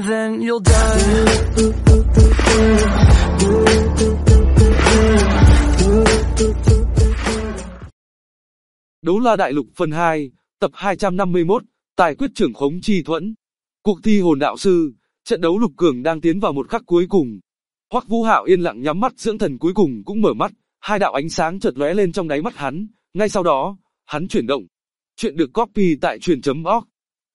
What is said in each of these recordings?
and then you'll die. Đấu La Đại Lục phần 2, tập 251, tài quyết trưởng khống chi thuẫn. Cuộc thi hồn đạo sư, trận đấu lục cường đang tiến vào một khắc cuối cùng. Hoắc Vũ Hạo yên lặng nhắm mắt dưỡng thần, cuối cùng cũng mở mắt, hai đạo ánh sáng chợt lóe lên trong đáy mắt hắn, ngay sau đó, hắn chuyển động. Chuyện được copy tại truyện.org.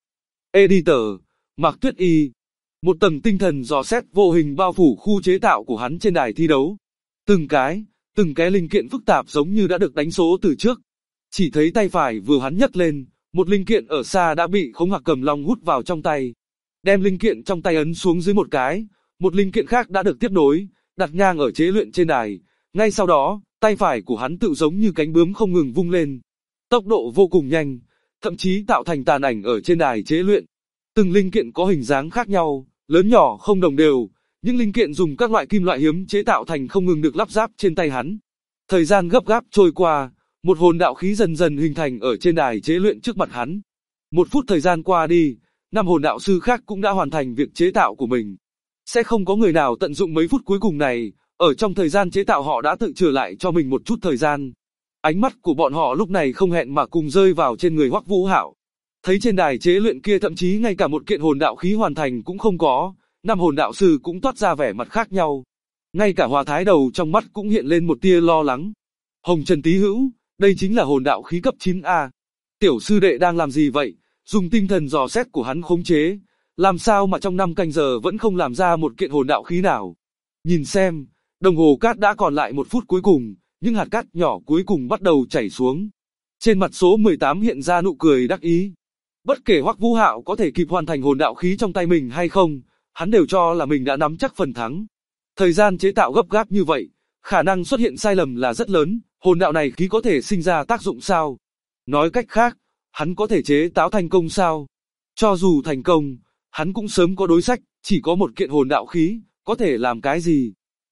Editor, Mạc Tuyết Y. Một tầng tinh thần dò xét vô hình bao phủ khu chế tạo của hắn trên đài thi đấu. Từng cái linh kiện phức tạp giống như đã được đánh số từ trước. Chỉ thấy tay phải vừa hắn nhấc lên, một linh kiện ở xa đã bị Khống Hạc Cầm Long hút vào trong tay. Đem linh kiện trong tay ấn xuống dưới một cái, một linh kiện khác đã được tiếp nối, đặt ngang ở chế luyện trên đài. Ngay sau đó, tay phải của hắn tự giống như cánh bướm không ngừng vung lên. Tốc độ vô cùng nhanh, thậm chí tạo thành tàn ảnh ở trên đài chế luyện. Từng linh kiện có hình dáng khác nhau, lớn nhỏ không đồng đều, những linh kiện dùng các loại kim loại hiếm chế tạo thành không ngừng được lắp ráp trên tay hắn. Thời gian gấp gáp trôi qua, một hồn đạo khí dần dần hình thành ở trên đài chế luyện trước mặt hắn. 1 phút thời gian qua đi, 5 hồn đạo sư khác cũng đã hoàn thành việc chế tạo của mình. Sẽ không có người nào tận dụng mấy phút cuối cùng này, ở trong thời gian chế tạo họ đã tự trở lại cho mình một chút thời gian. Ánh mắt của bọn họ lúc này không hẹn mà cùng rơi vào trên người Hoắc Vũ Hạo. Thấy trên đài chế luyện kia thậm chí ngay cả một kiện hồn đạo khí hoàn thành cũng không có, 5 hồn đạo sư cũng toát ra vẻ mặt khác nhau. Ngay cả Hòa Thái Đầu trong mắt cũng hiện lên một tia lo lắng. Hồng Trần Tí Hữu, đây chính là hồn đạo khí cấp 9A. Tiểu sư đệ đang làm gì vậy? Dùng tinh thần dò xét của hắn khống chế, làm sao mà trong 5 canh giờ vẫn không làm ra một kiện hồn đạo khí nào? Nhìn xem, đồng hồ cát đã còn lại 1 phút cuối cùng, những hạt cát nhỏ cuối cùng bắt đầu chảy xuống. Trên mặt số 18 hiện ra nụ cười đắc ý. Bất kể Hoắc Vũ Hạo có thể kịp hoàn thành hồn đạo khí trong tay mình hay không, hắn đều cho là mình đã nắm chắc phần thắng. Thời gian chế tạo gấp gáp như vậy, khả năng xuất hiện sai lầm là rất lớn, hồn đạo này khí có thể sinh ra tác dụng sao? Nói cách khác, hắn có thể chế tạo thành công sao? Cho dù thành công, hắn cũng sớm có đối sách, chỉ có một kiện hồn đạo khí, có thể làm cái gì?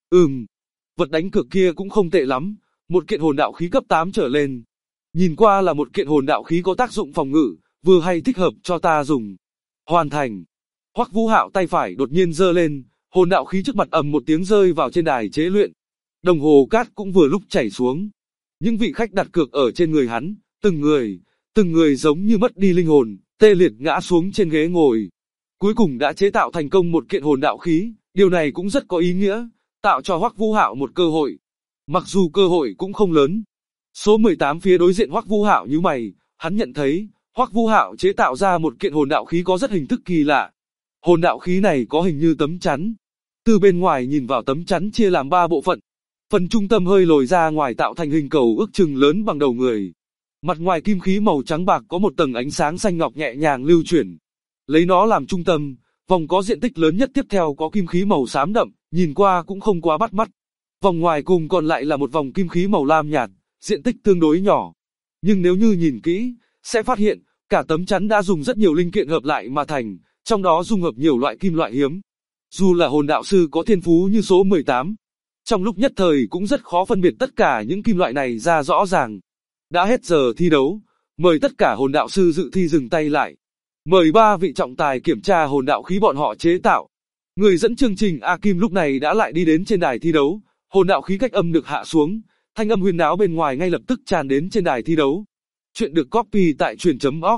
Vật đánh cược kia cũng không tệ lắm, một kiện hồn đạo khí cấp 8 trở lên. Nhìn qua là một kiện hồn đạo khí có tác dụng phòng ngự, vừa hay thích hợp cho ta dùng. Hoàn thành. Hoắc Vũ Hạo tay phải đột nhiên giơ lên, hồn đạo khí trước mặt ầm một tiếng rơi vào trên đài chế luyện. Đồng hồ cát cũng vừa lúc chảy xuống. Những vị khách đặt cược ở trên người hắn, từng người giống như mất đi linh hồn, tê liệt ngã xuống trên ghế ngồi. Cuối cùng đã chế tạo thành công một kiện hồn đạo khí, điều này cũng rất có ý nghĩa, tạo cho Hoắc Vũ Hạo một cơ hội. Mặc dù cơ hội cũng không lớn. Số 18 phía đối diện Hoắc Vũ Hạo nhíu mày, hắn nhận thấy, Hoắc Vũ Hạo chế tạo ra một kiện hồn đạo khí có rất hình thức kỳ lạ. Hồn đạo khí này có hình như tấm chắn. Từ bên ngoài nhìn vào tấm chắn chia làm 3 bộ phận. Phần trung tâm hơi lồi ra ngoài tạo thành hình cầu ước chừng lớn bằng đầu người. Mặt ngoài kim khí màu trắng bạc có một tầng ánh sáng xanh ngọc nhẹ nhàng lưu chuyển. Lấy nó làm trung tâm, vòng có diện tích lớn nhất tiếp theo có kim khí màu xám đậm, nhìn qua cũng không quá bắt mắt. Vòng ngoài cùng còn lại là một vòng kim khí màu lam nhạt, diện tích tương đối nhỏ. Nhưng nếu như nhìn kỹ, sẽ phát hiện, cả tấm chắn đã dùng rất nhiều linh kiện hợp lại mà thành, trong đó dung hợp nhiều loại kim loại hiếm. Dù là hồn đạo sư có thiên phú như số 18, trong lúc nhất thời cũng rất khó phân biệt tất cả những kim loại này ra rõ ràng. Đã hết giờ thi đấu, mời tất cả hồn đạo sư dự thi dừng tay lại. Mời 3 vị trọng tài kiểm tra hồn đạo khí bọn họ chế tạo. Người dẫn chương trình A Kim lúc này đã lại đi đến trên đài thi đấu, hồn đạo khí cách âm được hạ xuống, thanh âm huyên náo bên ngoài ngay lập tức tràn đến trên đài thi đấu. Chuyện được copy tại truyện.org.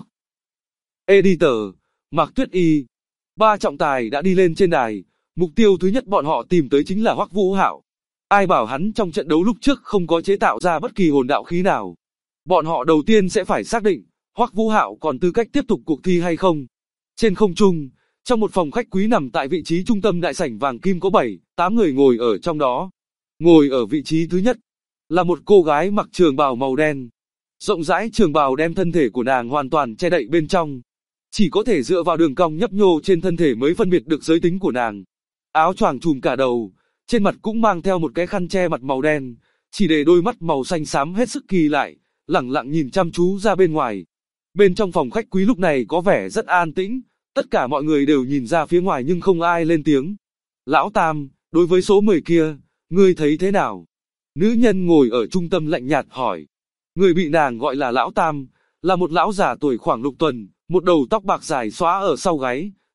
Editor, Mạc Tuyết Y. 3 trọng tài đã đi lên trên đài, mục tiêu thứ nhất bọn họ tìm tới chính là Hoắc Vũ Hạo. Ai bảo hắn trong trận đấu lúc trước không có chế tạo ra bất kỳ hồn đạo khí nào. Bọn họ đầu tiên sẽ phải xác định, Hoắc Vũ Hạo còn tư cách tiếp tục cuộc thi hay không. Trên không trung, trong một phòng khách quý nằm tại vị trí trung tâm đại sảnh vàng kim có 7-8 người ngồi ở trong đó. Ngồi ở vị trí thứ nhất, là một cô gái mặc trường bào màu đen. Rộng rãi trường bào đem thân thể của nàng hoàn toàn che đậy bên trong. Chỉ có thể dựa vào đường cong nhấp nhô trên thân thể mới phân biệt được giới tính của nàng. Áo choàng trùm cả đầu, trên mặt cũng mang theo một cái khăn che mặt màu đen, chỉ để đôi mắt màu xanh xám hết sức kỳ lạ, lẳng lặng nhìn chăm chú ra bên ngoài. Bên trong phòng khách quý lúc này có vẻ rất an tĩnh, tất cả mọi người đều nhìn ra phía ngoài nhưng không ai lên tiếng. Lão Tam, đối với số 10 kia, ngươi thấy thế nào? Nữ nhân ngồi ở trung tâm lạnh nhạt hỏi. Người bị nàng gọi là Lão Tam, là một lão già tuổi khoảng lục tuần, một đầu tóc bạc dài xõa ở sau gáy,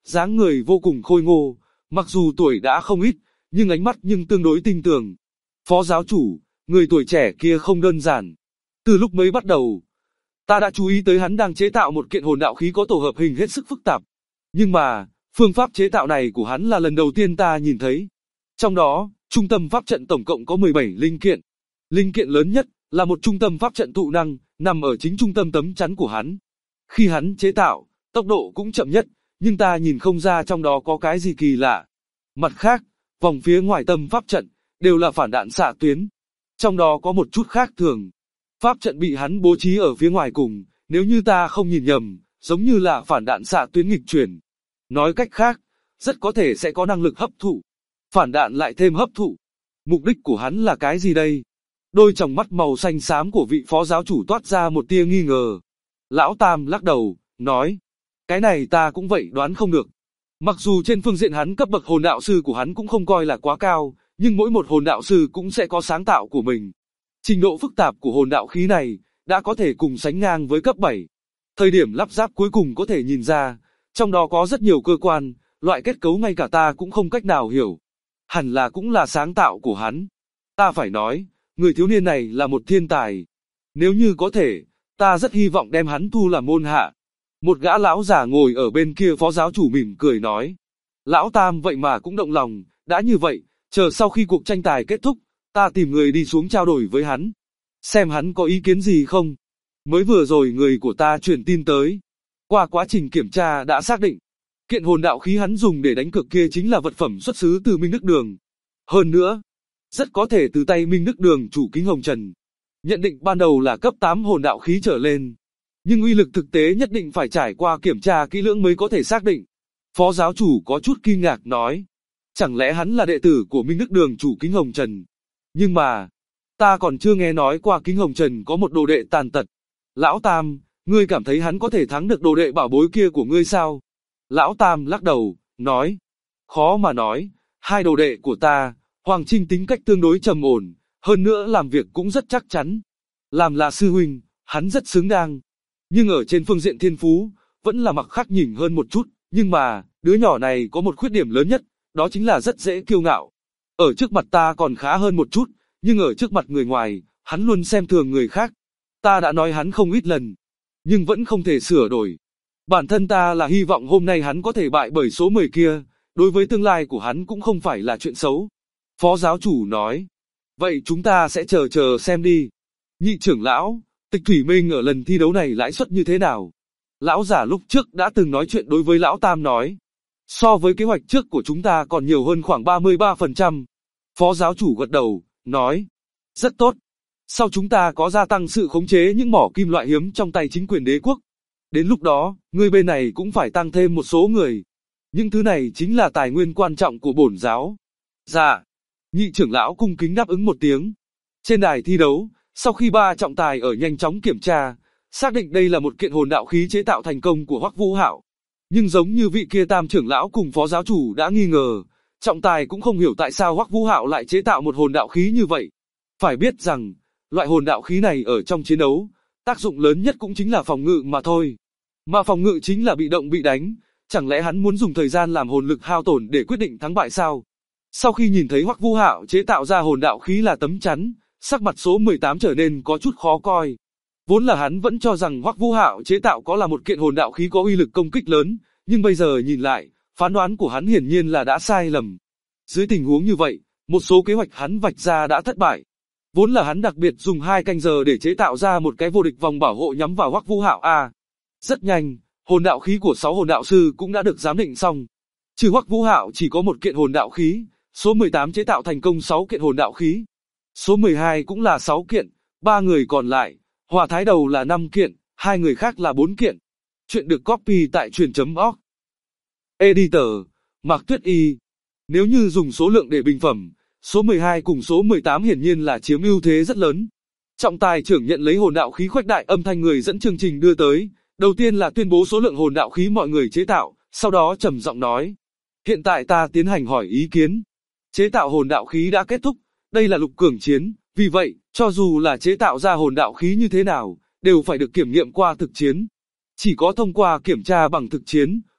dáng người vô cùng khôi ngô, mặc dù tuổi đã không ít, nhưng ánh mắt nhưng tương đối tinh tường. Phó giáo chủ, người tuổi trẻ kia không đơn giản. Từ lúc mới bắt đầu, ta đã chú ý tới hắn đang chế tạo một kiện hồn đạo khí có tổ hợp hình hết sức phức tạp. Nhưng mà, phương pháp chế tạo này của hắn là lần đầu tiên ta nhìn thấy. Trong đó, trung tâm pháp trận tổng cộng có 17 linh kiện. Linh kiện lớn nhất là một trung tâm pháp trận tụ năng, nằm ở chính trung tâm tấm chắn của hắn. Khi hắn chế tạo, tốc độ cũng chậm nhất, nhưng ta nhìn không ra trong đó có cái gì kỳ lạ. Mặt khác, vòng phía ngoài tâm pháp trận đều là phản đạn xạ tuyến. Trong đó có một chút khác thường. Pháp trận bị hắn bố trí ở phía ngoài cùng, nếu như ta không nhìn nhầm, giống như là phản đạn xạ tuyến nghịch chuyển. Nói cách khác, rất có thể sẽ có năng lực hấp thụ. Phản đạn lại thêm hấp thụ. Mục đích của hắn là cái gì đây? Đôi tròng mắt màu xanh xám của vị phó giáo chủ toát ra một tia nghi ngờ. Lão Tam lắc đầu, nói, cái này ta cũng vậy đoán không được. Mặc dù trên phương diện hắn cấp bậc hồn đạo sư của hắn cũng không coi là quá cao, nhưng mỗi một hồn đạo sư cũng sẽ có sáng tạo của mình. Trình độ phức tạp của hồn đạo khí này đã có thể cùng sánh ngang với cấp 7. Thời điểm lắp ráp cuối cùng có thể nhìn ra, trong đó có rất nhiều cơ quan, loại kết cấu ngay cả ta cũng không cách nào hiểu. Hẳn là cũng là sáng tạo của hắn. Ta phải nói, người thiếu niên này là một thiên tài. Nếu như có thể, ta rất hy vọng đem hắn thu làm môn hạ. Một gã lão già ngồi ở bên kia phó giáo chủ mỉm cười nói. Lão Tam vậy mà cũng động lòng, đã như vậy, chờ sau khi cuộc tranh tài kết thúc, ta tìm người đi xuống trao đổi với hắn. Xem hắn có ý kiến gì không. Mới vừa rồi người của ta truyền tin tới. Qua quá trình kiểm tra đã xác định, kiện hồn đạo khí hắn dùng để đánh cược kia chính là vật phẩm xuất xứ từ Minh Đức Đường. Hơn nữa, rất có thể từ tay Minh Đức Đường chủ Kính Hồng Trần. Nhận định ban đầu là cấp 8 hồn đạo khí trở lên. Nhưng uy lực thực tế nhất định phải trải qua kiểm tra kỹ lưỡng mới có thể xác định. Phó giáo chủ có chút kinh ngạc nói. Chẳng lẽ hắn là đệ tử của Minh Đức Đường chủ Kính Hồng Trần? Nhưng mà, ta còn chưa nghe nói qua Kính Hồng Trần có một đồ đệ tàn tật. Lão Tam, ngươi cảm thấy hắn có thể thắng được đồ đệ bảo bối kia của ngươi sao? Lão Tam lắc đầu, nói. Khó mà nói, hai đồ đệ của ta, Hoàng Trinh tính cách tương đối trầm ổn, hơn nữa làm việc cũng rất chắc chắn. Làm là sư huynh, hắn rất xứng đáng. Nhưng ở trên phương diện thiên phú, vẫn là mặc khắc nhỉnh hơn một chút. Nhưng mà, đứa nhỏ này có một khuyết điểm lớn nhất, đó chính là rất dễ kiêu ngạo. Ở trước mặt ta còn khá hơn một chút, nhưng ở trước mặt người ngoài, hắn luôn xem thường người khác. Ta đã nói hắn không ít lần, nhưng vẫn không thể sửa đổi. Bản thân ta là hy vọng hôm nay hắn có thể bại bởi số 10 kia, đối với tương lai của hắn cũng không phải là chuyện xấu. Phó giáo chủ nói, vậy chúng ta sẽ chờ xem đi. Nhị trưởng lão, Tịch Thủy Minh ở lần thi đấu này lãi suất như thế nào? Lão giả lúc trước đã từng nói chuyện đối với Lão Tam nói, so với kế hoạch trước của chúng ta còn nhiều hơn khoảng 33%. Phó giáo chủ gật đầu, nói, rất tốt. Sau chúng ta có gia tăng sự khống chế những mỏ kim loại hiếm trong tay chính quyền đế quốc. Đến lúc đó, người bên này cũng phải tăng thêm một số người. Những thứ này chính là tài nguyên quan trọng của bổn giáo. Dạ. Nhị trưởng lão cung kính đáp ứng một tiếng. Trên đài thi đấu, sau khi ba trọng tài ở nhanh chóng kiểm tra, xác định đây là một kiện hồn đạo khí chế tạo thành công của Hoắc Vũ Hạo. Nhưng giống như vị kia tam trưởng lão cùng phó giáo chủ đã nghi ngờ, trọng tài cũng không hiểu tại sao Hoắc Vũ Hạo lại chế tạo một hồn đạo khí như vậy. Phải biết rằng, loại hồn đạo khí này ở trong chiến đấu, tác dụng lớn nhất cũng chính là phòng ngự mà thôi. Mà phòng ngự chính là bị động bị đánh, chẳng lẽ hắn muốn dùng thời gian làm hồn lực hao tổn để quyết định thắng bại sao? Sau khi nhìn thấy Hoắc Vũ Hạo chế tạo ra hồn đạo khí là tấm chắn, sắc mặt số 18 trở nên có chút khó coi. Vốn là hắn vẫn cho rằng Hoắc Vũ Hạo chế tạo có là một kiện hồn đạo khí có uy lực công kích lớn, nhưng bây giờ nhìn lại, phán đoán của hắn hiển nhiên là đã sai lầm. Dưới tình huống như vậy, một số kế hoạch hắn vạch ra đã thất bại. Vốn là hắn đặc biệt dùng 2 canh giờ để chế tạo ra một cái vô địch vòng bảo hộ nhắm vào Hoắc Vũ Hạo a. Rất nhanh, hồn đạo khí của 6 hồn đạo sư cũng đã được giám định xong. Trừ Hoắc Vũ Hạo chỉ có một kiện hồn đạo khí, số 18 chế tạo thành công 6 kiện hồn đạo khí. Số 12 cũng là 6 kiện, 3 người còn lại, Hòa Thái Đầu là 5 kiện, 2 người khác là 4 kiện. Chuyện được copy tại truyện.org. Editor, Mạc Tuyết Y. Nếu như dùng số lượng để bình phẩm, số 12 cùng số 18 hiển nhiên là chiếm ưu thế rất lớn. Trọng tài trưởng nhận lấy hồn đạo khí khuếch đại âm thanh người dẫn chương trình đưa tới, đầu tiên là tuyên bố số lượng hồn đạo khí mọi người chế tạo, sau đó trầm giọng nói: "Hiện tại ta tiến hành hỏi ý kiến. Chế tạo hồn đạo khí đã kết thúc, đây là lục cường chiến, vì vậy, cho dù là chế tạo ra hồn đạo khí như thế nào, đều phải được kiểm nghiệm qua thực chiến. Chỉ có thông qua kiểm tra bằng thực chiến,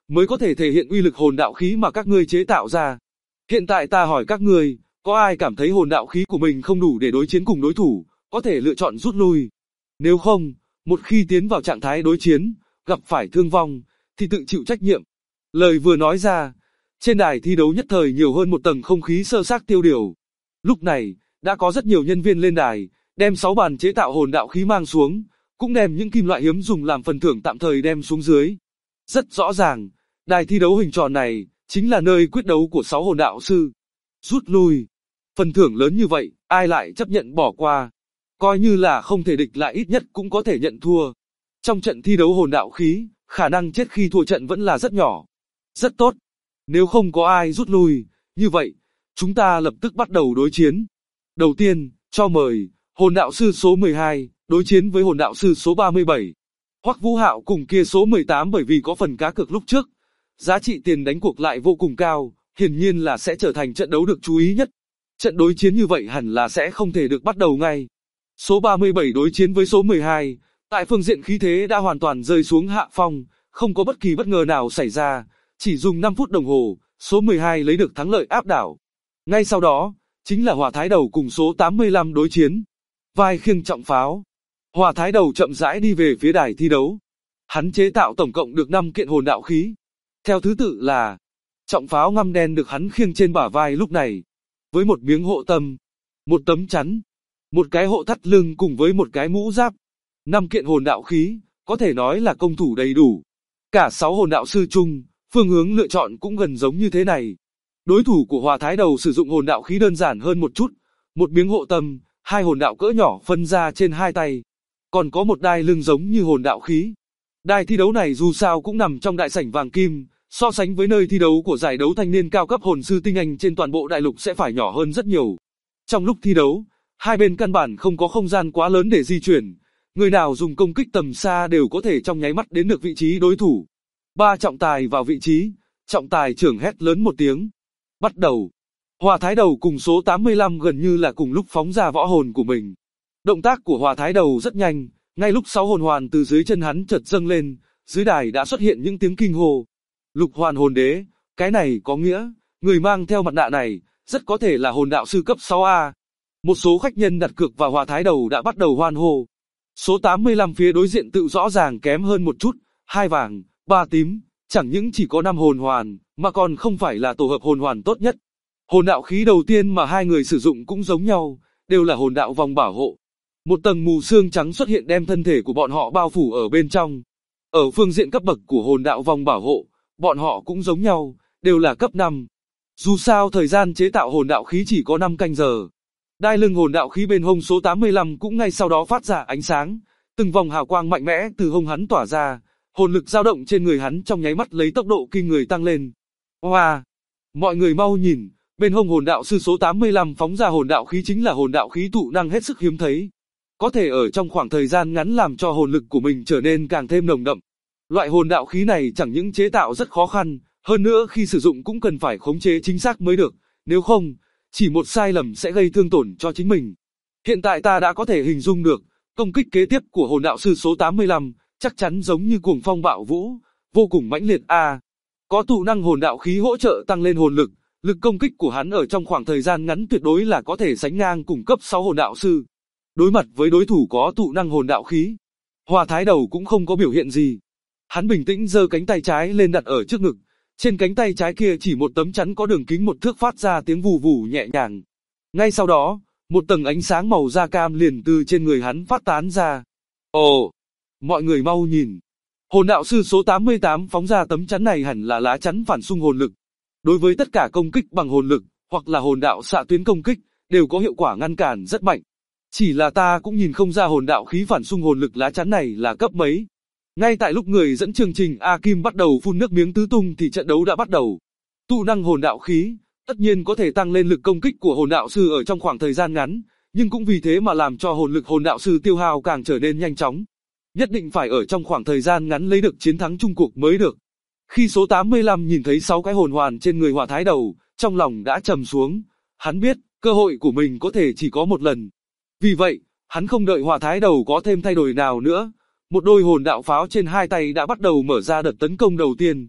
mới có thể thể hiện uy lực hồn đạo khí mà các ngươi chế tạo ra. Hiện tại ta hỏi các ngươi, có ai cảm thấy hồn đạo khí của mình không đủ để đối chiến cùng đối thủ, có thể lựa chọn rút lui. Nếu không, một khi tiến vào trạng thái đối chiến, gặp phải thương vong, thì tự chịu trách nhiệm. Lời vừa nói ra, trên đài thi đấu nhất thời nhiều hơn một tầng không khí sơ xác tiêu điều. Lúc này, đã có rất nhiều nhân viên lên đài, đem 6 bàn chế tạo hồn đạo khí mang xuống, cũng đem những kim loại hiếm dùng làm phần thưởng tạm thời đem xuống dưới. Rất rõ ràng, đài thi đấu hình tròn này chính là nơi quyết đấu của 6 hồn đạo sư. Rút lui, phần thưởng lớn như vậy, ai lại chấp nhận bỏ qua? Coi như là không thể địch lại ít nhất cũng có thể nhận thua. Trong trận thi đấu hồn đạo khí, khả năng chết khi thua trận vẫn là rất nhỏ. Rất tốt. Nếu không có ai rút lui, như vậy, chúng ta lập tức bắt đầu đối chiến. Đầu tiên, cho mời, hồn đạo sư số 12, đối chiến với hồn đạo sư số 37. Hoắc Vũ Hạo cùng kia số 18 bởi vì có phần cá cược lúc trước. Giá trị tiền đánh cuộc lại vô cùng cao, hiển nhiên là sẽ trở thành trận đấu được chú ý nhất. Trận đối chiến như vậy hẳn là sẽ không thể được bắt đầu ngay. Số 37 đối chiến với số 12, tại phương diện khí thế đã hoàn toàn rơi xuống hạ phong, không có bất kỳ bất ngờ nào xảy ra, chỉ dùng 5 phút đồng hồ, số 12 lấy được thắng lợi áp đảo. Ngay sau đó, chính là Hỏa Thái Đầu cùng số 85 đối chiến. Vai khiêng trọng pháo. Hỏa Thái Đầu chậm rãi đi về phía đài thi đấu. Hắn chế tạo tổng cộng được 5 kiện hồn đạo khí. Theo thứ tự là, trọng pháo ngăm đen được hắn khiêng trên bả vai lúc này, với một miếng hộ tâm, một tấm chắn, một cái hộ thắt lưng cùng với một cái mũ giáp. 5 kiện hồn đạo khí, có thể nói là công thủ đầy đủ. Cả 6 hồn đạo sư chung, phương hướng lựa chọn cũng gần giống như thế này. Đối thủ của Hỏa Thái Đầu sử dụng hồn đạo khí đơn giản hơn một chút, một miếng hộ tâm, 2 hồn đạo cỡ nhỏ phân ra trên 2 tay, còn có một đai lưng giống như hồn đạo khí. Đài thi đấu này dù sao cũng nằm trong đại sảnh vàng kim, so sánh với nơi thi đấu của giải đấu thanh niên cao cấp hồn sư tinh anh trên toàn bộ đại lục sẽ phải nhỏ hơn rất nhiều. Trong lúc thi đấu, hai bên căn bản không có không gian quá lớn để di chuyển, người nào dùng công kích tầm xa đều có thể trong nháy mắt đến được vị trí đối thủ. 3 trọng tài vào vị trí, trọng tài trưởng hét lớn một tiếng. Bắt đầu. Hỏa Thái Đầu cùng số 85 gần như là cùng lúc phóng ra võ hồn của mình. Động tác của Hỏa Thái Đầu rất nhanh, ngay lúc 6 hồn hoàn từ dưới chân hắn chợt dâng lên, dưới đài đã xuất hiện những tiếng kinh hô. Lục hoàn hồn đế, cái này có nghĩa, người mang theo mặt nạ này, rất có thể là hồn đạo sư cấp 6A. Một số khách nhân đặt cược vào Hỏa Thái Đầu đã bắt đầu hoan hô. Số 85 phía đối diện tự rõ ràng kém hơn một chút, 2 vàng, 3 tím, chẳng những chỉ có 5 hồn hoàn, mà còn không phải là tổ hợp hồn hoàn tốt nhất. Hồn đạo khí đầu tiên mà hai người sử dụng cũng giống nhau, đều là hồn đạo vòng bảo hộ. Một tầng mù sương trắng xuất hiện đem thân thể của bọn họ bao phủ ở bên trong. Ở phương diện cấp bậc của hồn đạo vòng bảo hộ, bọn họ cũng giống nhau, đều là cấp 5. Dù sao thời gian chế tạo hồn đạo khí chỉ có 5 canh giờ. Đai lưng hồn đạo khí bên hông số 85 cũng ngay sau đó phát ra ánh sáng, từng vòng hào quang mạnh mẽ từ hông hắn tỏa ra, hồn lực dao động trên người hắn trong nháy mắt lấy tốc độ kinh người tăng lên. Wow! Mọi người mau nhìn, bên hông hồn đạo sư số 85 phóng ra hồn đạo khí chính là hồn đạo khí tụ năng hết sức hiếm thấy. Có thể ở trong khoảng thời gian ngắn làm cho hồn lực của mình trở nên càng thêm nồng đậm. Loại hồn đạo khí này chẳng những chế tạo rất khó khăn, hơn nữa khi sử dụng cũng cần phải khống chế chính xác mới được, nếu không, chỉ một sai lầm sẽ gây thương tổn cho chính mình. Hiện tại ta đã có thể hình dung được, công kích kế tiếp của hồn đạo sư số 85, chắc chắn giống như cuồng phong bạo vũ, vô cùng mãnh liệt a. Có tụ năng hồn đạo khí hỗ trợ tăng lên hồn lực, lực công kích của hắn ở trong khoảng thời gian ngắn tuyệt đối là có thể sánh ngang cùng cấp 6 hồn đạo sư. Đối mặt với đối thủ có tụ năng hồn đạo khí, Hỏa Thái Đầu cũng không có biểu hiện gì. Hắn bình tĩnh giơ cánh tay trái lên đặt ở trước ngực, trên cánh tay trái kia chỉ một tấm chắn có đường kính 1 thước phát ra tiếng vù vù nhẹ nhàng. Ngay sau đó, một tầng ánh sáng màu da cam liền từ trên người hắn phát tán ra. Ồ, mọi người mau nhìn. Hồn đạo sư số 88 phóng ra tấm chắn này hẳn là lá chắn phản xung hồn lực. Đối với tất cả công kích bằng hồn lực, hoặc là hồn đạo xạ tuyến công kích, đều có hiệu quả ngăn cản rất mạnh. Chỉ là ta cũng nhìn không ra hồn đạo khí phản xung hồn lực lá chắn này là cấp mấy. Ngay tại lúc người dẫn chương trình A Kim bắt đầu phun nước miếng tứ tung thì trận đấu đã bắt đầu. Tụ năng hồn đạo khí, tất nhiên có thể tăng lên lực công kích của hồn đạo sư ở trong khoảng thời gian ngắn, nhưng cũng vì thế mà làm cho hồn lực hồn đạo sư tiêu hao càng trở nên nhanh chóng. Nhất định phải ở trong khoảng thời gian ngắn lấy được chiến thắng chung cuộc mới được. Khi số 85 nhìn thấy 6 cái hồn hoàn trên người Hỏa Thái Đầu, trong lòng đã trầm xuống. Hắn biết, cơ hội của mình có thể chỉ có một lần. Vì vậy, hắn không đợi Hỏa Thái Đầu có thêm thay đổi nào nữa. Một đôi hồn đạo pháo trên 2 tay đã bắt đầu mở ra đợt tấn công đầu tiên.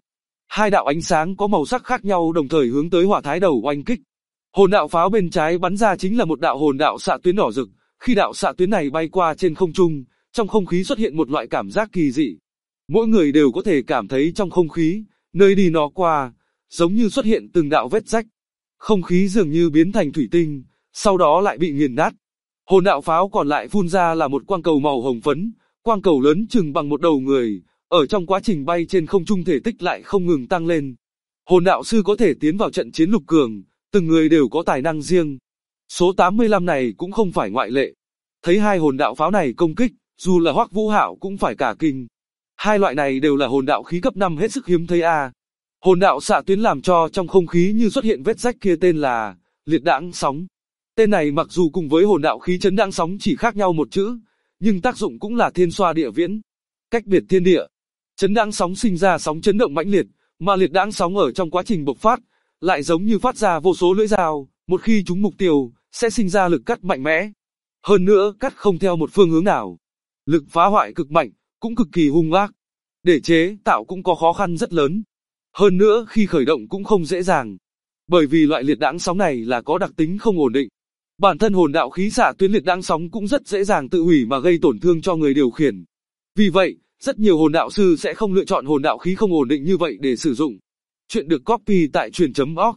Hai đạo ánh sáng có màu sắc khác nhau đồng thời hướng tới hỏa thái đầu oanh kích. Hồn đạo pháo bên trái bắn ra chính là một đạo hồn đạo xạ tuyến đỏ rực, khi đạo xạ tuyến này bay qua trên không trung, trong không khí xuất hiện một loại cảm giác kỳ dị. Mỗi người đều có thể cảm thấy trong không khí, nơi đi nó qua, giống như xuất hiện từng đạo vết rách. Không khí dường như biến thành thủy tinh, sau đó lại bị nghiền nát. Hồn đạo pháo còn lại phun ra là một quang cầu màu hồng phấn, quang cầu lớn chừng bằng một đầu người, ở trong quá trình bay trên không trung thể tích lại không ngừng tăng lên. Hồn đạo sư có thể tiến vào trận chiến lục cường, từng người đều có tài năng riêng. Số 85 này cũng không phải ngoại lệ. Thấy hai hồn đạo pháo này công kích, dù là Hoắc Vũ Hạo cũng phải cả kinh. Hai loại này đều là hồn đạo khí cấp 5 hết sức hiếm thấy a. Hồn đạo xạ tuyến làm cho trong không khí như xuất hiện vết rách kia tên là liệt đãng sóng. Tên này mặc dù cùng với hồn đạo khí chấn đãng sóng chỉ khác nhau một chữ, nhưng tác dụng cũng là thiên xoa địa viễn, cách biệt thiên địa. Chấn đãng sóng sinh ra sóng chấn động mãnh liệt, mà liệt đãng sóng ở trong quá trình bộc phát, lại giống như phát ra vô số lưỡi dao, một khi trúng mục tiêu, sẽ sinh ra lực cắt mạnh mẽ. Hơn nữa, cắt không theo một phương hướng nào. Lực phá hoại cực mạnh, cũng cực kỳ hung ác. Để chế tạo cũng có khó khăn rất lớn. Hơn nữa khi khởi động cũng không dễ dàng. Bởi vì loại liệt đãng sóng này là có đặc tính không ổn định. Bản thân hồn đạo khí xạ tuyến liệt đãng sóng cũng rất dễ dàng tự hủy mà gây tổn thương cho người điều khiển. Vì vậy, rất nhiều hồn đạo sư sẽ không lựa chọn hồn đạo khí không ổn định như vậy để sử dụng. Chuyện được copy tại truyện.org.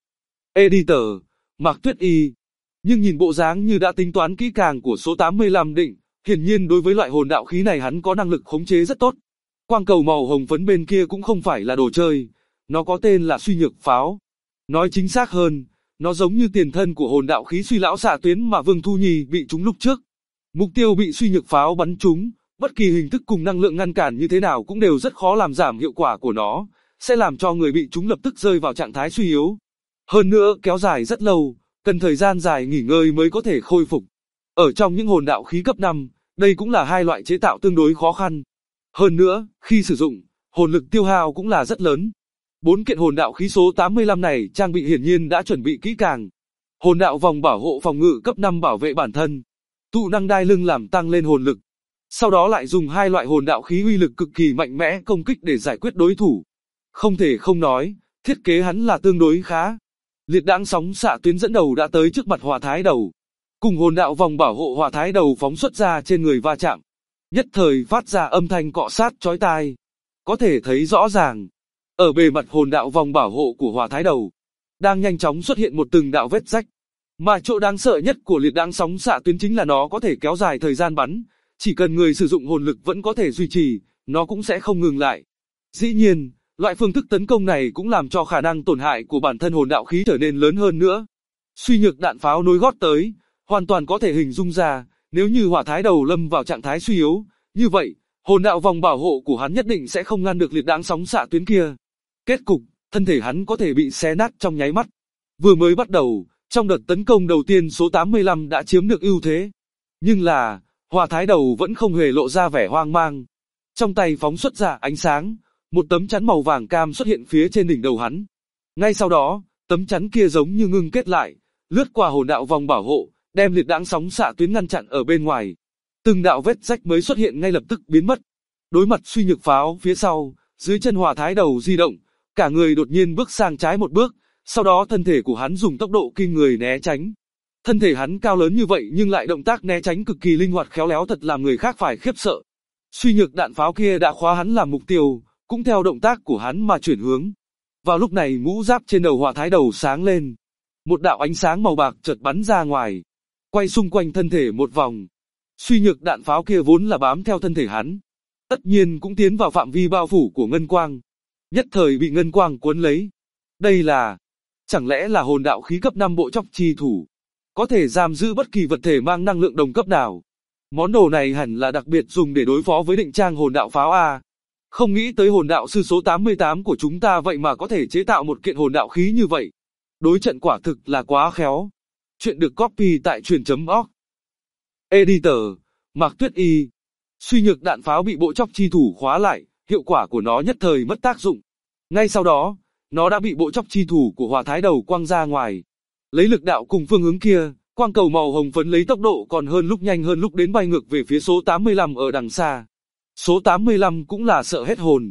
Editor, Mạc Tuyết Y. Nhưng nhìn bộ dáng như đã tính toán kỹ càng của số 85 định, hiển nhiên đối với loại hồn đạo khí này hắn có năng lực khống chế rất tốt. Quang cầu màu hồng phấn bên kia cũng không phải là đồ chơi, nó có tên là suy nhược pháo. Nói chính xác hơn, nó giống như tiền thân của hồn đạo khí suy lão xạ tuyến mà Vương Thu Nhi bị trúng lúc trước. Mục tiêu bị suy nhược pháo bắn trúng, bất kỳ hình thức cùng năng lượng ngăn cản như thế nào cũng đều rất khó làm giảm hiệu quả của nó, sẽ làm cho người bị trúng lập tức rơi vào trạng thái suy yếu. Hơn nữa kéo dài rất lâu, cần thời gian dài nghỉ ngơi mới có thể khôi phục. Ở trong những hồn đạo khí cấp 5, đây cũng là hai loại chế tạo tương đối khó khăn. Hơn nữa, khi sử dụng, hồn lực tiêu hao cũng là rất lớn. 4 kiện hồn đạo khí số 85 này trang bị hiển nhiên đã chuẩn bị kỹ càng. Hồn đạo vòng bảo hộ phòng ngự cấp 5 bảo vệ bản thân. Tụ năng đai lưng làm tăng lên hồn lực. Sau đó lại dùng hai loại hồn đạo khí uy lực cực kỳ mạnh mẽ công kích để giải quyết đối thủ. Không thể không nói, thiết kế hắn là tương đối khá. Liệt đãng sóng xạ tuyến dẫn đầu đã tới trước mặt hỏa thái đầu. Cùng hồn đạo vòng bảo hộ hỏa thái đầu phóng xuất ra trên người va chạm. Nhất thời phát ra âm thanh cọ sát chói tai. Có thể thấy rõ ràng. Ở bề mặt hồn đạo vòng bảo hộ của hỏa thái đầu, đang nhanh chóng xuất hiện một từng đạo vết rách. Mà chỗ đáng sợ nhất của liệt đãng sóng xạ tuyến chính là nó có thể kéo dài thời gian bắn. Chỉ cần người sử dụng hồn lực vẫn có thể duy trì, nó cũng sẽ không ngừng lại. Dĩ nhiên, loại phương thức tấn công này cũng làm cho khả năng tổn hại của bản thân hồn đạo khí trở nên lớn hơn nữa. Suy nhược đạn pháo nối gót tới, hoàn toàn có thể hình dung ra, nếu như hỏa thái đầu lâm vào trạng thái suy yếu, như vậy, hồn đạo vòng bảo hộ của hắn nhất định sẽ không ngăn được liệt đãng sóng xạ tuyến kia. Kết cục, thân thể hắn có thể bị xé nát trong nháy mắt. Vừa mới bắt đầu, trong đợt tấn công đầu tiên số 85 đã chiếm được ưu thế. Nhưng là, hỏa thái đầu vẫn không hề lộ ra vẻ hoang mang. Trong tay phóng xuất ra ánh sáng, một tấm chắn màu vàng cam xuất hiện phía trên đỉnh đầu hắn. Ngay sau đó, tấm chắn kia giống như ngưng kết lại, lướt qua hồn đạo vòng bảo hộ, đem liệt đãng sóng xạ tuyến ngăn chặn ở bên ngoài. Từng đạo vết rách mới xuất hiện ngay lập tức biến mất. Đối mặt suy nhược pháo phía sau, dưới chân hỏa thái đầu di động, cả người đột nhiên bước sang trái một bước, sau đó thân thể của hắn dùng tốc độ kinh người né tránh. Thân thể hắn cao lớn như vậy nhưng lại động tác né tránh cực kỳ linh hoạt khéo léo thật làm người khác phải khiếp sợ. Suy nhược đạn pháo kia đã khóa hắn làm mục tiêu, cũng theo động tác của hắn mà chuyển hướng. Vào lúc này mũ giáp trên đầu hỏa thái đầu sáng lên. Một đạo ánh sáng màu bạc chợt bắn ra ngoài, quay xung quanh thân thể một vòng. Suy nhược đạn pháo kia vốn là bám theo thân thể hắn, tất nhiên cũng tiến vào phạm vi bao phủ của ngân quang. Nhất thời bị ngân quang cuốn lấy. Đây là, chẳng lẽ là hồn đạo khí cấp 5 bộ chóc chi thủ, có thể giam giữ bất kỳ vật thể mang năng lượng đồng cấp nào. Món đồ này hẳn là đặc biệt dùng để đối phó với định trang hồn đạo pháo a. Không nghĩ tới hồn đạo sư số 88 của chúng ta vậy mà có thể chế tạo một kiện hồn đạo khí như vậy. Đối trận quả thực là quá khéo. Chuyện được copy tại truyện.org. Editor, Mạc Tuyết Y. Suy nhược đạn pháo bị bộ chóc chi thủ khóa lại, hiệu quả của nó nhất thời mất tác dụng. Ngay sau đó, nó đã bị bộ chóc chi thủ của hỏa thái đầu quăng ra ngoài. Lấy lực đạo cùng phương hướng kia, quang cầu màu hồng phấn lấy tốc độ còn hơn lúc nhanh hơn lúc đến bay ngược về phía số 85 ở đằng xa. Số 85 cũng là sợ hết hồn.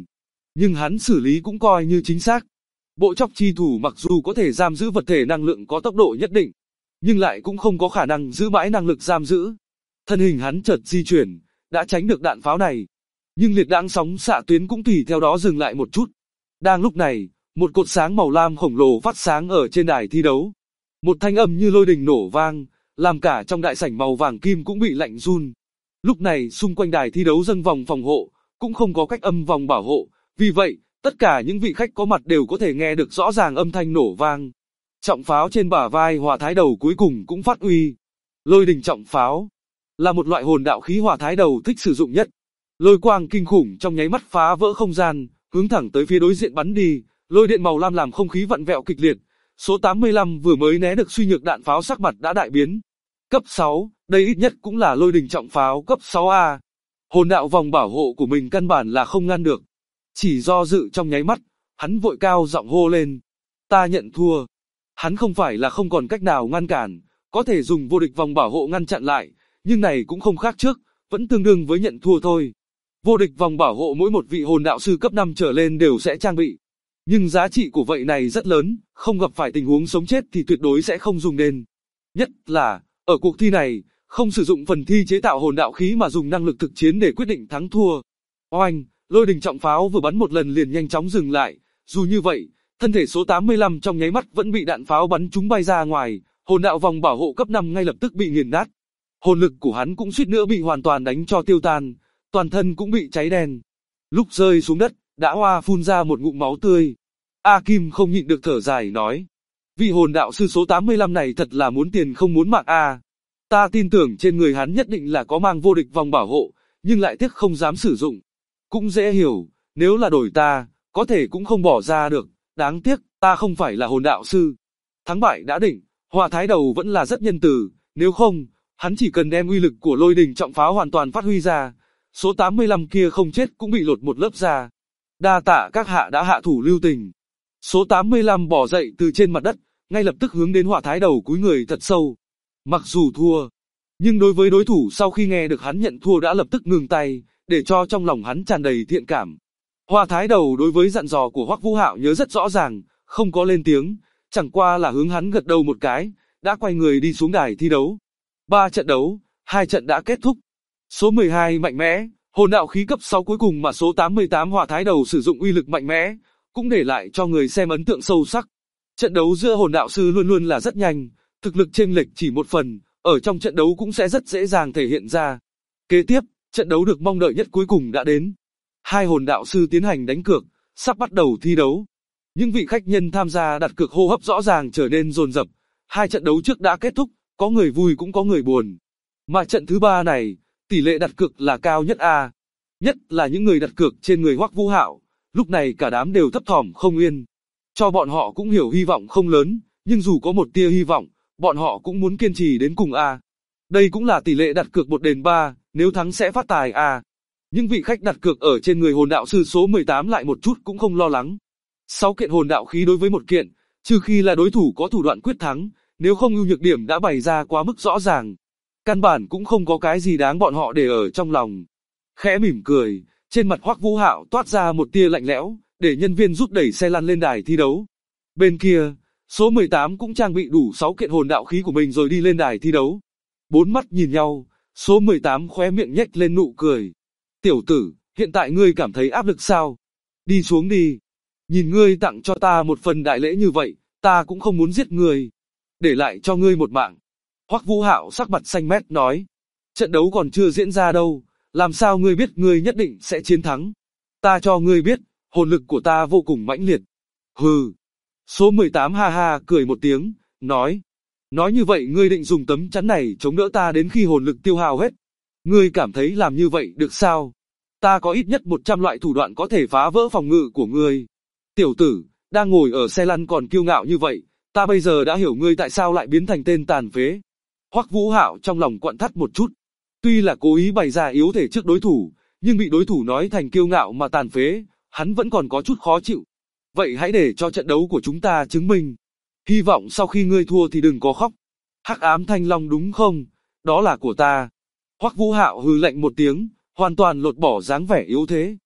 Nhưng hắn xử lý cũng coi như chính xác. Bộ chóc chi thủ mặc dù có thể giam giữ vật thể năng lượng có tốc độ nhất định, nhưng lại cũng không có khả năng giữ mãi năng lực giam giữ. Thân hình hắn chợt di chuyển, đã tránh được đạn pháo này. Nhưng liệt đãng sóng xạ tuyến cũng tùy theo đó dừng lại một chút. Đang lúc này, một cột sáng màu lam khổng lồ phát sáng ở trên đài thi đấu. Một thanh âm như lôi đình nổ vang, làm cả trong đại sảnh màu vàng kim cũng bị lạnh run. Lúc này xung quanh đài thi đấu dâng vòng phòng hộ, cũng không có cách âm vòng bảo hộ, vì vậy, tất cả những vị khách có mặt đều có thể nghe được rõ ràng âm thanh nổ vang. Trọng pháo trên bả vai Hỏa Thái Đầu cuối cùng cũng phát uy. Lôi đình trọng pháo là một loại hồn đạo khí Hỏa Thái Đầu thích sử dụng nhất. Lôi quang kinh khủng trong nháy mắt phá vỡ không gian, hướng thẳng tới phía đối diện bắn đi, lôi điện màu lam làm không khí vặn vẹo kịch liệt. Số 85 vừa mới né được suy nhược đạn pháo sắc mặt đã đại biến. Cấp 6, đây ít nhất cũng là lôi đình trọng pháo cấp 6A. Hồn đạo vòng bảo hộ của mình căn bản là không ngăn được. Chỉ do dự trong nháy mắt, hắn vội cao giọng hô lên. Ta nhận thua. Hắn không phải là không còn cách nào ngăn cản, có thể dùng vô địch vòng bảo hộ ngăn chặn lại, nhưng này cũng không khác trước, vẫn tương đương với nhận thua thôi. Vô địch vòng bảo hộ mỗi một vị hồn đạo sư cấp 5 trở lên đều sẽ trang bị. Nhưng giá trị của vậy này rất lớn, không gặp phải tình huống sống chết thì tuyệt đối sẽ không dùng đến. Nhất là, ở cuộc thi này, không sử dụng phần thi chế tạo hồn đạo khí mà dùng năng lực thực chiến để quyết định thắng thua. Oanh, lôi đình trọng pháo vừa bắn một lần liền nhanh chóng dừng lại, dù như vậy, thân thể số 85 trong nháy mắt vẫn bị đạn pháo bắn trúng bay ra ngoài, hồn đạo vòng bảo hộ cấp 5 ngay lập tức bị nghiền nát. Hồn lực của hắn cũng suýt nữa bị hoàn toàn đánh cho tiêu tan, toàn thân cũng bị cháy đen. Lúc rơi xuống đất, đã hoa phun ra một ngụm máu tươi. A Kim không nhịn được thở dài nói. Vị hồn đạo sư số 85 này thật là muốn tiền không muốn mạng a. Ta tin tưởng trên người hắn nhất định là có mang vô địch vòng bảo hộ, nhưng lại tiếc không dám sử dụng. Cũng dễ hiểu, nếu là đổi ta, có thể cũng không bỏ ra được, đáng tiếc, ta không phải là hồn đạo sư. Thắng bại đã định, Hỏa Thái Đầu vẫn là rất nhân từ, nếu không, hắn chỉ cần đem uy lực của lôi đình trọng pháo hoàn toàn phát huy ra, số 85 kia không chết cũng bị lột một lớp da. Đa tạ các hạ đã hạ thủ lưu tình. Số 85 bò dậy từ trên mặt đất, ngay lập tức hướng đến Hỏa Thái Đầu cúi người thật sâu. Mặc dù thua, nhưng đối với đối thủ sau khi nghe được hắn nhận thua đã lập tức ngừng tay, để cho trong lòng hắn tràn đầy thiện cảm. Hỏa Thái Đầu đối với dặn dò của Hoắc Vũ Hạo nhớ rất rõ ràng, không có lên tiếng, chẳng qua là hướng hắn gật đầu một cái, đã quay người đi xuống đài thi đấu. 3 trận đấu, 2 trận đã kết thúc. Số 12 mạnh mẽ, hồn đạo khí cấp 6 cuối cùng mà số 88 Hỏa Thái Đầu sử dụng uy lực mạnh mẽ, cũng để lại cho người xem ấn tượng sâu sắc. Trận đấu giữa hồn đạo sư luôn luôn là rất nhanh, thực lực chênh lệch chỉ một phần, ở trong trận đấu cũng sẽ rất dễ dàng thể hiện ra. Kế tiếp, trận đấu được mong đợi nhất cuối cùng đã đến. Hai hồn đạo sư tiến hành đánh cược, sắp bắt đầu thi đấu. Những vị khách nhân tham gia đặt cược hô hấp rõ ràng trở nên dồn dập. Hai trận đấu trước đã kết thúc, có người vui cũng có người buồn. Mà trận thứ ba này, tỷ lệ đặt cược là cao nhất a. Nhất là những người đặt cược trên người Hoắc Vũ Hạo, lúc này cả đám đều thấp thỏm không yên. Cho bọn họ cũng hiểu hy vọng không lớn, nhưng dù có một tia hy vọng, bọn họ cũng muốn kiên trì đến cùng a. Đây cũng là tỷ lệ đặt cược 1/3, nếu thắng sẽ phát tài a. Những vị khách đặt cược ở trên người hồn đạo sư số 18 lại một chút cũng không lo lắng. 6 kiện hồn đạo khí đối với một kiện, trừ khi là đối thủ có thủ đoạn quyết thắng, nếu không ưu nhược điểm đã bày ra quá mức rõ ràng. Căn bản cũng không có cái gì đáng bọn họ để ở trong lòng. Khẽ mỉm cười, trên mặt Hoắc Vũ Hạo toát ra một tia lạnh lẽo, để nhân viên giúp đẩy xe lăn lên đài thi đấu. Bên kia, số 18 cũng trang bị đủ 6 kiện hồn đạo khí của mình rồi đi lên đài thi đấu. Bốn mắt nhìn nhau, số 18 khóe miệng nhếch lên nụ cười. Tiểu tử, hiện tại ngươi cảm thấy áp lực sao? Đi xuống đi. Nhìn ngươi tặng cho ta một phần đại lễ như vậy, ta cũng không muốn giết ngươi. Để lại cho ngươi một mạng. Hoắc Vũ Hạo sắc mặt xanh mét nói. Trận đấu còn chưa diễn ra đâu, làm sao ngươi biết ngươi nhất định sẽ chiến thắng? Ta cho ngươi biết, hồn lực của ta vô cùng mãnh liệt. Hừ. Số 18 ha ha cười một tiếng, nói. Nói như vậy ngươi định dùng tấm chắn này chống đỡ ta đến khi hồn lực tiêu hao hết. Ngươi cảm thấy làm như vậy được sao? Ta có ít nhất 100 loại thủ đoạn có thể phá vỡ phòng ngự của ngươi. Tiểu tử, đang ngồi ở xe lăn còn kiêu ngạo như vậy, ta bây giờ đã hiểu ngươi tại sao lại biến thành tên tàn phế. Hoắc Vũ Hạo trong lòng quặn thắt một chút. Tuy là cố ý bày ra yếu thể trước đối thủ, nhưng bị đối thủ nói thành kiêu ngạo mà tàn phế, hắn vẫn còn có chút khó chịu. Vậy hãy để cho trận đấu của chúng ta chứng minh. Hy vọng sau khi ngươi thua thì đừng có khóc. Hắc ám thanh long đúng không? Đó là của ta. Hoắc Vũ Hạo hừ lạnh một tiếng, hoàn toàn lột bỏ dáng vẻ yếu thế.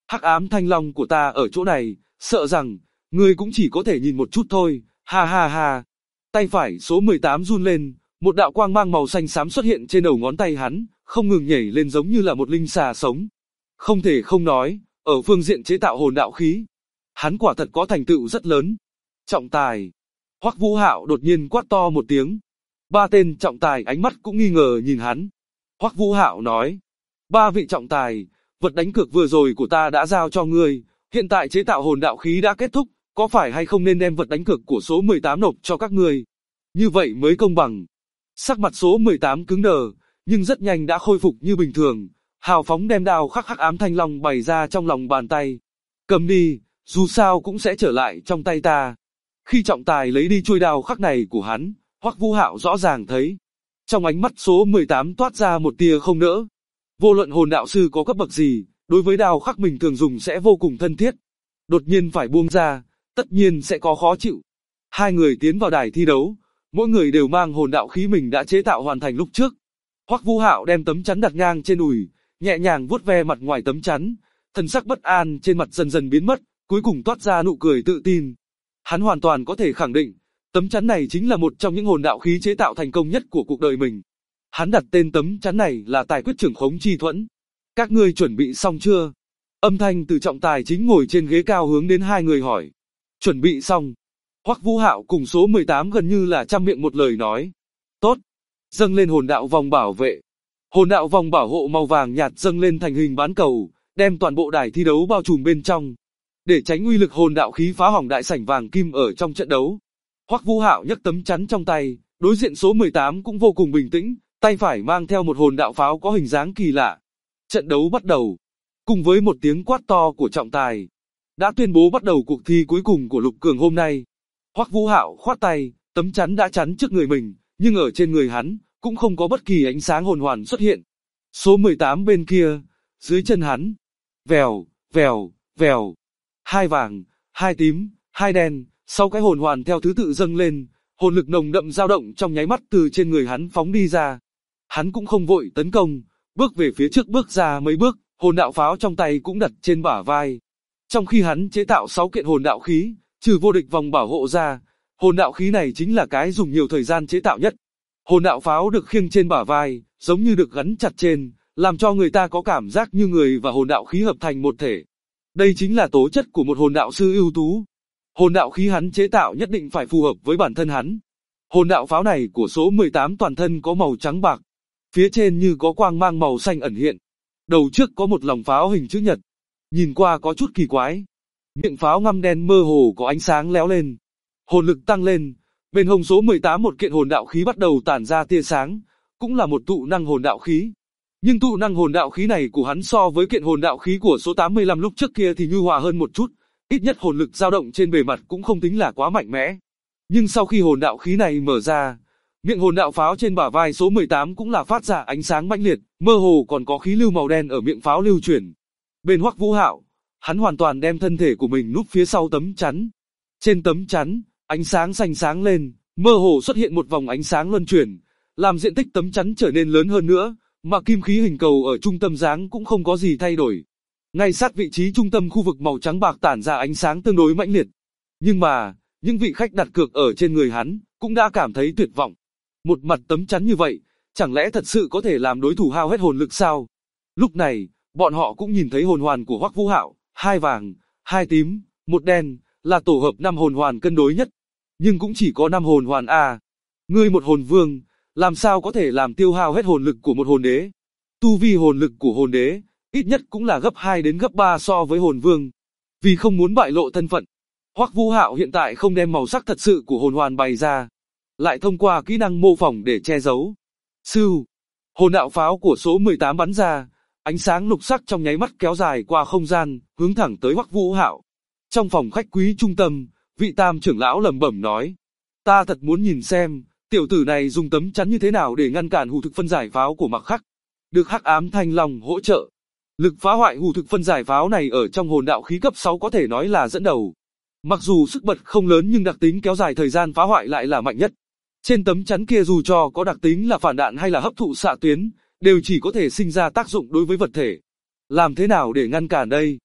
Hắc ám thanh long của ta ở chỗ này, sợ rằng, ngươi cũng chỉ có thể nhìn một chút thôi, ha ha ha. Tay phải số 18 run lên, một đạo quang mang màu xanh xám xuất hiện trên đầu ngón tay hắn, không ngừng nhảy lên giống như là một linh xà sống. Không thể không nói, ở phương diện chế tạo hồn đạo khí, hắn quả thật có thành tựu rất lớn. Trọng tài. Hoắc Vũ Hạo đột nhiên quát to một tiếng. Ba tên trọng tài ánh mắt cũng nghi ngờ nhìn hắn. Hoắc Vũ Hạo nói, ba vị trọng tài, vật đánh cược vừa rồi của ta đã giao cho ngươi, hiện tại chế tạo hồn đạo khí đã kết thúc, có phải hay không nên đem vật đánh cược của số 18 nộp cho các ngươi? Như vậy mới công bằng. Sắc mặt số 18 cứng đờ, nhưng rất nhanh đã khôi phục như bình thường, hào phóng đem đao khắc hắc ám thanh long bày ra trong lòng bàn tay. Cầm đi, dù sao cũng sẽ trở lại trong tay ta. Khi trọng tài lấy đi chuôi đao khắc này của hắn, Hoắc Vũ Hạo rõ ràng thấy, trong ánh mắt số 18 toát ra một tia không nỡ. Vô luận hồn đạo sư có cấp bậc gì, đối với đao khắc mình thường dùng sẽ vô cùng thân thiết. Đột nhiên phải buông ra, tất nhiên sẽ có khó chịu. Hai người tiến vào đài thi đấu, mỗi người đều mang hồn đạo khí mình đã chế tạo hoàn thành lúc trước. Hoắc Vũ Hạo đem tấm chắn đặt ngang trên đùi, nhẹ nhàng vuốt ve mặt ngoài tấm chắn, thần sắc bất an trên mặt dần dần biến mất, cuối cùng toát ra nụ cười tự tin. Hắn hoàn toàn có thể khẳng định, tấm chắn này chính là một trong những hồn đạo khí chế tạo thành công nhất của cuộc đời mình. Hắn đặt tên tấm chắn này là Tài Quyết Trưởng Khống Chi Thuẫn. Các ngươi chuẩn bị xong chưa? Âm thanh từ trọng tài chính ngồi trên ghế cao hướng đến hai người hỏi. Chuẩn bị xong. Hoắc Vũ Hạo cùng số 18 gần như là trăm miệng một lời nói. Tốt. Dâng lên hồn đạo vòng bảo vệ. Hồn đạo vòng bảo hộ màu vàng nhạt dâng lên thành hình bán cầu, đem toàn bộ đài thi đấu bao trùm bên trong. Để tránh uy lực hồn đạo khí phá hỏng đại sảnh vàng kim ở trong trận đấu. Hoắc Vũ Hạo nhấc tấm chắn trong tay, đối diện số 18 cũng vô cùng bình tĩnh, tay phải mang theo một hồn đạo pháo có hình dáng kỳ lạ. Trận đấu bắt đầu. Cùng với một tiếng quát to của trọng tài, đã tuyên bố bắt đầu cuộc thi cuối cùng của Lục Cường hôm nay. Hoắc Vũ Hạo khoát tay, tấm chắn đã chắn trước người mình, nhưng ở trên người hắn cũng không có bất kỳ ánh sáng hồn hoàn xuất hiện. Số 18 bên kia, dưới chân hắn, vèo, vèo, vèo, hai vàng, hai tím, hai đen, 6 cái hồn hoàn theo thứ tự dâng lên, hồn lực nồng đậm dao động trong nháy mắt từ trên người hắn phóng đi ra. Hắn cũng không vội tấn công, bước về phía trước bước ra mấy bước, hồn đạo pháo trong tay cũng đặt trên bả vai. Trong khi hắn chế tạo 6 kiện hồn đạo khí, trừ vô địch vòng bảo hộ ra, hồn đạo khí này chính là cái dùng nhiều thời gian chế tạo nhất. Hồn đạo pháo được khiêng trên bả vai, giống như được gắn chặt trên, làm cho người ta có cảm giác như người và hồn đạo khí hợp thành một thể. Đây chính là tố chất của một hồn đạo sư ưu tú. Hồn đạo khí hắn chế tạo nhất định phải phù hợp với bản thân hắn. Hồn đạo pháo này của số 18 toàn thân có màu trắng bạc, phía trên như có quang mang màu xanh ẩn hiện. Đầu trước có một lòng pháo hình chữ nhật, nhìn qua có chút kỳ quái. Miệng pháo ngăm đen mơ hồ có ánh sáng léo lên. Hồn lực tăng lên, bên hông số 18 một kiện hồn đạo khí bắt đầu tản ra tia sáng, cũng là một tụ năng hồn đạo khí. Nhưng tụ năng hồn đạo khí này của hắn so với kiện hồn đạo khí của số 85 lúc trước kia thì nhu hòa hơn một chút, ít nhất hồn lực dao động trên bề mặt cũng không tính là quá mạnh mẽ. Nhưng sau khi hồn đạo khí này mở ra, miệng hồn đạo pháo trên bả vai số 18 cũng là phát ra ánh sáng mãnh liệt, mơ hồ còn có khí lưu màu đen ở miệng pháo lưu chuyển. Bên Hoắc Vũ Hạo, hắn hoàn toàn đem thân thể của mình núp phía sau tấm chắn. Trên tấm chắn, ánh sáng xanh sáng lên, mơ hồ xuất hiện một vòng ánh sáng luân chuyển, làm diện tích tấm chắn trở nên lớn hơn nữa, mà kim khí hình cầu ở trung tâm dáng cũng không có gì thay đổi. Ngay sát vị trí trung tâm khu vực màu trắng bạc tản ra ánh sáng tương đối mãnh liệt. Nhưng mà, những vị khách đặt cược ở trên người hắn cũng đã cảm thấy tuyệt vọng. Một mặt tấm chắn như vậy, chẳng lẽ thật sự có thể làm đối thủ hao hết hồn lực sao? Lúc này, bọn họ cũng nhìn thấy hồn hoàn của Hoắc Vũ Hạo, 2 vàng, 2 tím, 1 đen, là tổ hợp 5 hồn hoàn cân đối nhất. Nhưng cũng chỉ có 5 hồn hoàn à. Ngươi một hồn vương, làm sao có thể làm tiêu hao hết hồn lực của một hồn đế? Tu vi hồn lực của hồn đế, ít nhất cũng là gấp 2 đến gấp 3 so với hồn vương. Vì không muốn bại lộ thân phận, Hoắc Vũ Hạo hiện tại không đem màu sắc thật sự của hồn hoàn bày ra, lại thông qua kỹ năng mô phỏng để che giấu. Sưu, hồn đạo pháo của số 18 bắn ra, ánh sáng lục sắc trong nháy mắt kéo dài qua không gian, hướng thẳng tới Hoắc Vũ Hạo. Trong phòng khách quý trung tâm, vị Tam trưởng lão lẩm bẩm nói: "Ta thật muốn nhìn xem, tiểu tử này dùng tấm chắn như thế nào để ngăn cản hủ thực phân giải pháo của Mặc Khắc." Được Hắc Ám Thanh Long hỗ trợ, lực phá hoại hủ thực phân giải pháo này ở trong hồn đạo khí cấp 6 có thể nói là dẫn đầu. Mặc dù sức bật không lớn nhưng đặc tính kéo dài thời gian phá hoại lại là mạnh nhất. Trên tấm chắn kia dù cho có đặc tính là phản đạn hay là hấp thụ xạ tuyến, đều chỉ có thể sinh ra tác dụng đối với vật thể. Làm thế nào để ngăn cản đây?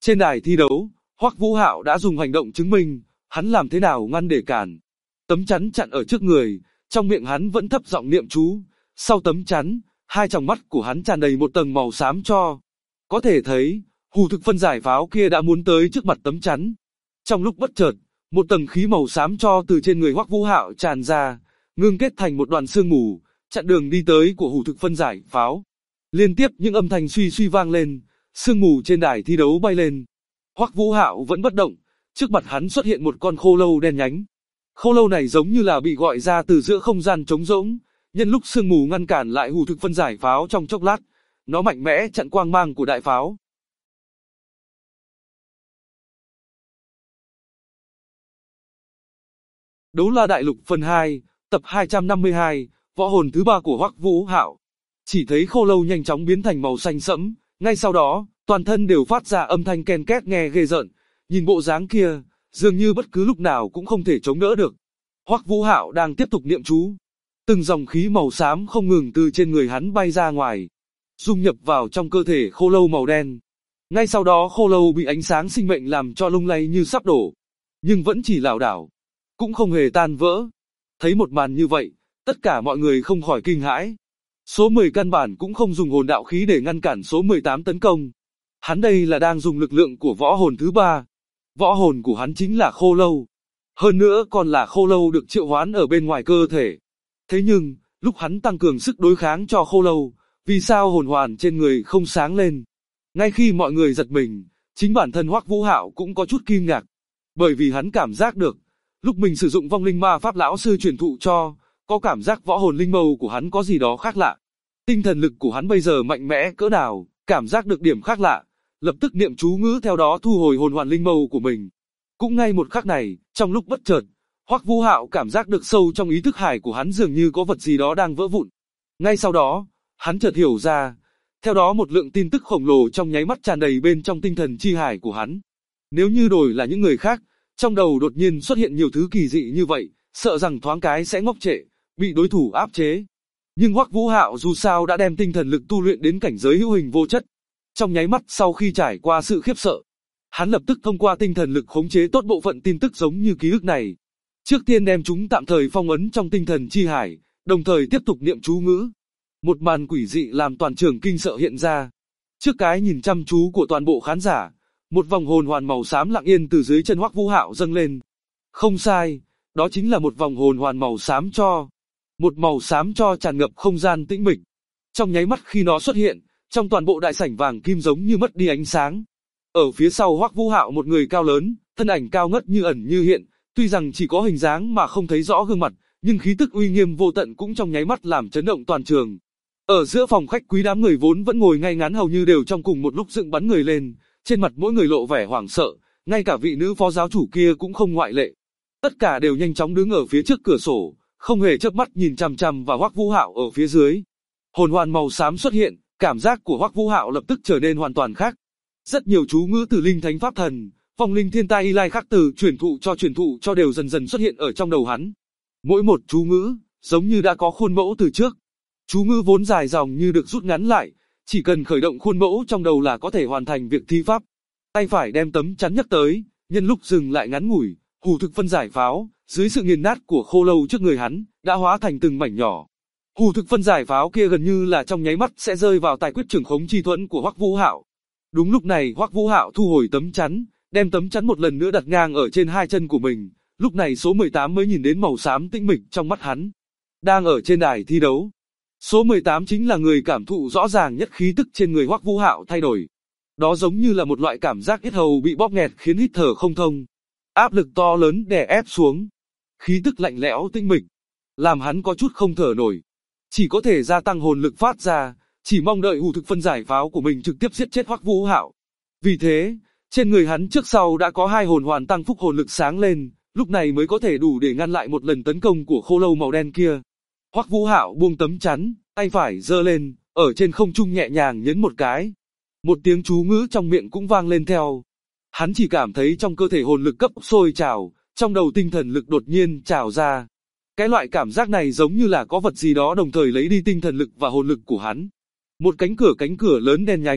Trên đài thi đấu, Hoắc Vũ Hạo đã dùng hành động chứng minh, hắn làm thế nào ngăn để cản. Tấm chắn chặn ở trước người, trong miệng hắn vẫn thấp giọng niệm chú. Sau tấm chắn, hai tròng mắt của hắn tràn đầy một tầng màu xám cho. Có thể thấy, hù thực phân giải pháo kia đã muốn tới trước mặt tấm chắn. Trong lúc bất chợt, một tầng khí màu xám cho từ trên người Hoắc Vũ Hạo tràn ra, ngưng kết thành một đoàn sương mù, chặn đường đi tới của hù thực phân giải pháo. Liên tiếp những âm thanh suy suy vang lên, sương mù trên đài thi đấu bay lên. Hoắc Vũ Hạo vẫn bất động, trước mặt hắn xuất hiện một con khô lâu đen nhánh. Khô lâu này giống như là bị gọi ra từ giữa không gian trống rỗng, nhân lúc sương mù ngăn cản lại hù thực phân giải pháo trong chốc lát, nó mạnh mẽ chặn quang mang của đại pháo. Đấu La Đại Lục phần 2, tập 252, võ hồn thứ 3 của Hoắc Vũ Hạo. Chỉ thấy khô lâu nhanh chóng biến thành màu xanh sẫm, ngay sau đó, toàn thân đều phát ra âm thanh ken két nghe ghê rợn, nhìn bộ dáng kia, dường như bất cứ lúc nào cũng không thể chống đỡ được. Hoắc Vũ Hạo đang tiếp tục niệm chú, từng dòng khí màu xám không ngừng từ trên người hắn bay ra ngoài, dung nhập vào trong cơ thể khô lâu màu đen. Ngay sau đó khô lâu bị ánh sáng sinh mệnh làm cho lung lay như sắp đổ, nhưng vẫn chỉ lảo đảo, cũng không hề tan vỡ. Thấy một màn như vậy, tất cả mọi người không khỏi kinh hãi. Số 10 căn bản cũng không dùng hồn đạo khí để ngăn cản số 18 tấn công. Hắn đây là đang dùng lực lượng của võ hồn thứ 3. Võ hồn của hắn chính là khô lâu. Hơn nữa còn là khô lâu được triệu hoán ở bên ngoài cơ thể. Thế nhưng, lúc hắn tăng cường sức đối kháng cho khô lâu, vì sao hồn hoàn trên người không sáng lên? Ngay khi mọi người giật mình, chính bản thân Hoắc Vũ Hạo cũng có chút kinh ngạc. Bởi vì hắn cảm giác được, lúc mình sử dụng vong linh ma pháp lão sư truyền thụ cho, có cảm giác võ hồn linh mâu của hắn có gì đó khác lạ. Tinh thần lực của hắn bây giờ mạnh mẽ cỡ nào, cảm giác được điểm khác lạ, lập tức niệm chú ngữ theo đó thu hồi hồn hoàn linh mâu của mình. Cũng ngay một khắc này, trong lúc bất chợt, Hoắc Vũ Hạo cảm giác được sâu trong ý thức hải của hắn dường như có vật gì đó đang vỡ vụn. Ngay sau đó, hắn chợt hiểu ra, theo đó một lượng tin tức khổng lồ trong nháy mắt tràn đầy bên trong tinh thần chi hải của hắn. Nếu như đổi là những người khác, trong đầu đột nhiên xuất hiện nhiều thứ kỳ dị như vậy, sợ rằng thoáng cái sẽ ngốc trệ, bị đối thủ áp chế. Nhưng Hoắc Vũ Hạo dù sao đã đem tinh thần lực tu luyện đến cảnh giới hữu hình vô chất. Trong nháy mắt sau khi trải qua sự khiếp sợ, hắn lập tức thông qua tinh thần lực khống chế tốt bộ phận tin tức giống như ký ức này. Trước tiên đem chúng tạm thời phong ấn trong tinh thần chi hải, đồng thời tiếp tục niệm chú ngữ. Một màn quỷ dị làm toàn trường kinh sợ hiện ra. Trước cái nhìn chăm chú của toàn bộ khán giả, một vòng hồn hoàn màu xám lặng yên từ dưới chân Hoắc Vũ Hạo dâng lên. Không sai, đó chính là một vòng hồn hoàn màu xám cho. Một màu xám cho tràn ngập không gian tĩnh mịch. Trong nháy mắt khi nó xuất hiện, trong toàn bộ đại sảnh vàng kim giống như mất đi ánh sáng. Ở phía sau Hoắc Vũ Hạo một người cao lớn, thân ảnh cao ngất như ẩn như hiện, tuy rằng chỉ có hình dáng mà không thấy rõ gương mặt, nhưng khí tức uy nghiêm vô tận cũng trong nháy mắt làm chấn động toàn trường. Ở giữa phòng khách quý đám người vốn vẫn ngồi ngay ngắn hầu như đều trong cùng một lúc dựng bắn người lên, trên mặt mỗi người lộ vẻ hoảng sợ, ngay cả vị nữ phó giáo chủ kia cũng không ngoại lệ. Tất cả đều nhanh chóng đứng ở phía trước cửa sổ, không hề chớp mắt nhìn chằm chằm vào Hoắc Vũ Hạo ở phía dưới. Hồn hoàn màu xám xuất hiện, cảm giác của Hoắc Vũ Hạo lập tức trở nên hoàn toàn khác. Rất nhiều chú ngữ từ linh thánh pháp thần, vong linh thiên tai y lai khắc từ truyền thụ cho đều dần dần xuất hiện ở trong đầu hắn. Mỗi một chú ngữ, giống như đã có khuôn mẫu từ trước. Chú ngữ vốn dài dòng như được rút ngắn lại, chỉ cần khởi động khuôn mẫu trong đầu là có thể hoàn thành việc thi pháp. Tay phải đem tấm chắn nhấc tới, nhân lúc dừng lại ngắn ngủi, hù thực phân giải pháo, dưới sự nghiền nát của khô lâu trước người hắn, đã hóa thành từng mảnh nhỏ. Hù thực phân giải pháo kia gần như là trong nháy mắt sẽ rơi vào tài quyết trưởng khống chi thuẫn của Hoắc Vũ Hạo. Đúng lúc này Hoắc Vũ Hạo thu hồi tấm chắn, đem tấm chắn một lần nữa đặt ngang ở trên hai chân của mình. Lúc này số 18 mới nhìn đến màu xám tĩnh mịch trong mắt hắn. Đang ở trên đài thi đấu. Số 18 chính là người cảm thụ rõ ràng nhất khí tức trên người Hoắc Vũ Hạo thay đổi. Đó giống như là một loại cảm giác yết hầu bị bóp nghẹt khiến hít thở không thông. Áp lực to lớn đè ép xuống. Khí tức lạnh lẽo tĩnh mịch, làm hắn có chút không thở nổi. Chỉ có thể gia tăng hồn lực phát ra, chỉ mong đợi hù thực phân giải pháo của mình trực tiếp giết chết Hoắc Vũ Hạo. Vì thế, trên người hắn trước sau đã có hai hồn hoàn tăng phúc hồn lực sáng lên, lúc này mới có thể đủ để ngăn lại một lần tấn công của khô lâu màu đen kia. Hoắc Vũ Hạo buông tấm chắn, tay phải giơ lên, ở trên không trung nhẹ nhàng nhấn một cái. Một tiếng chú ngữ trong miệng cũng vang lên theo. Hắn chỉ cảm thấy trong cơ thể hồn lực cấp sôi trào, trong đầu tinh thần lực đột nhiên trào ra. Cái loại cảm giác này giống như là có vật gì đó đồng thời lấy đi tinh thần lực và hồn lực của hắn. Một cánh cửa lớn đen nhánh,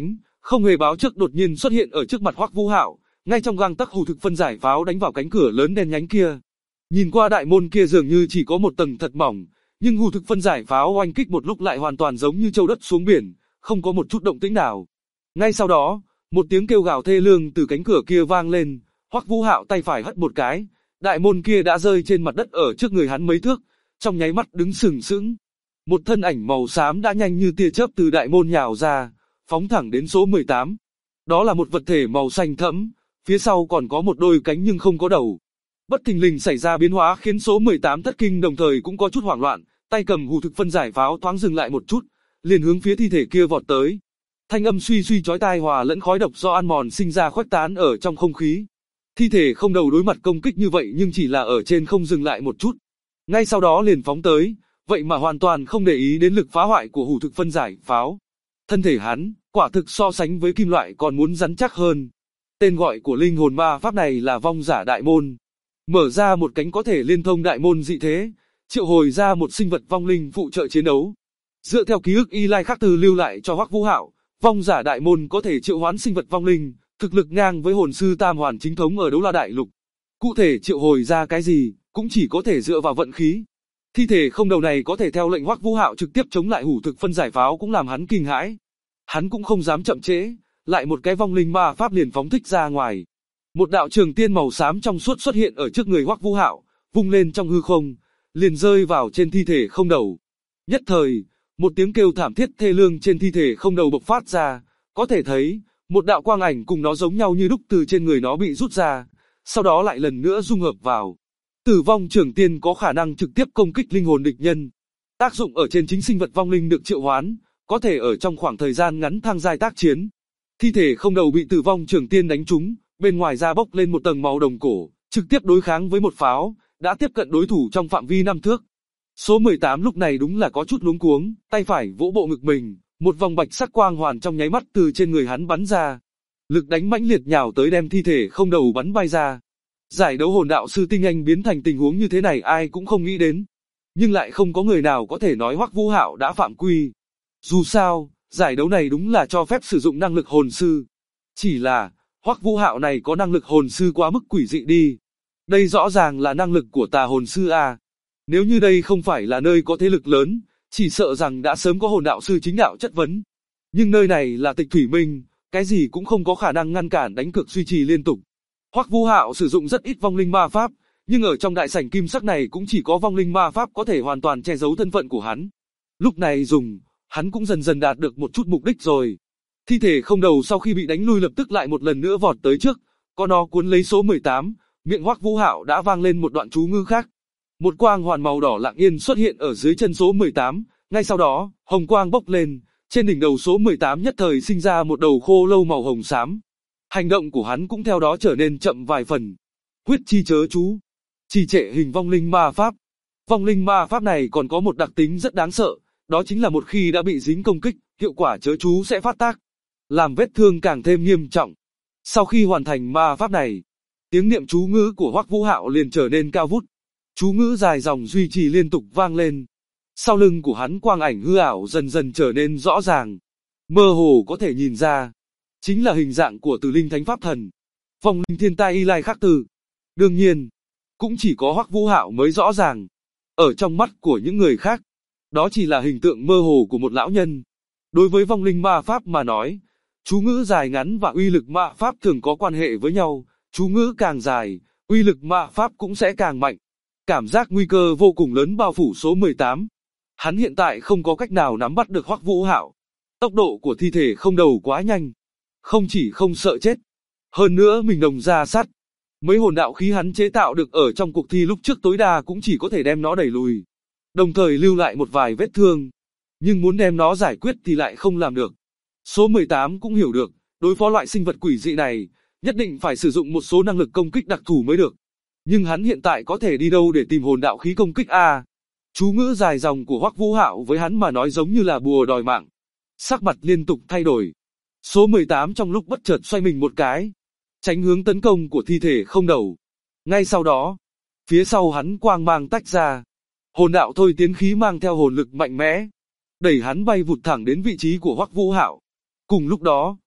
không hề báo trước đột nhiên xuất hiện ở trước mặt Hoắc Vũ Hạo, ngay trong gang tấc hủ thực phân giải pháo đánh vào cánh cửa lớn đen nhánh kia. Nhìn qua đại môn kia dường như chỉ có một tầng thật mỏng, nhưng hủ thực phân giải pháo oanh kích một lúc lại hoàn toàn giống như châu đất xuống biển, không có một chút động tĩnh nào. Ngay sau đó, một tiếng kêu gào thê lương từ cánh cửa kia vang lên, Hoắc Vũ Hạo tay phải hất một cái, đại môn kia đã rơi trên mặt đất ở trước người hắn mấy thước, trong nháy mắt đứng sừng sững. Một thân ảnh màu xám đã nhanh như tia chớp từ đại môn nhào ra, phóng thẳng đến số 18. Đó là một vật thể màu xanh thẫm, phía sau còn có một đôi cánh nhưng không có đầu. Bất thình lình xảy ra biến hóa khiến số 18 thất kinh đồng thời cũng có chút hoảng loạn, tay cầm hủ thực phân giải pháo thoáng dừng lại một chút, liền hướng phía thi thể kia vọt tới. Thanh âm suy suy chói tai hòa lẫn khói độc do ăn mòn sinh ra khuếch tán ở trong không khí. Thi thể không đầu đối mặt công kích như vậy nhưng chỉ là ở trên không dừng lại một chút. Ngay sau đó liền phóng tới, vậy mà hoàn toàn không để ý đến lực phá hoại của hủ thực phân giải pháo. Thân thể hắn, quả thực so sánh với kim loại còn muốn rắn chắc hơn. Tên gọi của linh hồn ma pháp này là vong giả đại môn. Mở ra một cánh có thể liên thông đại môn dị thế, triệu hồi ra một sinh vật vong linh phụ trợ chiến đấu. Dựa theo ký ức Y Lai Khắc Từ lưu lại cho Hoắc Vũ Hạo, vong giả đại môn có thể triệu hoán sinh vật vong linh, thực lực ngang với hồn sư tam hoàn chính thống ở Đấu La Đại Lục. Cụ thể triệu hồi ra cái gì, cũng chỉ có thể dựa vào vận khí. Thi thể không đầu này có thể theo lệnh Hoắc Vũ Hạo trực tiếp chống lại hủ thực phân giải pháo cũng làm hắn kinh hãi. Hắn cũng không dám chậm trễ, lại một cái vong linh ma pháp liền phóng thích ra ngoài. Một đạo trường tiên màu xám trong suốt xuất hiện ở trước người Hoắc Vũ Hạo, vung lên trong hư không, liền rơi vào trên thi thể không đầu. Nhất thời, một tiếng kêu thảm thiết thê lương trên thi thể không đầu bộc phát ra, có thể thấy, một đạo quang ảnh cùng nó giống nhau như đúc từ trên người nó bị rút ra, sau đó lại lần nữa dung hợp vào. Tử vong trường tiên có khả năng trực tiếp công kích linh hồn địch nhân. Tác dụng ở trên chính sinh vật vong linh được triệu hoán, có thể ở trong khoảng thời gian ngắn thăng giai tác chiến. Thi thể không đầu bị tử vong trường tiên đánh trúng, bên ngoài da bốc lên một tầng máu đồng cổ, trực tiếp đối kháng với một pháo, đã tiếp cận đối thủ trong phạm vi 5 thước. Số 18 lúc này đúng là có chút luống cuống, tay phải vỗ bộ ngực mình, một vòng bạch sắc quang hoàn trong nháy mắt từ trên người hắn bắn ra. Lực đánh mãnh liệt nhào tới đem thi thể không đầu bắn bay ra. Giải đấu hồn đạo sư tinh anh biến thành tình huống như thế này ai cũng không nghĩ đến. Nhưng lại không có người nào có thể nói Hoắc Vũ Hạo đã phạm quy. Dù sao, giải đấu này đúng là cho phép sử dụng năng lực hồn sư. Chỉ là, Hoắc Vũ Hạo này có năng lực hồn sư quá mức quỷ dị đi. Đây rõ ràng là năng lực của tà hồn sư à. Nếu như đây không phải là nơi có thế lực lớn, chỉ sợ rằng đã sớm có hồn đạo sư chính đạo chất vấn. Nhưng nơi này là Tịch Thủy Minh, cái gì cũng không có khả năng ngăn cản đánh cược duy trì liên tục. Hoắc Vũ Hạo sử dụng rất ít vong linh ma pháp, nhưng ở trong đại sảnh kim sắc này cũng chỉ có vong linh ma pháp có thể hoàn toàn che giấu thân phận của hắn. Lúc này dùng, hắn cũng dần dần đạt được một chút mục đích rồi. Thi thể không đầu sau khi bị đánh lui lập tức lại một lần nữa vọt tới trước, có nó cuốn lấy số 18, miệng Hoắc Vũ Hạo đã vang lên một đoạn chú ngữ khác. Một quang hoàn màu đỏ lặng yên xuất hiện ở dưới chân số 18, ngay sau đó, hồng quang bốc lên, trên đỉnh đầu số 18 nhất thời sinh ra một đầu khô lâu màu hồng xám. Hành động của hắn cũng theo đó trở nên chậm vài phần. Huyết chi chớ chú, trì trệ hình vong linh ma pháp. Vong linh ma pháp này còn có một đặc tính rất đáng sợ, đó chính là một khi đã bị dính công kích, hiệu quả chớ chú sẽ phát tác, làm vết thương càng thêm nghiêm trọng. Sau khi hoàn thành ma pháp này, tiếng niệm chú ngữ của Hoắc Vũ Hạo liền trở nên cao vút. Chú ngữ dài dòng duy trì liên tục vang lên. Sau lưng của hắn quang ảnh hư ảo dần dần trở nên rõ ràng. Mơ hồ có thể nhìn ra, chính là hình dạng của Tử Linh Thánh Pháp Thần, vong linh thiên tai Y Lai Khắc Từ. Đương nhiên, cũng chỉ có Hoắc Vũ Hạo mới rõ ràng. Ở trong mắt của những người khác, đó chỉ là hình tượng mơ hồ của một lão nhân. Đối với vong linh ma pháp mà nói, chú ngữ dài ngắn và uy lực ma pháp thường có quan hệ với nhau, chú ngữ càng dài, uy lực ma pháp cũng sẽ càng mạnh. Cảm giác nguy cơ vô cùng lớn bao phủ số 18. Hắn hiện tại không có cách nào nắm bắt được Hoắc Vũ Hạo. Tốc độ của thi thể không đầu quá nhanh. Không chỉ không sợ chết, hơn nữa mình đồng ra sát. Mấy hồn đạo khí hắn chế tạo được ở trong cuộc thi lúc trước tối đa cũng chỉ có thể đem nó đẩy lùi. Đồng thời lưu lại một vài vết thương. Nhưng muốn đem nó giải quyết thì lại không làm được. Số 18 cũng hiểu được, đối phó loại sinh vật quỷ dị này, nhất định phải sử dụng một số năng lực công kích đặc thù mới được. Nhưng hắn hiện tại có thể đi đâu để tìm hồn đạo khí công kích a? Chú ngữ dài dòng của Hoắc Vũ Hạo với hắn mà nói giống như là bùa đòi mạng. Sắc mặt liên tục thay đổi. Số 18 trong lúc bất chợt xoay mình một cái, tránh hướng tấn công của thi thể không đầu. Ngay sau đó, phía sau hắn quang mang tách ra. Hồn đạo thôi tiến khí mang theo hồn lực mạnh mẽ, đẩy hắn bay vụt thẳng đến vị trí của Hoắc Vũ Hạo. Cùng lúc đó,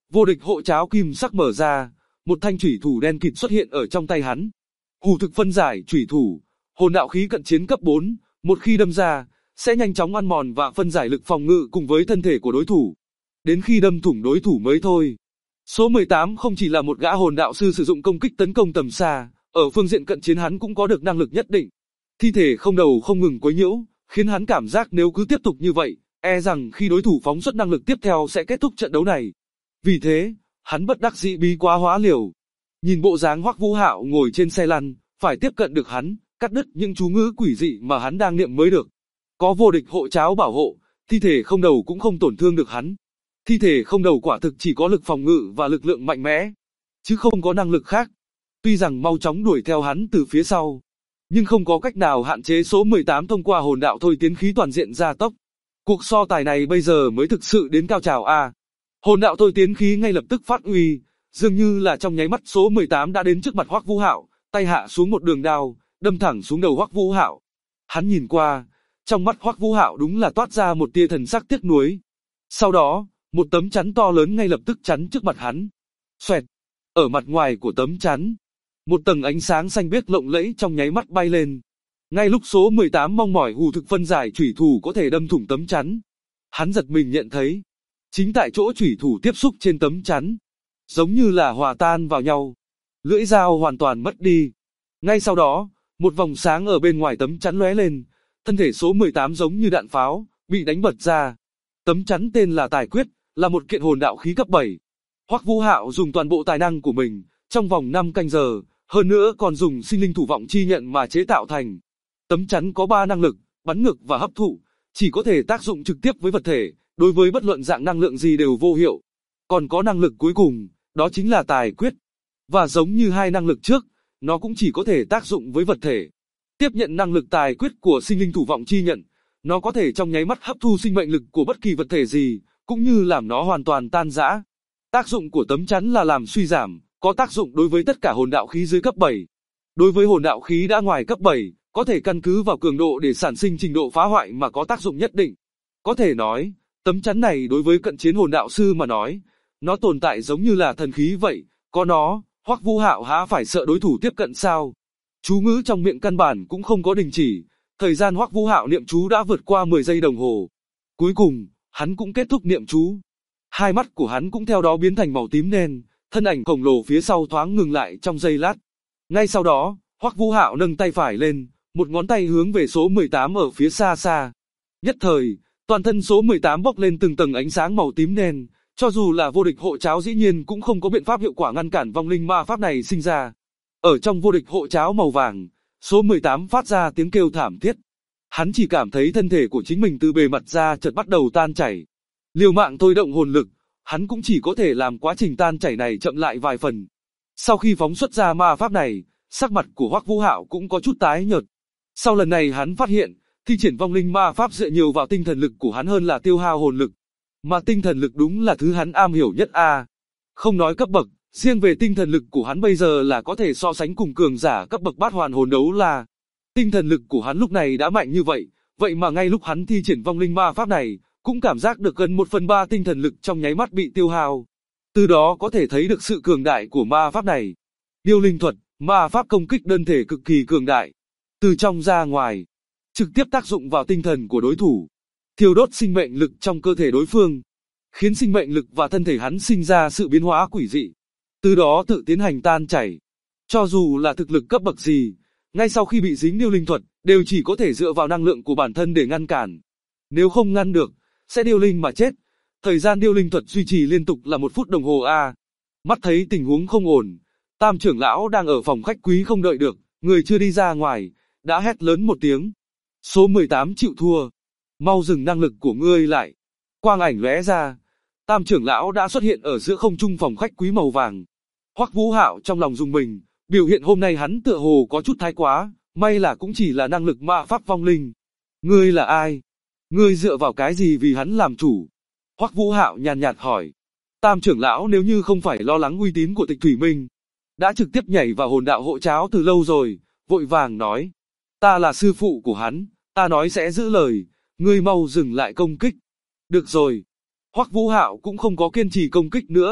Vô địch hộ cháo kim sắc mở ra, một thanh chủy thủ đen kịt xuất hiện ở trong tay hắn. Hủ thực phân giải chủy thủ, hồn đạo khí cận chiến cấp 4, một khi đâm ra, sẽ nhanh chóng ăn mòn và phân giải lực phòng ngự cùng với thân thể của đối thủ. Đến khi đâm thủng đối thủ mới thôi. Số 18 không chỉ là một gã hồn đạo sư sử dụng công kích tấn công tầm xa, ở phương diện cận chiến hắn cũng có được năng lực nhất định. Thi thể không đầu không ngừng quấy nhiễu, khiến hắn cảm giác nếu cứ tiếp tục như vậy, e rằng khi đối thủ phóng xuất năng lực tiếp theo sẽ kết thúc trận đấu này. Vì thế, hắn bất đắc dĩ bí quá hóa liều. Nhìn bộ dáng Hoắc Vũ Hạo ngồi trên xe lăn, phải tiếp cận được hắn, cắt đứt những chú ngữ quỷ dị mà hắn đang niệm mới được. Có vô địch hộ cháo bảo hộ, thi thể không đầu cũng không tổn thương được hắn. Thi thể không đầu quả thực chỉ có lực phòng ngự và lực lượng mạnh mẽ, chứ không có năng lực khác. Tuy rằng mau chóng đuổi theo hắn từ phía sau, nhưng không có cách nào hạn chế số 18 thông qua hồn đạo thôi tiến khí toàn diện gia tốc. Cuộc so tài này bây giờ mới thực sự đến cao trào a. Hồn đạo thôi tiến khí ngay lập tức phát uy, dường như là trong nháy mắt số 18 đã đến trước mặt Hoắc Vũ Hạo, tay hạ xuống một đường đao, đâm thẳng xuống đầu Hoắc Vũ Hạo. Hắn nhìn qua, trong mắt Hoắc Vũ Hạo đúng là toát ra một tia thần sắc tiếc nuối. Sau đó, một tấm chắn to lớn ngay lập tức chắn trước mặt hắn. Xoẹt, ở mặt ngoài của tấm chắn, một tầng ánh sáng xanh biếc lộng lẫy trong nháy mắt bay lên. Ngay lúc số 18 mong mỏi hủ thực phân giải chủy thủ có thể đâm thủng tấm chắn, hắn giật mình nhận thấy, chính tại chỗ chủy thủ tiếp xúc trên tấm chắn, giống như là hòa tan vào nhau. Lưỡi dao hoàn toàn mất đi. Ngay sau đó, một vòng sáng ở bên ngoài tấm chắn lóe lên, thân thể số 18 giống như đạn pháo, bị đánh bật ra. Tấm chắn tên là Tài Quyết, là một kiện hồn đạo khí cấp 7. Hoắc Vũ Hạo dùng toàn bộ tài năng của mình, trong vòng 5 canh giờ, hơn nữa còn dùng sinh linh thủ vọng chi nhận mà chế tạo thành. Tấm chắn có 3 năng lực, bắn ngược và hấp thụ, chỉ có thể tác dụng trực tiếp với vật thể, đối với bất luận dạng năng lượng gì đều vô hiệu. Còn có năng lực cuối cùng, đó chính là Tài Quyết. Và giống như hai năng lực trước, nó cũng chỉ có thể tác dụng với vật thể. Tiếp nhận năng lực Tài Quyết của sinh linh thủ vọng chi nhận, nó có thể trong nháy mắt hấp thu sinh mệnh lực của bất kỳ vật thể gì, cũng như làm nó hoàn toàn tan rã. Tác dụng của tấm chắn là làm suy giảm, có tác dụng đối với tất cả hồn đạo khí dưới cấp 7. Đối với hồn đạo khí đã ngoài cấp 7, có thể căn cứ vào cường độ để sản sinh trình độ phá hoại mà có tác dụng nhất định. Có thể nói, tấm chắn này đối với cận chiến hồn đạo sư mà nói, nó tồn tại giống như là thần khí vậy, có nó, Hoắc Vũ Hạo há phải sợ đối thủ tiếp cận sao? Chú ngữ trong miệng căn bản cũng không có đình chỉ, thời gian Hoắc Vũ Hạo niệm chú đã vượt qua 10 giây đồng hồ. Cuối cùng, hắn cũng kết thúc niệm chú. Hai mắt của hắn cũng theo đó biến thành màu tím đen, thân ảnh khổng lồ phía sau thoáng ngừng lại trong giây lát. Ngay sau đó, Hoắc Vũ Hạo nâng tay phải lên, một ngón tay hướng về số 18 ở phía xa xa. Nhất thời, toàn thân số 18 bốc lên từng tầng ánh sáng màu tím đen, cho dù là vô địch hộ cháo dĩ nhiên cũng không có biện pháp hiệu quả ngăn cản vong linh ma pháp này sinh ra. Ở trong vô địch hộ cháo màu vàng, số 18 phát ra tiếng kêu thảm thiết. Hắn chỉ cảm thấy thân thể của chính mình từ bề mặt ra chợt bắt đầu tan chảy. Liều mạng thôi động hồn lực, hắn cũng chỉ có thể làm quá trình tan chảy này chậm lại vài phần. Sau khi phóng xuất ra ma pháp này, sắc mặt của Hoắc Vũ Hạo cũng có chút tái nhợt. Sau lần này hắn phát hiện, thi triển vong linh ma pháp dựa nhiều vào tinh thần lực của hắn hơn là tiêu hao hồn lực. Mà tinh thần lực đúng là thứ hắn am hiểu nhất a. Không nói cấp bậc, riêng về tinh thần lực của hắn bây giờ là có thể so sánh cùng cường giả cấp bậc bát hoàn hồn đấu la. Tinh thần lực của hắn lúc này đã mạnh như vậy, vậy mà ngay lúc hắn thi triển vong linh ma pháp này, cũng cảm giác được gần 1/3 tinh thần lực trong nháy mắt bị tiêu hao. Từ đó có thể thấy được sự cường đại của ma pháp này. Điêu linh thuật, ma pháp công kích đơn thể cực kỳ cường đại. Từ trong ra ngoài, trực tiếp tác dụng vào tinh thần của đối thủ, thiêu đốt sinh mệnh lực trong cơ thể đối phương, khiến sinh mệnh lực và thân thể hắn sinh ra sự biến hóa quỷ dị. Từ đó tự tiến hành tan chảy. Cho dù là thực lực cấp bậc gì, ngay sau khi bị dính điêu linh thuật, đều chỉ có thể dựa vào năng lượng của bản thân để ngăn cản. Nếu không ngăn được, sẽ điêu linh mà chết. Thời gian điêu linh thuật duy trì liên tục là 1 phút đồng hồ a. Mắt thấy tình huống không ổn, Tam trưởng lão đang ở phòng khách quý không đợi được, người chưa đi ra ngoài, đã hét lớn một tiếng. Số 18 chịu thua. Mau dừng năng lực của ngươi lại. Quang ảnh lóe ra, Tam trưởng lão đã xuất hiện ở giữa không trung phòng khách quý màu vàng. Hoắc Vũ Hạo trong lòng rùng mình, biểu hiện hôm nay hắn tựa hồ có chút thái quá, may là cũng chỉ là năng lực ma pháp vong linh. Ngươi là ai? Ngươi dựa vào cái gì vì hắn làm chủ? Hoắc Vũ Hạo nhàn nhạt hỏi. Tam trưởng lão nếu như không phải lo lắng uy tín của Tịch Thủy Minh, đã trực tiếp nhảy vào hồn đạo hộ cháo từ lâu rồi, vội vàng nói. Ta là sư phụ của hắn, ta nói sẽ giữ lời, ngươi mau dừng lại công kích. Được rồi. Hoắc Vũ Hạo cũng không có kiên trì công kích nữa,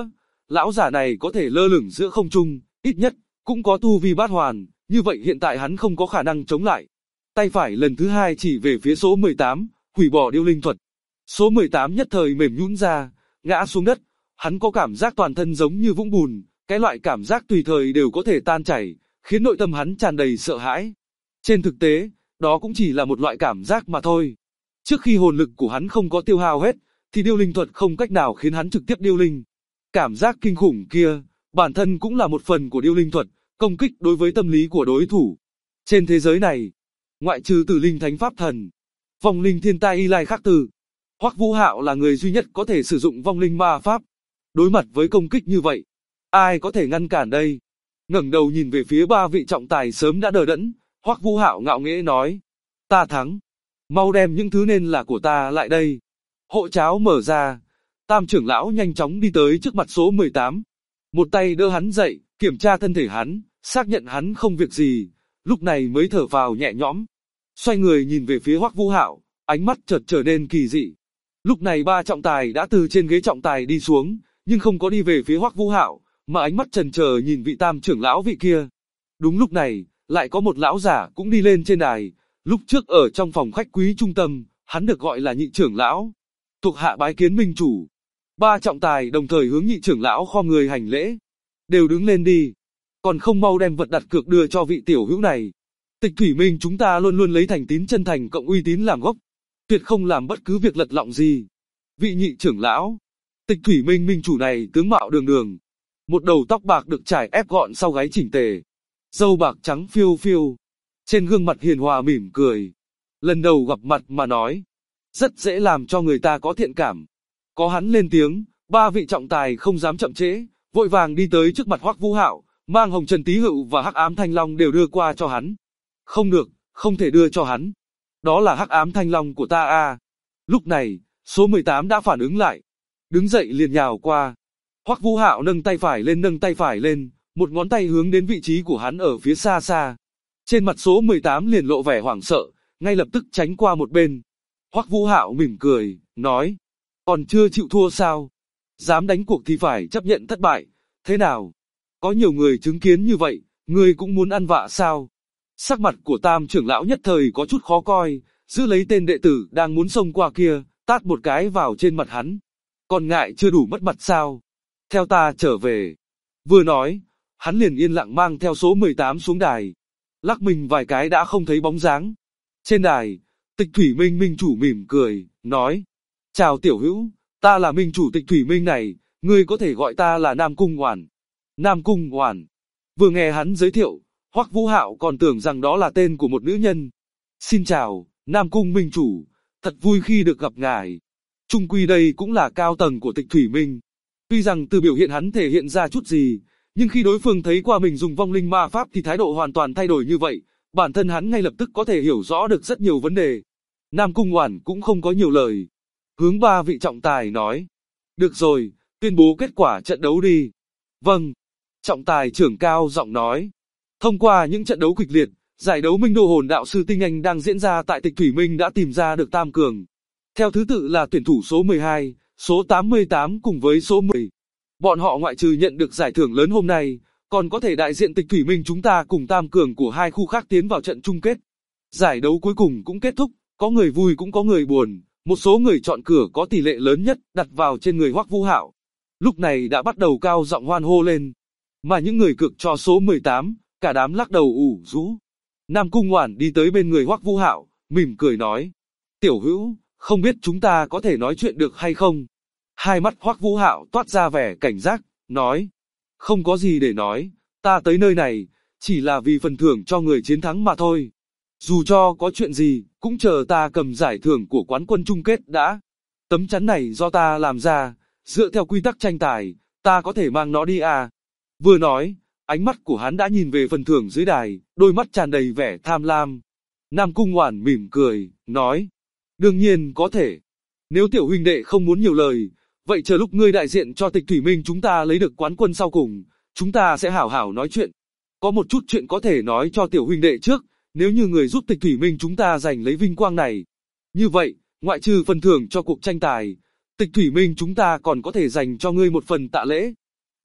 lão giả này có thể lơ lửng giữa không trung, ít nhất cũng có tu vi bát hoàn, như vậy hiện tại hắn không có khả năng chống lại. Tay phải lần thứ hai chỉ về phía số 18, hủy bỏ điêu linh thuật. Số 18 nhất thời mềm nhũn ra, ngã xuống đất, hắn có cảm giác toàn thân giống như vũng bùn, cái loại cảm giác tùy thời đều có thể tan chảy, khiến nội tâm hắn tràn đầy sợ hãi. Trên thực tế, đó cũng chỉ là một loại cảm giác mà thôi. Trước khi hồn lực của hắn không có tiêu hao hết, thì điêu linh thuật không cách nào khiến hắn trực tiếp điêu linh. Cảm giác kinh khủng kia, bản thân cũng là một phần của điêu linh thuật, công kích đối với tâm lý của đối thủ. Trên thế giới này, ngoại trừ Tử Linh Thánh Pháp Thần, vong linh thiên tai Y Lai Khắc Tử, Hoắc Vũ Hạo là người duy nhất có thể sử dụng vong linh ma pháp. Đối mặt với công kích như vậy, ai có thể ngăn cản đây? Ngẩng đầu nhìn về phía ba vị trọng tài sớm đã đờ đẫn, Hoắc Vũ Hạo ngạo nghễ nói: "Ta thắng, mau đem những thứ nên là của ta lại đây." Hộ cháo mở ra, Tam trưởng lão nhanh chóng đi tới trước mặt số 18, một tay đỡ hắn dậy, kiểm tra thân thể hắn, xác nhận hắn không việc gì, lúc này mới thở phào nhẹ nhõm. Xoay người nhìn về phía Hoắc Vũ Hạo, ánh mắt chợt trở nên kỳ dị. Lúc này ba trọng tài đã từ trên ghế trọng tài đi xuống, nhưng không có đi về phía Hoắc Vũ Hạo, mà ánh mắt chần chờ nhìn vị Tam trưởng lão vị kia. Đúng lúc này, lại có một lão giả cũng đi lên trên đài. Lúc trước ở trong phòng khách quý trung tâm, hắn được gọi là nhị trưởng lão. Thuộc hạ bái kiến minh chủ. Ba trọng tài đồng thời hướng nhị trưởng lão khom người hành lễ. Đều đứng lên đi. Còn không mau đem vật đặt cược đưa cho vị tiểu hữu này. Tịch Thủy Minh chúng ta luôn luôn lấy thành tín chân thành cộng uy tín làm gốc. Tuyệt không làm bất cứ việc lật lọng gì. Vị nhị trưởng lão, Tịch Thủy Minh minh chủ này tướng mạo đường đường. Một đầu tóc bạc được trải ép gọn sau gáy chỉnh tề. Râu bạc trắng phiêu phiêu. Trên gương mặt hiền hòa mỉm cười. Lần đầu gặp mặt mà nói. Rất dễ làm cho người ta có thiện cảm. Có hắn lên tiếng, ba vị trọng tài không dám chậm trễ, vội vàng đi tới trước mặt Hoắc Vũ Hạo, mang Hồng Trần Tý Hựu và Hắc Ám Thanh Long đều đưa qua cho hắn. Không được, không thể đưa cho hắn. Đó là Hắc Ám Thanh Long của ta a. Lúc này, số 18 đã phản ứng lại. Đứng dậy liền nhào qua. Hoắc Vũ Hạo nâng tay phải lên, một ngón tay hướng đến vị trí của hắn ở phía xa xa. Trên mặt số 18 liền lộ vẻ hoảng sợ, ngay lập tức tránh qua một bên. Hoắc Vũ Hạo mỉm cười, nói: "Còn chưa chịu thua sao? Dám đánh cuộc thì phải chấp nhận thất bại, thế nào? Có nhiều người chứng kiến như vậy, ngươi cũng muốn ăn vạ sao?" Sắc mặt của Tam trưởng lão nhất thời có chút khó coi, giữ lấy tên đệ tử đang muốn xông qua kia, tát một cái vào trên mặt hắn. "Còn ngại chưa đủ mất mặt sao? Theo ta trở về." Vừa nói, hắn liền yên lặng mang theo số 18 xuống đài. Lắc mình vài cái đã không thấy bóng dáng. Trên đài, Tịch Thủy Minh minh chủ mỉm cười, nói: "Chào tiểu hữu, ta là minh chủ Tịch Thủy Minh này, ngươi có thể gọi ta là Nam Cung Oản." Nam Cung Oản. Vừa nghe hắn giới thiệu, Hoắc Vũ Hạo còn tưởng rằng đó là tên của một nữ nhân. "Xin chào, Nam Cung minh chủ, thật vui khi được gặp ngài." Chung quy đây cũng là cao tầng của Tịch Thủy Minh. Tuy rằng từ biểu hiện hắn thể hiện ra chút gì, nhưng khi đối phương thấy qua mình dùng vong linh ma pháp thì thái độ hoàn toàn thay đổi như vậy, bản thân hắn ngay lập tức có thể hiểu rõ được rất nhiều vấn đề. Nam Cung Oản cũng không có nhiều lời. Hướng ba vị trọng tài nói: "Được rồi, tuyên bố kết quả trận đấu đi." "Vâng." Trọng tài trưởng cao giọng nói. Thông qua những trận đấu kịch liệt, giải đấu Minh Đô Hồn Đạo Sư Tinh Anh đang diễn ra tại Tịch Thủy Minh đã tìm ra được tam cường. Theo thứ tự là tuyển thủ số 12, số 88 cùng với số 10. Bọn họ ngoại trừ nhận được giải thưởng lớn hôm nay, còn có thể đại diện Tịch Thủy Minh chúng ta cùng tam cường của hai khu khác tiến vào trận chung kết. Giải đấu cuối cùng cũng kết thúc, có người vui cũng có người buồn, một số người chọn cửa có tỷ lệ lớn nhất đặt vào trên người Hoắc Vũ Hạo. Lúc này đã bắt đầu cao giọng hoan hô lên, mà những người cược cho số 18, cả đám lắc đầu ủ rũ. Nam Cung Oản đi tới bên người Hoắc Vũ Hạo, mỉm cười nói: "Tiểu hữu, không biết chúng ta có thể nói chuyện được hay không?" Hai mắt Hoắc Vũ Hạo toát ra vẻ cảnh giác, nói: "Không có gì để nói, ta tới nơi này, chỉ là vì phần thưởng cho người chiến thắng mà thôi. Dù cho có chuyện gì, cũng chờ ta cầm giải thưởng của quán quân chung kết đã. Tấm chắn này do ta làm ra, dựa theo quy tắc tranh tài, ta có thể mang nó đi à?" Vừa nói, ánh mắt của hắn đã nhìn về phần thưởng dưới đài, đôi mắt tràn đầy vẻ tham lam. Nam Cung Oản mỉm cười, nói: "Đương nhiên có thể. Nếu tiểu huynh đệ không muốn nhiều lời, vậy chờ lúc ngươi đại diện cho Tịch Thủy Minh chúng ta lấy được quán quân sau cùng, chúng ta sẽ hảo hảo nói chuyện. Có một chút chuyện có thể nói cho tiểu huynh đệ trước, nếu như người giúp Tịch Thủy Minh chúng ta giành lấy vinh quang này. Như vậy, ngoại trừ phần thưởng cho cuộc tranh tài, Tịch Thủy Minh chúng ta còn có thể dành cho ngươi một phần tạ lễ."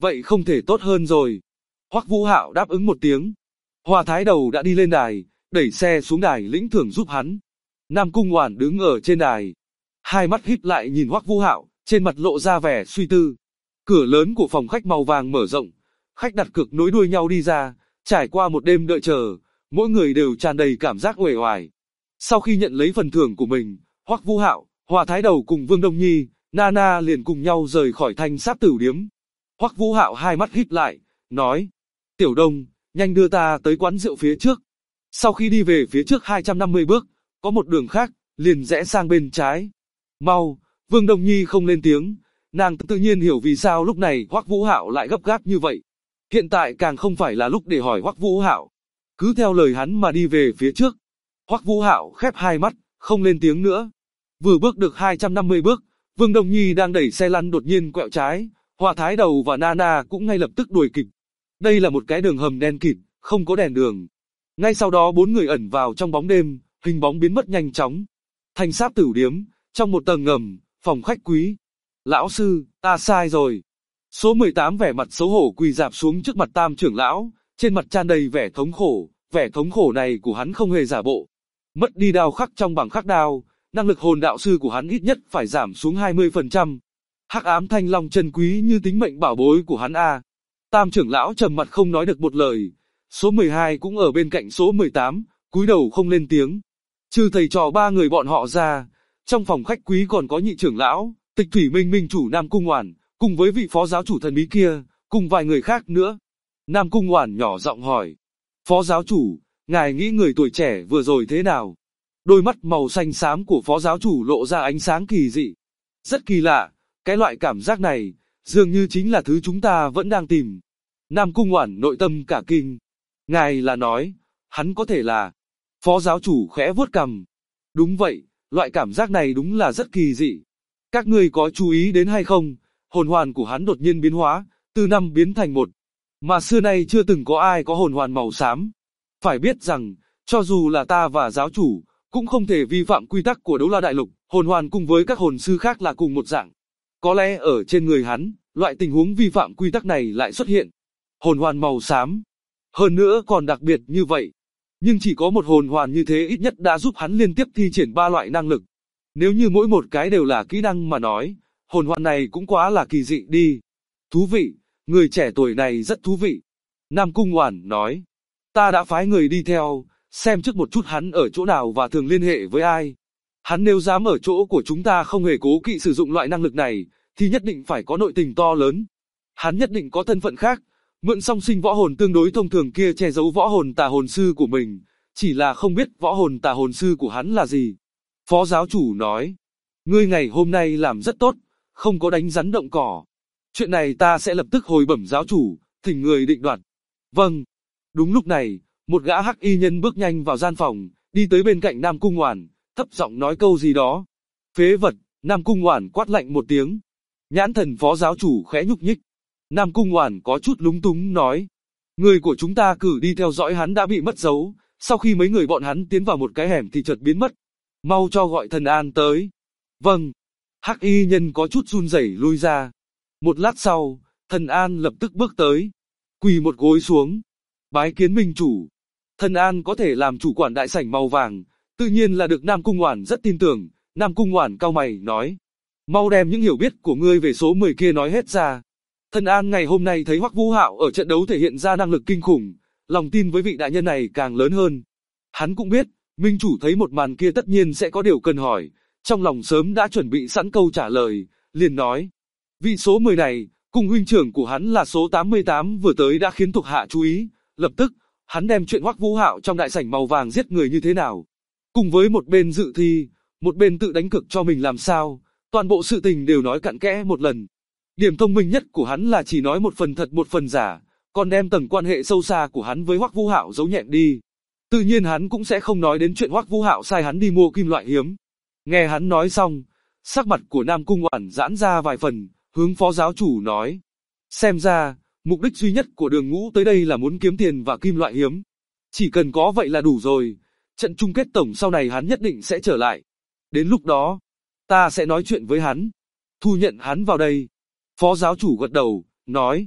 vậy không thể tốt hơn rồi. Hoắc Vũ Hạo đáp ứng một tiếng. Hòa Thái Đầu đã đi lên đài, đẩy xe xuống đài lĩnh thưởng giúp hắn. Nam Cung Oản đứng ở trên đài, hai mắt híp lại nhìn Hoắc Vũ Hạo, trên mặt lộ ra vẻ suy tư. Cửa lớn của phòng khách màu vàng mở rộng, khách đặt cược nối đuôi nhau đi ra, trải qua một đêm đợi chờ, mỗi người đều tràn đầy cảm giác uể oải. Sau khi nhận lấy phần thưởng của mình, Hoắc Vũ Hạo, Hòa Thái Đầu cùng Vương Đông Nhi, Nana liền cùng nhau rời khỏi Thanh Sáp Tử Điếm. Hoắc Vũ Hạo hai mắt híp lại, nói: "Tiểu Đông, nhanh đưa ta tới quán rượu phía trước." Sau khi đi về phía trước 250 bước, có một đường khác, liền rẽ sang bên trái. "Mau!" Vương Đông Nhi không lên tiếng, nàng tự nhiên hiểu vì sao lúc này Hoắc Vũ Hạo lại gấp gáp như vậy. Hiện tại càng không phải là lúc để hỏi Hoắc Vũ Hạo. Cứ theo lời hắn mà đi về phía trước. Hoắc Vũ Hạo khép hai mắt, không lên tiếng nữa. Vừa bước được 250 bước, Vương Đông Nhi đang đẩy xe lăn đột nhiên quẹo trái, Hòa Thái Đầu và Nana cũng ngay lập tức đuổi kịp. Đây là một cái đường hầm đen kịt, không có đèn đường. Ngay sau đó bốn người ẩn vào trong bóng đêm, hình bóng biến mất nhanh chóng. Thanh Sáp Tử Điếm, trong một tầng ngầm, phòng khách quý. "Lão sư, ta sai rồi." Số 18 vẻ mặt xấu hổ quỳ rạp xuống trước mặt Tam trưởng lão, trên mặt tràn đầy vẻ thống khổ này của hắn không hề giả bộ. Mất đi đao khắc trong bảng khắc đao, năng lực hồn đạo sư của hắn ít nhất phải giảm xuống 20%. Hắc ám thanh long chân quý như tính mệnh bảo bối của hắn a. Tam trưởng lão trầm mặt không nói được một lời. Số 12 cũng ở bên cạnh số 18, cúi đầu không lên tiếng. Trừ thầy trò ba người bọn họ ra, trong phòng khách quý còn có nhị trưởng lão, Tịch Thủy Minh Minh chủ Nam Cung Oản, cùng với vị phó giáo chủ thần bí kia, cùng vài người khác nữa. Nam Cung Oản nhỏ giọng hỏi: "Phó giáo chủ, ngài nghĩ người tuổi trẻ vừa rồi thế nào?" Đôi mắt màu xanh xám của phó giáo chủ lộ ra ánh sáng kỳ dị. "Rất kỳ lạ, cái loại cảm giác này, dường như chính là thứ chúng ta vẫn đang tìm." Nam Cung Oản nội tâm cả kinh. "Ngài là nói, hắn có thể là..." Phó giáo chủ khẽ vuốt cằm. "Đúng vậy, loại cảm giác này đúng là rất kỳ dị. Các ngươi có chú ý đến hay không, hồn hoàn của hắn đột nhiên biến hóa, từ 5 biến thành 1. Mà xưa nay chưa từng có ai có hồn hoàn màu xám. Phải biết rằng, cho dù là ta và giáo chủ, cũng không thể vi phạm quy tắc của Đấu La Đại Lục, hồn hoàn cùng với các hồn sư khác là cùng một dạng. Có lẽ ở trên người hắn, loại tình huống vi phạm quy tắc này lại xuất hiện. Hồn hoàn màu xám. Hơn nữa còn đặc biệt như vậy. Nhưng chỉ có một hồn hoàn như thế ít nhất đã giúp hắn liên tiếp thi triển 3 loại năng lực. Nếu như mỗi một cái đều là kỹ năng mà nói, hồn hoàn này cũng quá là kỳ dị đi." "Thú vị, người trẻ tuổi này rất thú vị." Nam Cung Oản nói. "Ta đã phái người đi theo, xem trước một chút hắn ở chỗ nào và thường liên hệ với ai. Hắn nếu dám ở chỗ của chúng ta không hề cố kỵ sử dụng loại năng lực này, thì nhất định phải có nội tình to lớn. Hắn nhất định có thân phận khác, mượn song sinh võ hồn tương đối thông thường kia che giấu võ hồn tà hồn sư của mình, chỉ là không biết võ hồn tà hồn sư của hắn là gì." Phó giáo chủ nói: "Ngươi ngày hôm nay làm rất tốt, không có đánh rắn động cỏ. Chuyện này ta sẽ lập tức hồi bẩm giáo chủ, thỉnh người định đoạt." "Vâng." Đúng lúc này, một gã hắc y nhân bước nhanh vào gian phòng, đi tới bên cạnh Nam Cung Oản, thấp giọng nói câu gì đó. "Phế vật!" Nam Cung Oản quát lạnh một tiếng. Nhãn thần phó giáo chủ khẽ nhúc nhích. Nam Cung Oản có chút lúng túng nói: "Người của chúng ta cử đi theo dõi hắn đã bị mất dấu, sau khi mấy người bọn hắn tiến vào một cái hẻm thì chợt biến mất. Mau cho gọi Thần An tới." "Vâng." Hắc y nhân có chút run rẩy lui ra. Một lát sau, Thần An lập tức bước tới, quỳ một gối xuống, bái kiến minh chủ. Thần An có thể làm chủ quản đại sảnh màu vàng, tự nhiên là được Nam Cung Oản rất tin tưởng. Nam Cung Oản cau mày nói: "Mau đem những hiểu biết của ngươi về số 10 kia nói hết ra." Thần An ngày hôm nay thấy Hoắc Vũ Hạo ở trận đấu thể hiện ra năng lực kinh khủng, lòng tin với vị đại nhân này càng lớn hơn. Hắn cũng biết, minh chủ thấy một màn kia tất nhiên sẽ có điều cần hỏi, trong lòng sớm đã chuẩn bị sẵn câu trả lời, liền nói: "Vị số 10 này, cùng huynh trưởng của hắn là số 88 vừa tới đã khiến thuộc hạ chú ý." Lập tức, hắn đem chuyện Hoắc Vũ Hạo trong đại sảnh màu vàng giết người như thế nào, cùng với một bên dự thi, một bên tự đánh cược cho mình làm sao, toàn bộ sự tình đều nói cặn kẽ một lần. Điểm thông minh nhất của hắn là chỉ nói một phần thật một phần giả, còn đem tầng quan hệ sâu xa của hắn với Hoắc Vũ Hạo giấu nhẹm đi. Tự nhiên hắn cũng sẽ không nói đến chuyện Hoắc Vũ Hạo sai hắn đi mua kim loại hiếm. Nghe hắn nói xong, sắc mặt của Nam Cung Oản giãn ra vài phần, hướng phó giáo chủ nói: "Xem ra, mục đích duy nhất của Đường Ngũ tới đây là muốn kiếm tiền và kim loại hiếm. Chỉ cần có vậy là đủ rồi. Trận chung kết tổng sau này hắn nhất định sẽ trở lại. Đến lúc đó, ta sẽ nói chuyện với hắn, thu nhận hắn vào đây." Phó giáo chủ gật đầu, nói: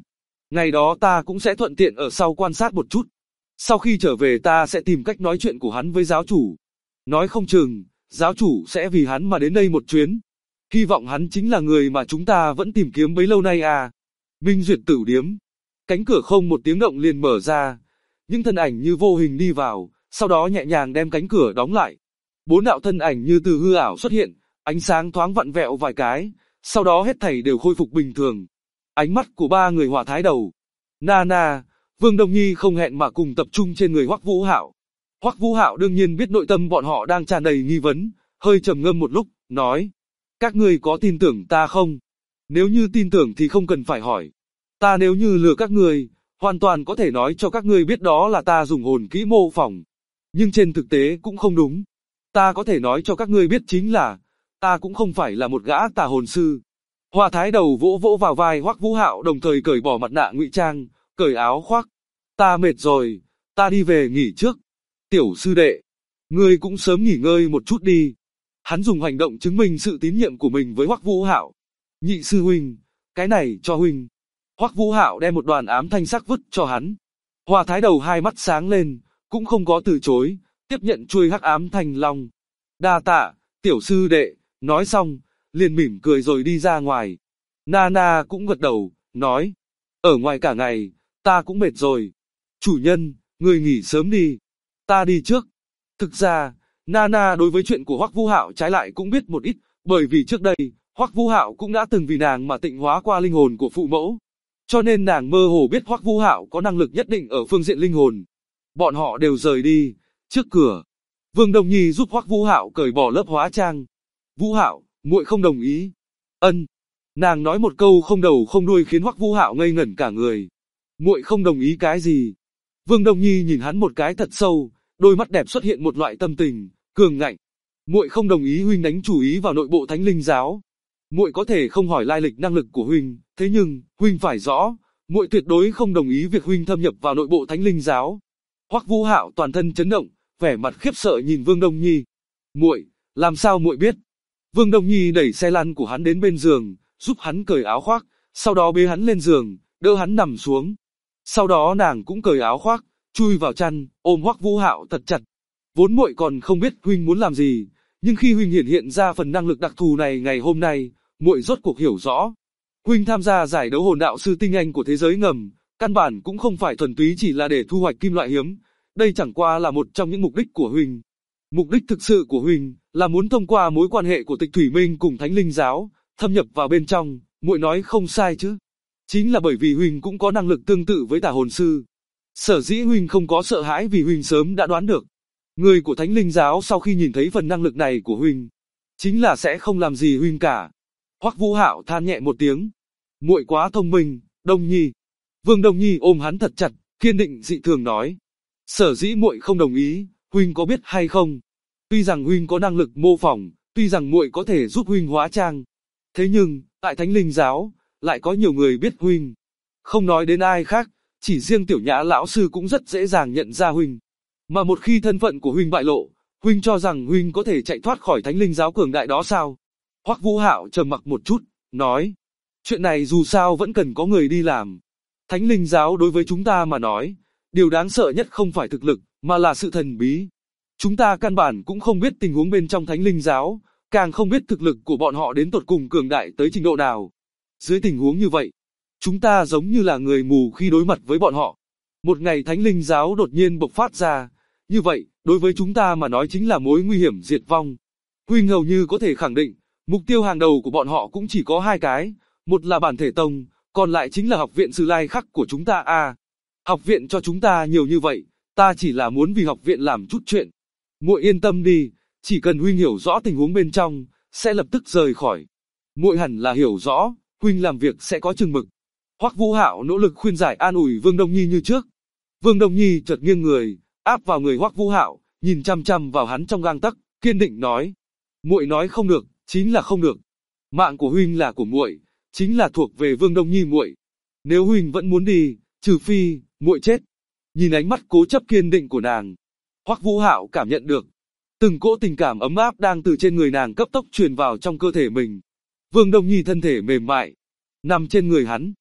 Ngày đó ta cũng sẽ thuận tiện ở sau quan sát một chút. Sau khi trở về ta sẽ tìm cách nói chuyện của hắn với giáo chủ. Nói không chừng, giáo chủ sẽ vì hắn mà đến đây một chuyến. Hy vọng hắn chính là người mà chúng ta vẫn tìm kiếm bấy lâu nay à. Minh Duyệt Tử điếm. Cánh cửa không một tiếng động liền mở ra. Những thân ảnh như vô hình đi vào, sau đó nhẹ nhàng đem cánh cửa đóng lại. 4 đạo thân ảnh như từ hư ảo xuất hiện, ánh sáng thoáng vặn vẹo vài cái, sau đó hết thảy đều khôi phục bình thường. Ánh mắt của 3 người Hỏa Thái Đầu, Nana, Vương Đông Nhi không hẹn mà cùng tập trung trên người Hoắc Vũ Hạo. Hoắc Vũ Hạo đương nhiên biết nội tâm bọn họ đang tràn đầy nghi vấn, hơi trầm ngâm một lúc, nói: các ngươi có tin tưởng ta không? Nếu như tin tưởng thì không cần phải hỏi. Ta nếu như lừa các ngươi, hoàn toàn có thể nói cho các ngươi biết đó là ta dùng hồn kỹ mô phỏng. Nhưng trên thực tế cũng không đúng. Ta có thể nói cho các ngươi biết chính là, ta cũng không phải là một gã tà hồn sư. Hỏa Thái Đầu vỗ vỗ vào vai Hoắc Vũ Hạo đồng thời cởi bỏ mặt nạ ngụy trang, cởi áo khoác. Ta mệt rồi, ta đi về nghỉ trước. Tiểu sư đệ, ngươi cũng sớm nghỉ ngơi một chút đi. Hắn dùng hành động chứng minh sự tín nhiệm của mình với Hoắc Vũ Hạo. Nhị sư huynh, cái này cho huynh. Hoắc Vũ Hạo đem một đoàn ám thanh sắc vứt cho hắn. Hỏa Thái Đầu hai mắt sáng lên, cũng không có từ chối, tiếp nhận chuôi hắc ám thanh long. Đa tạ, tiểu sư đệ, nói xong, liền mỉm cười rồi đi ra ngoài. Nana cũng gật đầu, nói, ở ngoài cả ngày, ta cũng mệt rồi. Chủ nhân, người nghỉ sớm đi, ta đi trước. Thực ra, Nana đối với chuyện của Hoắc Vũ Hạo trái lại cũng biết một ít, bởi vì trước đây, Hoắc Vũ Hạo cũng đã từng vì nàng mà tịnh hóa qua linh hồn của phụ mẫu. Cho nên nàng mơ hồ biết Hoắc Vũ Hạo có năng lực nhất định ở phương diện linh hồn. Bọn họ đều rời đi, trước cửa. Vương Đông Nhi giúp Hoắc Vũ Hạo cởi bỏ lớp hóa trang. Vũ Hạo, muội không đồng ý. Ân. Nàng nói một câu không đầu không đuôi khiến Hoắc Vũ Hạo ngây ngẩn cả người. Muội không đồng ý cái gì? Vương Đông Nhi nhìn hắn một cái thật sâu, đôi mắt đẹp xuất hiện một loại tâm tình cường ngạnh. Muội không đồng ý huynh đánh chủ ý vào nội bộ Thánh Linh giáo. Muội có thể không hỏi lai lịch năng lực của huynh, thế nhưng huynh phải rõ, muội tuyệt đối không đồng ý việc huynh thâm nhập vào nội bộ Thánh Linh giáo. Hoắc Vũ Hạo toàn thân chấn động, vẻ mặt khiếp sợ nhìn Vương Đông Nhi. Muội, làm sao muội biết? Vương Đông Nhi đẩy xe lăn của hắn đến bên giường, giúp hắn cởi áo khoác, sau đó bế hắn lên giường, đỡ hắn nằm xuống. Sau đó nàng cũng cởi áo khoác, chui vào chăn, ôm Hoắc Vũ Hạo thật chặt. Vốn muội còn không biết huynh muốn làm gì, nhưng khi huynh hiện ra phần năng lực đặc thù này ngày hôm nay, muội rốt cuộc hiểu rõ. Huynh tham gia giải đấu hồn đạo sư tinh anh của thế giới ngầm, căn bản cũng không phải thuần túy chỉ là để thu hoạch kim loại hiếm, đây chẳng qua là một trong những mục đích của huynh. Mục đích thực sự của huynh là muốn thông qua mối quan hệ của Tịch Thủy Minh cùng Thánh Linh giáo, thâm nhập vào bên trong, muội nói không sai chứ? Chính là bởi vì huynh cũng có năng lực tương tự với tà hồn sư. Sở dĩ huynh không có sợ hãi vì huynh sớm đã đoán được. Người của Thánh Linh giáo sau khi nhìn thấy phần năng lực này của huynh, chính là sẽ không làm gì huynh cả. Hoắc Vũ Hạo than nhẹ một tiếng. Muội quá thông minh, Đông Nhi. Vương Đông Nhi ôm hắn thật chặt, kiên định dị thường nói. Sở dĩ muội không đồng ý, huynh có biết hay không? Tuy rằng huynh có năng lực mô phỏng, tuy rằng muội có thể giúp huynh hóa trang, thế nhưng tại Thánh Linh giáo lại có nhiều người biết huynh. Không nói đến ai khác, chỉ riêng Tiểu Nhã lão sư cũng rất dễ dàng nhận ra huynh. Mà một khi thân phận của huynh bại lộ, huynh cho rằng huynh có thể chạy thoát khỏi Thánh Linh giáo cường đại đó sao? Hoắc Vũ Hạo trầm mặc một chút, nói, chuyện này dù sao vẫn cần có người đi làm. Thánh Linh giáo đối với chúng ta mà nói, điều đáng sợ nhất không phải thực lực, mà là sự thần bí. Chúng ta căn bản cũng không biết tình huống bên trong Thánh Linh giáo, càng không biết thực lực của bọn họ đến tột cùng cường đại tới trình độ nào. Dưới tình huống như vậy, chúng ta giống như là người mù khi đối mặt với bọn họ. Một ngày Thánh Linh giáo đột nhiên bộc phát ra, như vậy, đối với chúng ta mà nói chính là mối nguy hiểm diệt vong. Huynh hầu như có thể khẳng định, mục tiêu hàng đầu của bọn họ cũng chỉ có hai cái, một là bản thể tông, còn lại chính là học viện Sử Lai Khắc của chúng ta à. Học viện cho chúng ta nhiều như vậy, ta chỉ là muốn vì học viện làm chút chuyện. Muội yên tâm đi, chỉ cần huynh hiểu rõ tình huống bên trong, sẽ lập tức rời khỏi. Muội hẳn là hiểu rõ, huynh làm việc sẽ có chừng mực. Hoắc Vũ Hạo nỗ lực khuyên giải an ủi Vương Đông Nhi như trước. Vương Đông Nhi chợt nghiêng người, áp vào người Hoắc Vũ Hạo, nhìn chăm chăm vào hắn trong gang tấc, kiên định nói: muội nói không được, chính là không được. Mạng của huynh là của muội, chính là thuộc về Vương Đông Nhi muội. Nếu huynh vẫn muốn đi, trừ phi muội chết. Nhìn ánh mắt cố chấp kiên định của nàng, Hoắc Vũ Hạo cảm nhận được từng cỗ tình cảm ấm áp đang từ trên người nàng cấp tốc truyền vào trong cơ thể mình. Vương Đông Nhi thân thể mềm mại nằm trên người hắn,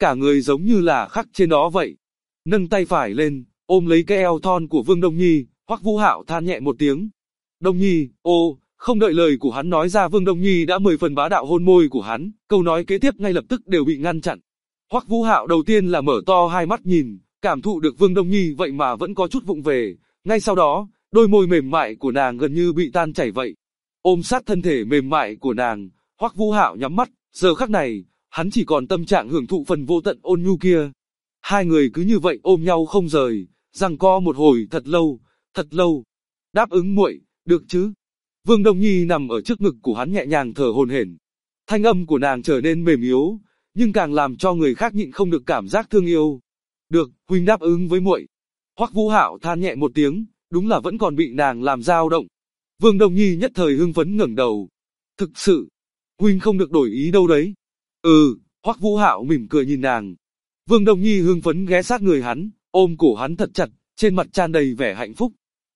cả người giống như là khắc trên đó vậy. Nâng tay phải lên, ôm lấy cái eo thon của Vương Đông Nhi, Hoắc Vũ Hạo than nhẹ một tiếng. Đông Nhi, ô, không đợi lời của hắn nói ra Vương Đông Nhi đã 10 phần bá đạo hôn môi của hắn, câu nói kế tiếp ngay lập tức đều bị ngăn chặn. Hoắc Vũ Hạo đầu tiên là mở to hai mắt nhìn, cảm thụ được Vương Đông Nhi vậy mà vẫn có chút vụng về, ngay sau đó, đôi môi mềm mại của nàng gần như bị tan chảy vậy. Ôm sát thân thể mềm mại của nàng, Hoắc Vũ Hạo nhắm mắt, giờ khắc này, hắn chỉ còn tâm trạng hưởng thụ phần vô tận ôn nhu kia. Hai người cứ như vậy ôm nhau không rời, giằng co một hồi thật lâu, thật lâu. Đáp ứng muội, được chứ? Vương Đông Nhi nằm ở trước ngực của hắn nhẹ nhàng thở hổn hển. Thanh âm của nàng trở nên mềm yếu, nhưng càng làm cho người khác nhịn không được cảm giác thương yêu. Được, huynh đáp ứng với muội. Hoắc Vũ Hạo than nhẹ một tiếng, đúng là vẫn còn bị nàng làm dao động. Vương Đông Nhi nhất thời hưng phấn ngẩng đầu. Thực sự, huynh không được đổi ý đâu đấy. Hoắc Vũ Hạo mỉm cười nhìn nàng. Vương Đông Nhi hưng phấn ghé sát người hắn, ôm cổ hắn thật chặt, trên mặt tràn đầy vẻ hạnh phúc.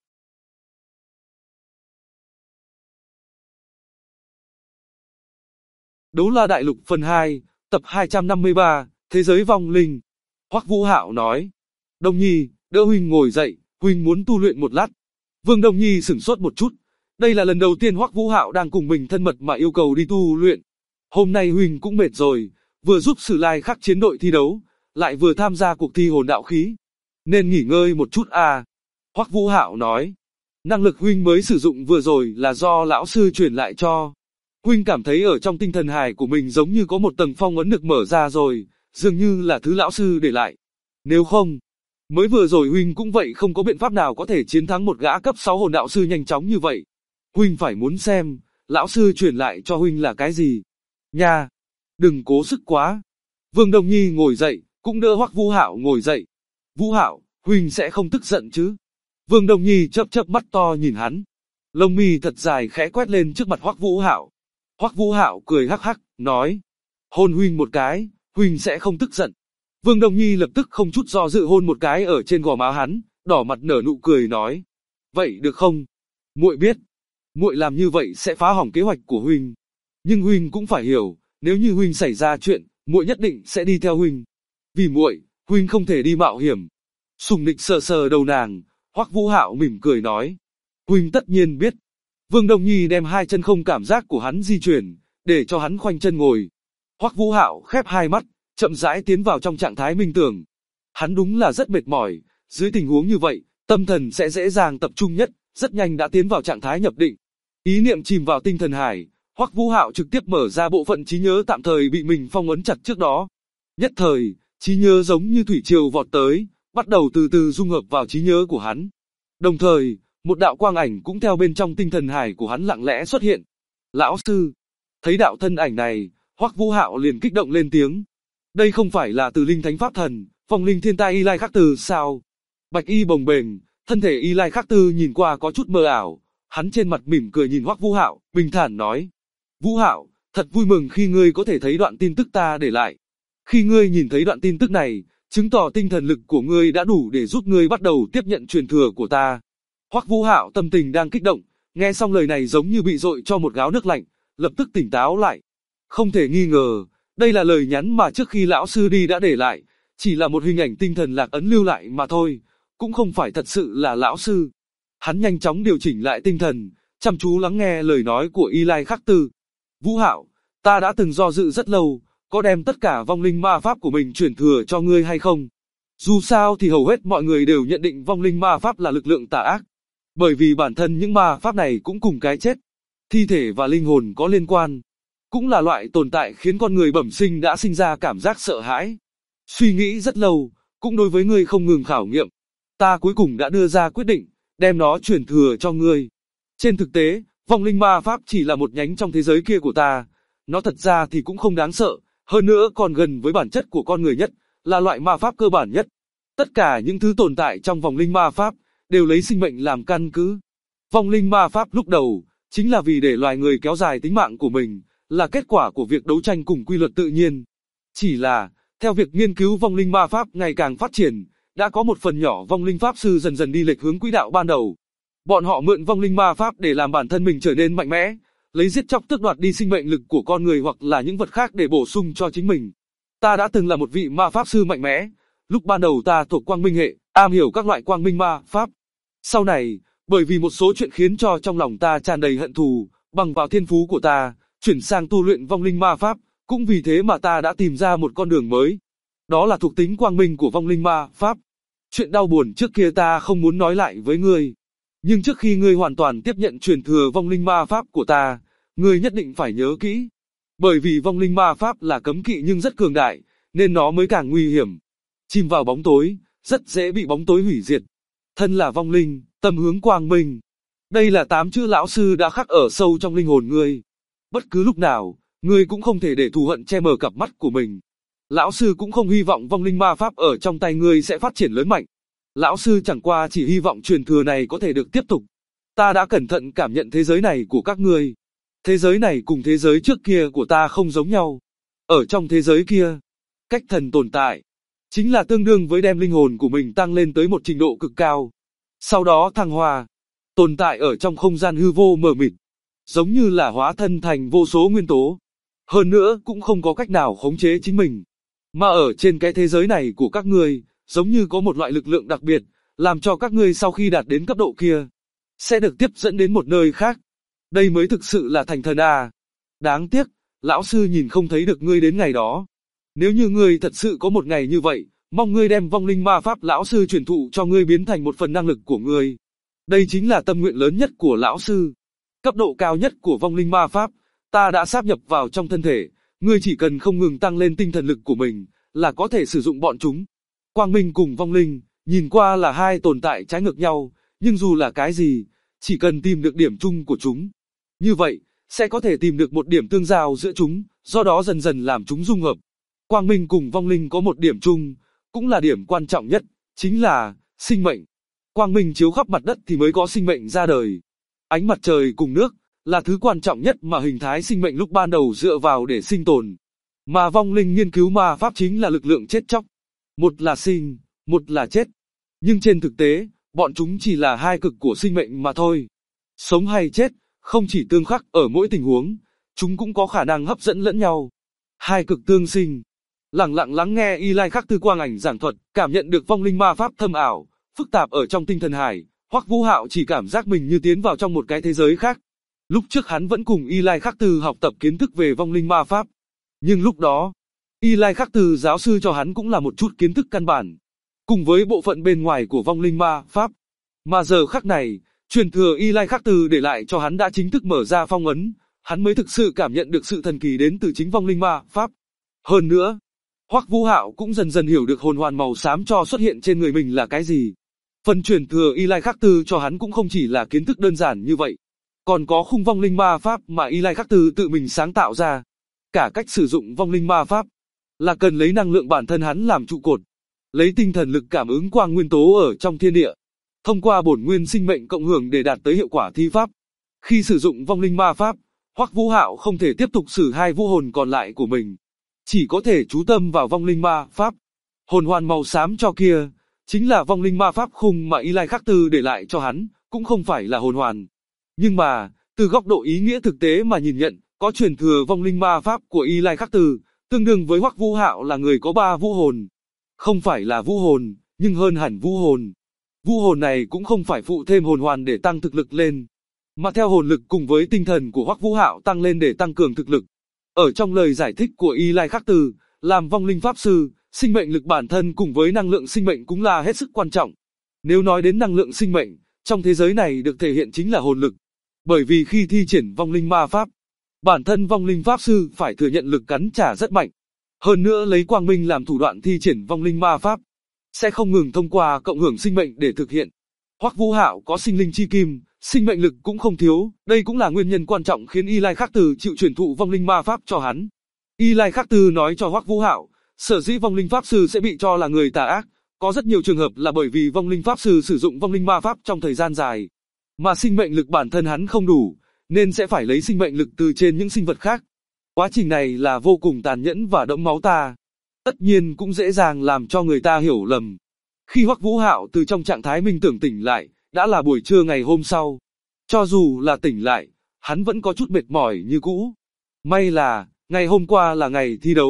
Đấu La Đại Lục phần 2, tập 253, Thế giới vong linh. Hoắc Vũ Hạo nói. Đông Nhi, đỡ huynh ngồi dậy, huynh muốn tu luyện một lát. Vương Đông Nhi sửng sốt một chút. Đây là lần đầu tiên Hoắc Vũ Hạo đang cùng mình thân mật mà yêu cầu đi tu luyện. Hôm nay huynh cũng mệt rồi, vừa giúp Sử Lai Khắc chiến đội thi đấu, lại vừa tham gia cuộc thi hồn đạo khí. Nên nghỉ ngơi một chút à. Hoắc Vũ Hạo nói. Năng lực huynh mới sử dụng vừa rồi là do lão sư truyền lại cho. Huynh cảm thấy ở trong tinh thần hài của mình giống như có một tầng phong ấn được mở ra rồi, dường như là thứ lão sư để lại. Nếu không, mới vừa rồi huynh cũng vậy không có biện pháp nào có thể chiến thắng một gã cấp 6 hồn đạo sư nhanh chóng như vậy. Huynh phải muốn xem, lão sư truyền lại cho huynh là cái gì. Nha, đừng cố sức quá. Vương Đông Nhi ngồi dậy, cũng đỡ Hoắc Vũ Hạo ngồi dậy. Vũ Hạo, huynh sẽ không tức giận chứ? Vương Đông Nhi chớp chớp mắt to nhìn hắn. Lông mi thật dài khẽ quét lên trước mặt Hoắc Vũ Hạo. Hoắc Vũ Hạo cười hắc hắc, nói. Hôn huynh một cái, huynh sẽ không tức giận. Vương Đông Nhi lập tức không chút do dự hôn một cái ở trên gò má hắn, đỏ mặt nở nụ cười nói. Vậy được không? Muội biết, muội làm như vậy sẽ phá hỏng kế hoạch của huynh. Nhưng huynh cũng phải hiểu, nếu như huynh xảy ra chuyện, muội nhất định sẽ đi theo huynh. Vì muội, huynh không thể đi mạo hiểm. Sùng Nịch sờ sờ đầu nàng, Hoắc Vũ Hạo mỉm cười nói. Huynh tất nhiên biết. Vương Đông Nhi đem hai chân không cảm giác của hắn di chuyển, để cho hắn khoanh chân ngồi. Hoắc Vũ Hạo khép hai mắt, chậm rãi tiến vào trong trạng thái minh tưởng. Hắn đúng là rất mệt mỏi, dưới tình huống như vậy, tâm thần sẽ dễ dàng tập trung nhất, rất nhanh đã tiến vào trạng thái nhập định. Ý niệm chìm vào tinh thần hải, Hoắc Vũ Hạo trực tiếp mở ra bộ phận trí nhớ tạm thời bị mình phong ấn chặt trước đó. Nhất thời, trí nhớ giống như thủy triều vọt tới, bắt đầu từ từ dung hợp vào trí nhớ của hắn. Đồng thời, một đạo quang ảnh cũng theo bên trong tinh thần hải của hắn lặng lẽ xuất hiện. Lão sư, thấy đạo thân ảnh này, Hoắc Vũ Hạo liền kích động lên tiếng. Đây không phải là Từ Linh Thánh Pháp Thần, Phong Linh Thiên Tai Y Lai Khắc Từ sao? Bạch y bồng bềnh, thân thể Y Lai Khắc Tư nhìn qua có chút mơ ảo. Hắn trên mặt mỉm cười nhìn Hoắc Vũ Hạo, bình thản nói. Vũ Hạo, thật vui mừng khi ngươi có thể thấy đoạn tin tức ta để lại. Khi ngươi nhìn thấy đoạn tin tức này, chứng tỏ tinh thần lực của ngươi đã đủ để giúp ngươi bắt đầu tiếp nhận truyền thừa của ta. Hoắc Vũ Hạo tâm tình đang kích động, nghe xong lời này giống như bị dội cho một gáo nước lạnh, lập tức tỉnh táo lại. Không thể nghi ngờ, đây là lời nhắn mà trước khi lão sư đi đã để lại, chỉ là một hình ảnh tinh thần lạc ấn lưu lại mà thôi, cũng không phải thật sự là lão sư. Hắn nhanh chóng điều chỉnh lại tinh thần, chăm chú lắng nghe lời nói của Y Lai Khắc Tư. Vũ Hạo, ta đã từng do dự rất lâu, có đem tất cả vong linh ma pháp của mình chuyển thừa cho ngươi hay không? Dù sao thì hầu hết mọi người đều nhận định vong linh ma pháp là lực lượng tà ác. Bởi vì bản thân những ma pháp này cũng cùng cái chết, thi thể và linh hồn có liên quan. Cũng là loại tồn tại khiến con người bẩm sinh đã sinh ra cảm giác sợ hãi. Suy nghĩ rất lâu, cũng đối với ngươi không ngừng khảo nghiệm. Ta cuối cùng đã đưa ra quyết định, đem nó truyền thừa cho ngươi. Trên thực tế, vong linh ma pháp chỉ là một nhánh trong thế giới kia của ta. Nó thật ra thì cũng không đáng sợ, hơn nữa còn gần với bản chất của con người nhất, là loại ma pháp cơ bản nhất. Tất cả những thứ tồn tại trong vòng linh ma pháp, đều lấy sinh mệnh làm căn cứ. Vong linh ma pháp lúc đầu, chính là vì để loài người kéo dài tính mạng của mình, là kết quả của việc đấu tranh cùng quy luật tự nhiên. Chỉ là, theo việc nghiên cứu vong linh ma pháp ngày càng phát triển, đã có một phần nhỏ vong linh pháp sư dần dần đi lệch hướng quỹ đạo ban đầu. Bọn họ mượn vong linh ma pháp để làm bản thân mình trở nên mạnh mẽ, lấy giết chóc tước đoạt đi sinh mệnh lực của con người hoặc là những vật khác để bổ sung cho chính mình. Ta đã từng là một vị ma pháp sư mạnh mẽ, lúc ban đầu ta thuộc quang minh hệ, am hiểu các loại quang minh ma pháp. Sau này, bởi vì một số chuyện khiến cho trong lòng ta tràn đầy hận thù, bằng vào thiên phú của ta, chuyển sang tu luyện vong linh ma pháp, cũng vì thế mà ta đã tìm ra một con đường mới. Đó là thuộc tính quang minh của vong linh ma pháp. Chuyện đau buồn trước kia ta không muốn nói lại với ngươi. Nhưng trước khi ngươi hoàn toàn tiếp nhận truyền thừa vong linh ma pháp của ta, ngươi nhất định phải nhớ kỹ. Bởi vì vong linh ma pháp là cấm kỵ nhưng rất cường đại, nên nó mới càng nguy hiểm. Chìm vào bóng tối, rất dễ bị bóng tối hủy diệt. Thân là vong linh, tâm hướng quang minh. Đây là 8 chữ lão sư đã khắc ở sâu trong linh hồn ngươi. Bất cứ lúc nào, ngươi cũng không thể để thù hận che mờ cặp mắt của mình. Lão sư cũng không hy vọng vong linh ma pháp ở trong tay ngươi sẽ phát triển lớn mạnh. Lão sư chẳng qua chỉ hy vọng truyền thừa này có thể được tiếp tục. Ta đã cẩn thận cảm nhận thế giới này của các ngươi. Thế giới này cùng thế giới trước kia của ta không giống nhau. Ở trong thế giới kia, cách thần tồn tại, chính là tương đương với đem linh hồn của mình tăng lên tới một trình độ cực cao. Sau đó thăng hoa, tồn tại ở trong không gian hư vô mờ mịt, giống như là hóa thân thành vô số nguyên tố. Hơn nữa cũng không có cách nào khống chế chính mình. Mà ở trên cái thế giới này của các ngươi, giống như có một loại lực lượng đặc biệt, làm cho các ngươi sau khi đạt đến cấp độ kia, sẽ được tiếp dẫn đến một nơi khác. Đây mới thực sự là thành thần à. Đáng tiếc, lão sư nhìn không thấy được ngươi đến ngày đó. Nếu như ngươi thật sự có một ngày như vậy, mong ngươi đem vong linh ma pháp lão sư truyền thụ cho ngươi biến thành một phần năng lực của ngươi. Đây chính là tâm nguyện lớn nhất của lão sư. Cấp độ cao nhất của vong linh ma pháp, ta đã sáp nhập vào trong thân thể, ngươi chỉ cần không ngừng tăng lên tinh thần lực của mình, là có thể sử dụng bọn chúng. Quang minh cùng vong linh, nhìn qua là hai tồn tại trái ngược nhau, nhưng dù là cái gì, chỉ cần tìm được điểm chung của chúng. Như vậy, sẽ có thể tìm được một điểm tương giao giữa chúng, do đó dần dần làm chúng dung hợp. Quang minh cùng vong linh có một điểm chung, cũng là điểm quan trọng nhất, chính là sinh mệnh. Quang minh chiếu khắp mặt đất thì mới có sinh mệnh ra đời. Ánh mặt trời cùng nước là thứ quan trọng nhất mà hình thái sinh mệnh lúc ban đầu dựa vào để sinh tồn. Mà vong linh nghiên cứu ma pháp chính là lực lượng chết chóc. Một là sinh, một là chết. Nhưng trên thực tế, bọn chúng chỉ là hai cực của sinh mệnh mà thôi. Sống hay chết, không chỉ tương khắc ở mỗi tình huống, chúng cũng có khả năng hấp dẫn lẫn nhau. Hai cực tương sinh. Lặng lặng lắng nghe Y Lai Khắc Tư quang ảnh giảng thuật, cảm nhận được vong linh ma pháp thâm ảo, phức tạp ở trong tinh thần hải, Hoắc Vũ Hạo chỉ cảm giác mình như tiến vào trong một cái thế giới khác. Lúc trước hắn vẫn cùng Y Lai Khắc Tư học tập kiến thức về vong linh ma pháp. Nhưng lúc đó, Y Lai Khắc Tư giáo sư cho hắn cũng là một chút kiến thức căn bản, cùng với bộ phận bên ngoài của vong linh ma pháp. Mà giờ khắc này, truyền thừa Y Lai Khắc Tư để lại cho hắn đã chính thức mở ra phong ấn, hắn mới thực sự cảm nhận được sự thần kỳ đến từ chính vong linh ma pháp. Hơn nữa, Hoắc Vũ Hạo cũng dần dần hiểu được hồn hoàn màu xám cho xuất hiện trên người mình là cái gì. Phần truyền thừa Y Lai Khắc Tư cho hắn cũng không chỉ là kiến thức đơn giản như vậy, còn có khung vong linh ma pháp mà Y Lai Khắc Tư tự mình sáng tạo ra. Cả cách sử dụng vong linh ma pháp là cần lấy năng lượng bản thân hắn làm trụ cột, lấy tinh thần lực cảm ứng quang nguyên tố ở trong thiên địa, thông qua bổn nguyên sinh mệnh cộng hưởng để đạt tới hiệu quả thi pháp. Khi sử dụng vong linh ma pháp, Hoắc Vũ Hạo không thể tiếp tục sử hai vũ hồn còn lại của mình, chỉ có thể chú tâm vào vong linh ma pháp. Hồn hoàn màu xám cho kia chính là vong linh ma pháp khung mà Y Lai Khắc Tư để lại cho hắn, cũng không phải là hồn hoàn. Nhưng mà, từ góc độ ý nghĩa thực tế mà nhìn nhận, có truyền thừa vong linh ma pháp của Y Lai Khắc Tư, tương đương với Hoắc Vũ Hạo là người có 3 vũ hồn. Không phải là vũ hồn, nhưng hơn hẳn vũ hồn. Vũ hồn này cũng không phải phụ thêm hồn hoàn để tăng thực lực lên, mà theo hồn lực cùng với tinh thần của Hoắc Vũ Hạo tăng lên để tăng cường thực lực. Ở trong lời giải thích của Y Lai Khắc Tư, làm vong linh pháp sư, sinh mệnh lực bản thân cùng với năng lượng sinh mệnh cũng là hết sức quan trọng. Nếu nói đến năng lượng sinh mệnh, trong thế giới này được thể hiện chính là hồn lực. Bởi vì khi thi triển vong linh ma pháp, bản thân vong linh pháp sư phải thừa nhận lực cắn trả rất mạnh. Hơn nữa lấy quang minh làm thủ đoạn thi triển vong linh ma pháp, sẽ không ngừng thông qua cộng hưởng sinh mệnh để thực hiện. Hoắc Vũ Hạo có sinh linh chi kim, sinh mệnh lực cũng không thiếu, đây cũng là nguyên nhân quan trọng khiến Y Lai Khắc Tư chịu truyền thụ vong linh ma pháp cho hắn. Y Lai Khắc Tư nói cho Hoắc Vũ Hạo, sở dĩ vong linh pháp sư sẽ bị cho là người tà ác, có rất nhiều trường hợp là bởi vì vong linh pháp sư sử dụng vong linh ma pháp trong thời gian dài, mà sinh mệnh lực bản thân hắn không đủ, nên sẽ phải lấy sinh mệnh lực từ trên những sinh vật khác. Quá trình này là vô cùng tàn nhẫn và đẫm máu ta. Tất nhiên cũng dễ dàng làm cho người ta hiểu lầm. Khi Hoắc Vũ Hạo từ trong trạng thái minh tưởng tỉnh lại, đã là buổi trưa ngày hôm sau. Cho dù là tỉnh lại, hắn vẫn có chút mệt mỏi như cũ. May là, ngày hôm qua là ngày thi đấu,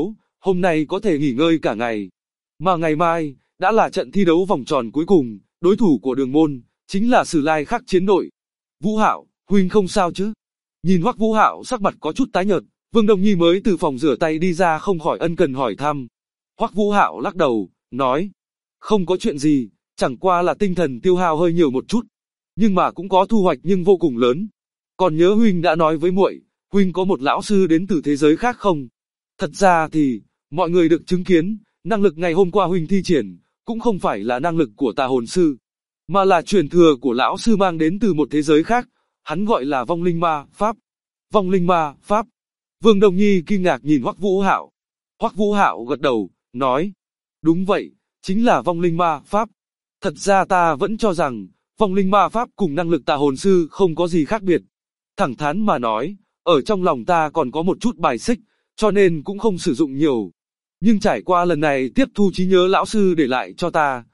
hôm nay có thể nghỉ ngơi cả ngày. Mà ngày mai, đã là trận thi đấu vòng tròn cuối cùng, đối thủ của Đường Môn, chính là Sử Lai Khắc Chiến Đội. Vũ Hạo, huynh không sao chứ? Nhìn Hoắc Vũ Hạo sắc mặt có chút tái nhợt, Vương Đông Nhi mới từ phòng rửa tay đi ra không khỏi ân cần hỏi thăm. Hoắc Vũ Hạo lắc đầu, nói, không có chuyện gì, chẳng qua là tinh thần tiêu hao hơi nhiều một chút, nhưng mà cũng có thu hoạch nhưng vô cùng lớn. Còn nhớ huynh đã nói với muội, huynh có một lão sư đến từ thế giới khác không? Thật ra thì, mọi người được chứng kiến, năng lực ngày hôm qua huynh thi triển, cũng không phải là năng lực của Tà Hồn Sư, mà là truyền thừa của lão sư mang đến từ một thế giới khác, hắn gọi là vong linh ma pháp. Vong linh ma pháp. Vương Đông Nhi kinh ngạc nhìn Hoắc Vũ Hạo. Hoắc Vũ Hạo gật đầu, nói, đúng vậy, chính là vong linh ma pháp. Thật ra ta vẫn cho rằng, vong linh ma pháp cùng năng lực Tà Hồn Sư không có gì khác biệt. Thẳng thắn mà nói, ở trong lòng ta còn có một chút bài xích, cho nên cũng không sử dụng nhiều. Nhưng trải qua lần này tiếp thu trí nhớ lão sư để lại cho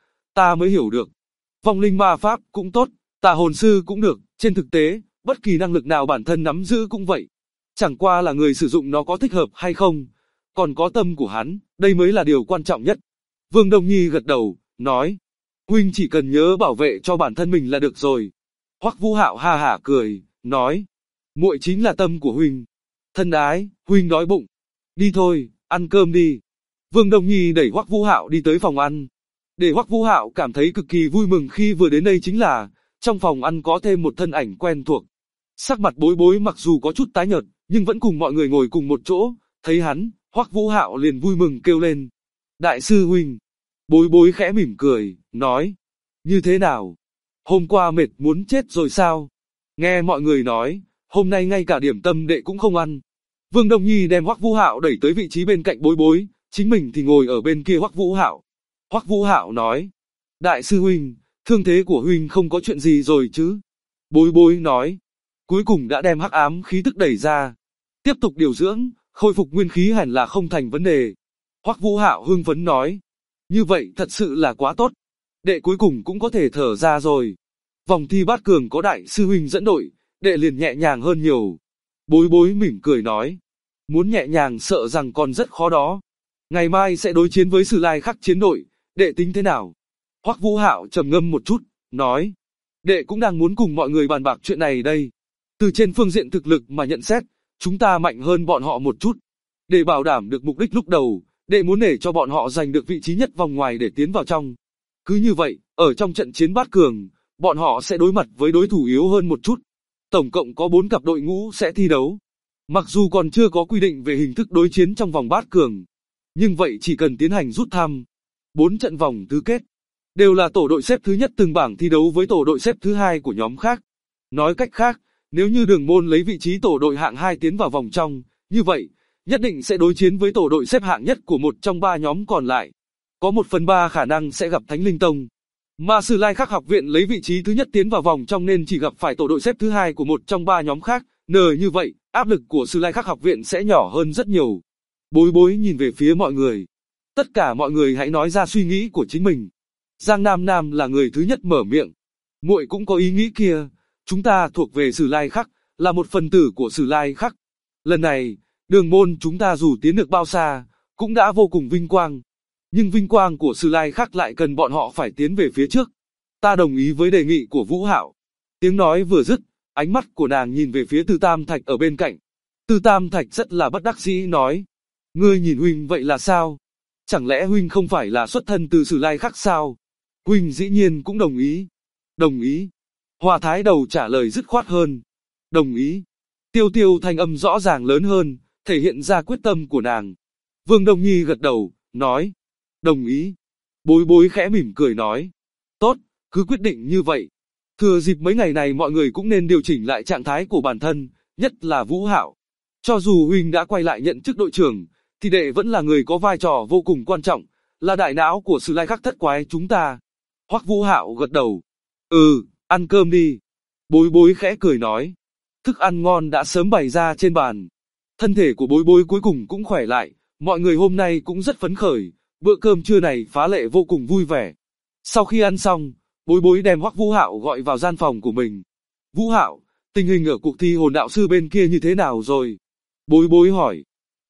ta mới hiểu được. Vong linh ma pháp cũng tốt, Tà Hồn Sư cũng được, trên thực tế, bất kỳ năng lực nào bản thân nắm giữ cũng vậy. Chẳng qua là người sử dụng nó có thích hợp hay không, còn có tâm của hắn, đây mới là điều quan trọng nhất. Vương Đông Nhi gật đầu, nói, huynh chỉ cần nhớ bảo vệ cho bản thân mình là được rồi. Hoắc Vũ Hạo ha hả cười, nói, muội chính là tâm của huynh. Thân ái, huynh đói bụng. Đi thôi, ăn cơm đi. Vương Đông Nhi đẩy Hoắc Vũ Hạo đi tới phòng ăn. Để Hoắc Vũ Hạo cảm thấy cực kỳ vui mừng khi vừa đến đây chính là, trong phòng ăn có thêm một thân ảnh quen thuộc. Sắc mặt Bối Bối mặc dù có chút tái nhợt, nhưng vẫn cùng mọi người ngồi cùng một chỗ, thấy hắn, Hoắc Vũ Hạo liền vui mừng kêu lên. Đại sư huynh. Bối Bối khẽ mỉm cười, nói. Như thế nào? Hôm qua mệt muốn chết rồi sao? Nghe mọi người nói, hôm nay ngay cả điểm tâm đệ cũng không ăn. Vương Đông Nhi đem Hoắc Vũ Hạo đẩy tới vị trí bên cạnh Bối Bối, chính mình thì ngồi ở bên kia Hoắc Vũ Hạo. Hoắc Vũ Hạo nói. Đại sư huynh, thương thế của huynh không có chuyện gì rồi chứ? Bối Bối nói. Cuối cùng đã đem hắc ám khí tức đẩy ra. Tiếp tục điều dưỡng, khôi phục nguyên khí hẳn là không thành vấn đề. Hoắc Vũ Hạo hưng phấn nói. Như vậy thật sự là quá tốt. Đệ cuối cùng cũng có thể thở ra rồi. Vòng thi bát cường có đại sư huynh dẫn đội, đệ liền nhẹ nhàng hơn nhiều. Bối Bối mỉm cười nói. Muốn nhẹ nhàng sợ rằng còn rất khó đó. Ngày mai sẽ đối chiến với Sử Lai Khắc Chiến Đội, đệ tính thế nào? Hoắc Vũ Hạo trầm ngâm một chút, nói. Đệ cũng đang muốn cùng mọi người bàn bạc chuyện này đây. Từ trên phương diện thực lực mà nhận xét, chúng ta mạnh hơn bọn họ một chút. Để bảo đảm được mục đích lúc đầu, đệ muốn để cho bọn họ giành được vị trí nhất vòng ngoài để tiến vào trong. Cứ như vậy, ở trong trận chiến bát cường, bọn họ sẽ đối mặt với đối thủ yếu hơn một chút. Tổng cộng có 4 cặp đội ngũ sẽ thi đấu. Mặc dù còn chưa có quy định về hình thức đối chiến trong vòng bát cường, nhưng vậy chỉ cần tiến hành rút thăm. 4 trận vòng tứ kết, đều là tổ đội xếp thứ nhất từng bảng thi đấu với tổ đội xếp thứ hai của nhóm khác. Nói cách khác, nếu như Đường Môn lấy vị trí tổ đội hạng 2 tiến vào vòng trong, như vậy, nhất định sẽ đối chiến với tổ đội xếp hạng nhất của một trong 3 nhóm còn lại. Có 1/3 khả năng sẽ gặp Thánh Linh Tông. Mà Sử Lai Khắc học viện lấy vị trí thứ nhất tiến vào vòng trong nên chỉ gặp phải tổ đội xếp thứ hai của một trong 3 nhóm khác. Như vậy, áp lực của Sử Lai Khắc học viện sẽ nhỏ hơn rất nhiều. Bối Bối nhìn về phía mọi người. Tất cả mọi người hãy nói ra suy nghĩ của chính mình. Giang Nam Nam là người thứ nhất mở miệng. Muội cũng có ý nghĩ kia. Chúng ta thuộc về Sử Lai Khắc, là một phần tử của Sử Lai Khắc. Lần này, Đường Môn chúng ta dù tiến được bao xa, cũng đã vô cùng vinh quang. Nhưng vinh quang của Sử Lai Khắc lại cần bọn họ phải tiến về phía trước. Ta đồng ý với đề nghị của Vũ Hạo. Tiếng nói vừa dứt, ánh mắt của nàng nhìn về phía Từ Tam Thạch ở bên cạnh. Từ Tam Thạch rất là bất đắc dĩ nói. Ngươi nhìn huynh vậy là sao? Chẳng lẽ huynh không phải là xuất thân từ Sử Lai Khắc sao? Huynh dĩ nhiên cũng đồng ý. Đồng ý. Hoa Thái Đầu trả lời dứt khoát hơn. Đồng ý. Tiêu Tiêu thanh âm rõ ràng lớn hơn, thể hiện ra quyết tâm của nàng. Vương Đông Nhi gật đầu, nói. Đồng ý. Bối Bối khẽ mỉm cười nói. Tốt, cứ quyết định như vậy. Thừa dịp mấy ngày này mọi người cũng nên điều chỉnh lại trạng thái của bản thân, nhất là Vũ Hạo. Cho dù huynh đã quay lại nhận chức đội trưởng, thì đệ vẫn là người có vai trò vô cùng quan trọng, là đại não của Sử Lai Khắc thất quái chúng ta. Hoắc Vũ Hạo gật đầu. Ăn cơm đi. Bối Bối khẽ cười nói. Thức ăn ngon đã sớm bày ra trên bàn. Thân thể của Bối Bối cuối cùng cũng khỏe lại, mọi người hôm nay cũng rất phấn khởi, bữa cơm trưa này phá lệ vô cùng vui vẻ. Sau khi ăn xong, Bối Bối đem Hoắc Vũ Hạo gọi vào gian phòng của mình. Vũ Hạo, tình hình ở cuộc thi hồn đạo sư bên kia như thế nào rồi? Bối Bối hỏi.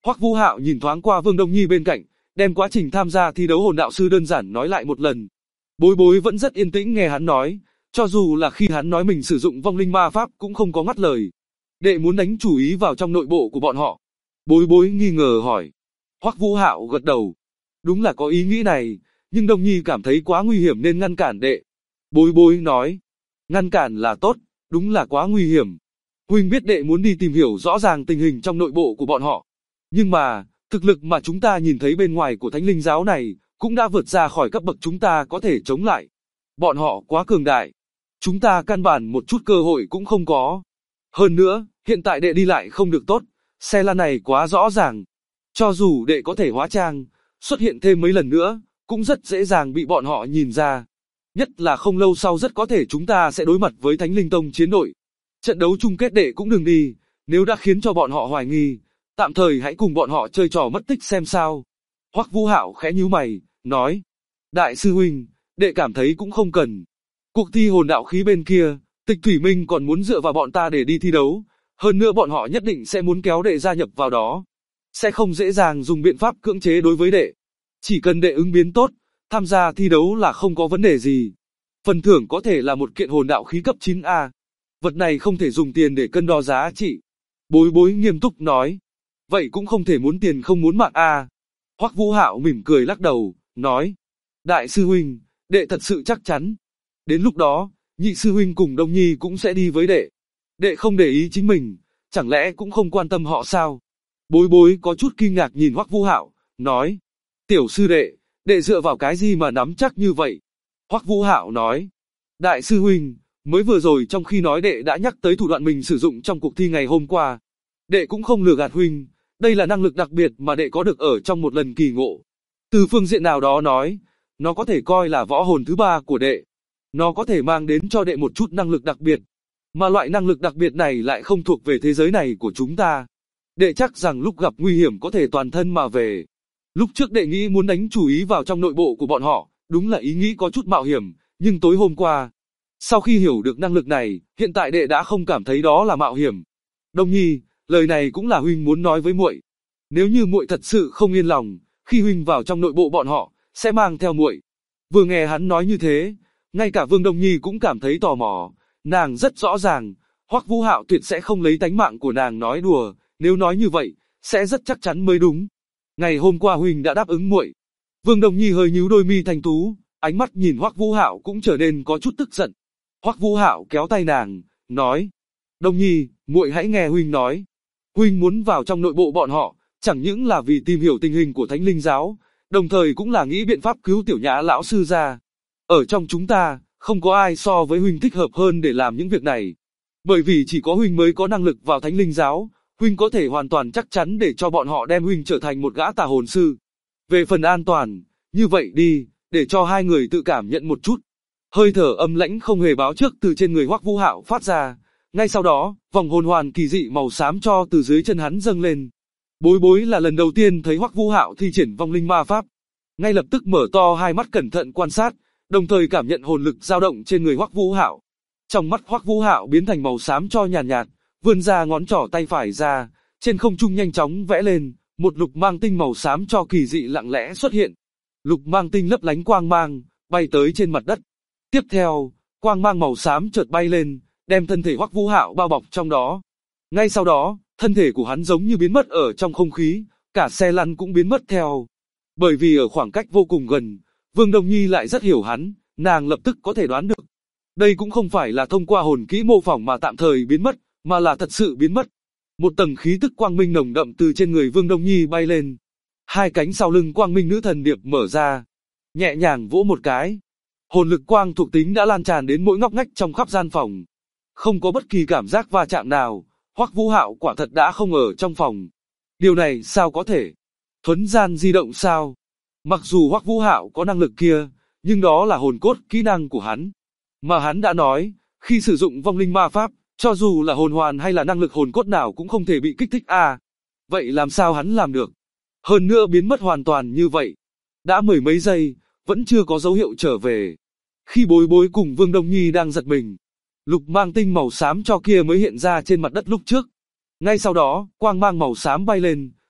Hoắc Vũ Hạo nhìn thoáng qua Vương Đông Nhi bên cạnh, đem quá trình tham gia thi đấu hồn đạo sư đơn giản nói lại một lần. Bối Bối vẫn rất yên tĩnh nghe hắn nói, cho dù là khi hắn nói mình sử dụng vong linh ma pháp cũng không có ngắt lời. Đệ muốn đánh chủ ý vào trong nội bộ của bọn họ. Bối Bối nghi ngờ hỏi. Hoắc Vũ Hạo gật đầu. Đúng là có ý nghĩ này, nhưng Đông Nhi cảm thấy quá nguy hiểm nên ngăn cản đệ. Bối Bối nói. Ngăn cản là tốt, đúng là quá nguy hiểm. Huynh biết đệ muốn đi tìm hiểu rõ ràng tình hình trong nội bộ của bọn họ. Nhưng mà, thực lực mà chúng ta nhìn thấy bên ngoài của Thánh Linh giáo này, cũng đã vượt ra khỏi cấp bậc chúng ta có thể chống lại. Bọn họ quá cường đại. Chúng ta căn bản một chút cơ hội cũng không có. Hơn nữa, hiện tại đệ đi lại không được tốt, xe lan này quá rõ ràng. Cho dù đệ có thể hóa trang, xuất hiện thêm mấy lần nữa, cũng rất dễ dàng bị bọn họ nhìn ra. Nhất là không lâu sau rất có thể chúng ta sẽ đối mặt với Thánh Linh Tông chiến đội. Trận đấu chung kết đệ cũng đừng đi, nếu đã khiến cho bọn họ hoài nghi, tạm thời hãy cùng bọn họ chơi trò mất tích xem sao. Hoắc Vũ Hạo khẽ nhíu mày, nói. Đại sư huynh, đệ cảm thấy cũng không cần. Cuộc thi hồn đạo khí bên kia, Tịch Thủy Minh còn muốn dựa vào bọn ta để đi thi đấu. Hơn nữa bọn họ nhất định sẽ muốn kéo đệ gia nhập vào đó. Sẽ không dễ dàng dùng biện pháp cưỡng chế đối với đệ. Chỉ cần đệ ứng biến tốt, tham gia thi đấu là không có vấn đề gì. Phần thưởng có thể là một kiện hồn đạo khí cấp 9A. Vật này không thể dùng tiền để cân đo giá trị. Bối Bối nghiêm túc nói. Vậy cũng không thể muốn tiền không muốn mạng a. Hoắc Vũ Hạo mỉm cười lắc đầu, nói. Đại sư huynh, đệ thật sự chắc chắn. Đến lúc đó, nhị sư huynh cùng Đông Nhi cũng sẽ đi với đệ. Đệ không để ý chính mình, chẳng lẽ cũng không quan tâm họ sao? Bối Bối có chút kinh ngạc nhìn Hoắc Vũ Hạo, nói. Tiểu sư đệ dựa vào cái gì mà nắm chắc như vậy? Hoắc Vũ Hạo nói. Đại sư huynh, mới vừa rồi trong khi nói đệ đã nhắc tới thủ đoạn mình sử dụng trong cuộc thi ngày hôm qua. Đệ cũng không lừa gạt huynh, đây là năng lực đặc biệt mà đệ có được ở trong một lần kỳ ngộ. Từ phương diện nào đó nói, nó có thể coi là võ hồn thứ ba của đệ. Nó có thể mang đến cho đệ một chút năng lực đặc biệt, mà loại năng lực đặc biệt này lại không thuộc về thế giới này của chúng ta. Đệ chắc rằng lúc gặp nguy hiểm có thể toàn thân mà về. Lúc trước đệ nghĩ muốn đánh chủ ý vào trong nội bộ của bọn họ, đúng là ý nghĩ có chút mạo hiểm, nhưng tối hôm qua, sau khi hiểu được năng lực này, hiện tại đệ đã không cảm thấy đó là mạo hiểm. Đông Nhi, lời này cũng là huynh muốn nói với muội. Nếu như muội thật sự không yên lòng, khi huynh vào trong nội bộ bọn họ, sẽ mang theo muội. Vừa nghe hắn nói như thế, ngay cả Vương Đông Nhi cũng cảm thấy tò mò. Nàng rất rõ ràng, Hoắc Vũ Hạo tuyệt sẽ không lấy tánh mạng của nàng nói đùa. Nếu nói như vậy, sẽ rất chắc chắn mới đúng. Ngày hôm qua huynh đã đáp ứng muội. Vương Đông Nhi hơi nhíu đôi mi thanh tú, ánh mắt nhìn Hoắc Vũ Hạo cũng trở nên có chút tức giận. Hoắc Vũ Hạo kéo tay nàng, nói: Đông Nhi, muội hãy nghe huynh nói. Huynh muốn vào trong nội bộ bọn họ, chẳng những là vì tìm hiểu tình hình của Thánh Linh giáo, đồng thời cũng là nghĩ biện pháp cứu Tiểu Nhã lão sư ra. Ở trong chúng ta, không có ai so với huynh thích hợp hơn để làm những việc này. Bởi vì chỉ có huynh mới có năng lực vào Thánh Linh giáo, huynh có thể hoàn toàn chắc chắn để cho bọn họ đem huynh trở thành một gã tà hồn sư. Về phần an toàn, như vậy đi, để cho hai người tự cảm nhận một chút. Hơi thở âm lãnh không hề báo trước từ trên người Hoắc Vũ Hạo phát ra. Ngay sau đó, vòng hồn hoàn kỳ dị màu xám cho từ dưới chân hắn dâng lên. Bối Bối là lần đầu tiên thấy Hoắc Vũ Hạo thi triển vong linh ma pháp. Ngay lập tức mở to hai mắt cẩn thận quan sát, đồng thời cảm nhận hồn lực dao động trên người Hoắc Vũ Hạo. Trong mắt Hoắc Vũ Hạo biến thành màu xám cho nhàn nhạt, vươn ra ngón trỏ tay phải ra, trên không trung nhanh chóng vẽ lên, một lục mang tinh màu xám cho kỳ dị lặng lẽ xuất hiện. Lục mang tinh lấp lánh quang mang, bay tới trên mặt đất. Tiếp theo, quang mang màu xám chợt bay lên, đem thân thể Hoắc Vũ Hạo bao bọc trong đó. Ngay sau đó, thân thể của hắn giống như biến mất ở trong không khí, cả xe lăn cũng biến mất theo. Bởi vì ở khoảng cách vô cùng gần, Vương Đông Nhi lại rất hiểu hắn, nàng lập tức có thể đoán được. Đây cũng không phải là thông qua hồn kỹ mô phỏng mà tạm thời biến mất, mà là thật sự biến mất. Một tầng khí tức quang minh nồng đậm từ trên người Vương Đông Nhi bay lên. Hai cánh sau lưng quang minh nữ thần điệp mở ra, nhẹ nhàng vỗ một cái. Hồn lực quang thuộc tính đã lan tràn đến mỗi ngóc ngách trong khắp gian phòng. Không có bất kỳ cảm giác va chạm nào, Hoắc Vũ Hạo quả thật đã không ở trong phòng. Điều này sao có thể? Thuấn gian di động sao? Mặc dù Hoắc Vũ Hạo có năng lực kia, nhưng đó là hồn cốt kỹ năng của hắn. Mà hắn đã nói, khi sử dụng vong linh ma pháp, cho dù là hồn hoàn hay là năng lực hồn cốt nào cũng không thể bị kích thích à. Vậy làm sao hắn làm được? Hơn nữa biến mất hoàn toàn như vậy. Đã mười mấy giây, vẫn chưa có dấu hiệu trở về. Khi Bối Bối cùng Vương Đông Nhi đang giật mình, lục mang tinh màu xám cho kia mới hiện ra trên mặt đất lúc trước. Ngay sau đó, quang mang màu xám bay lên,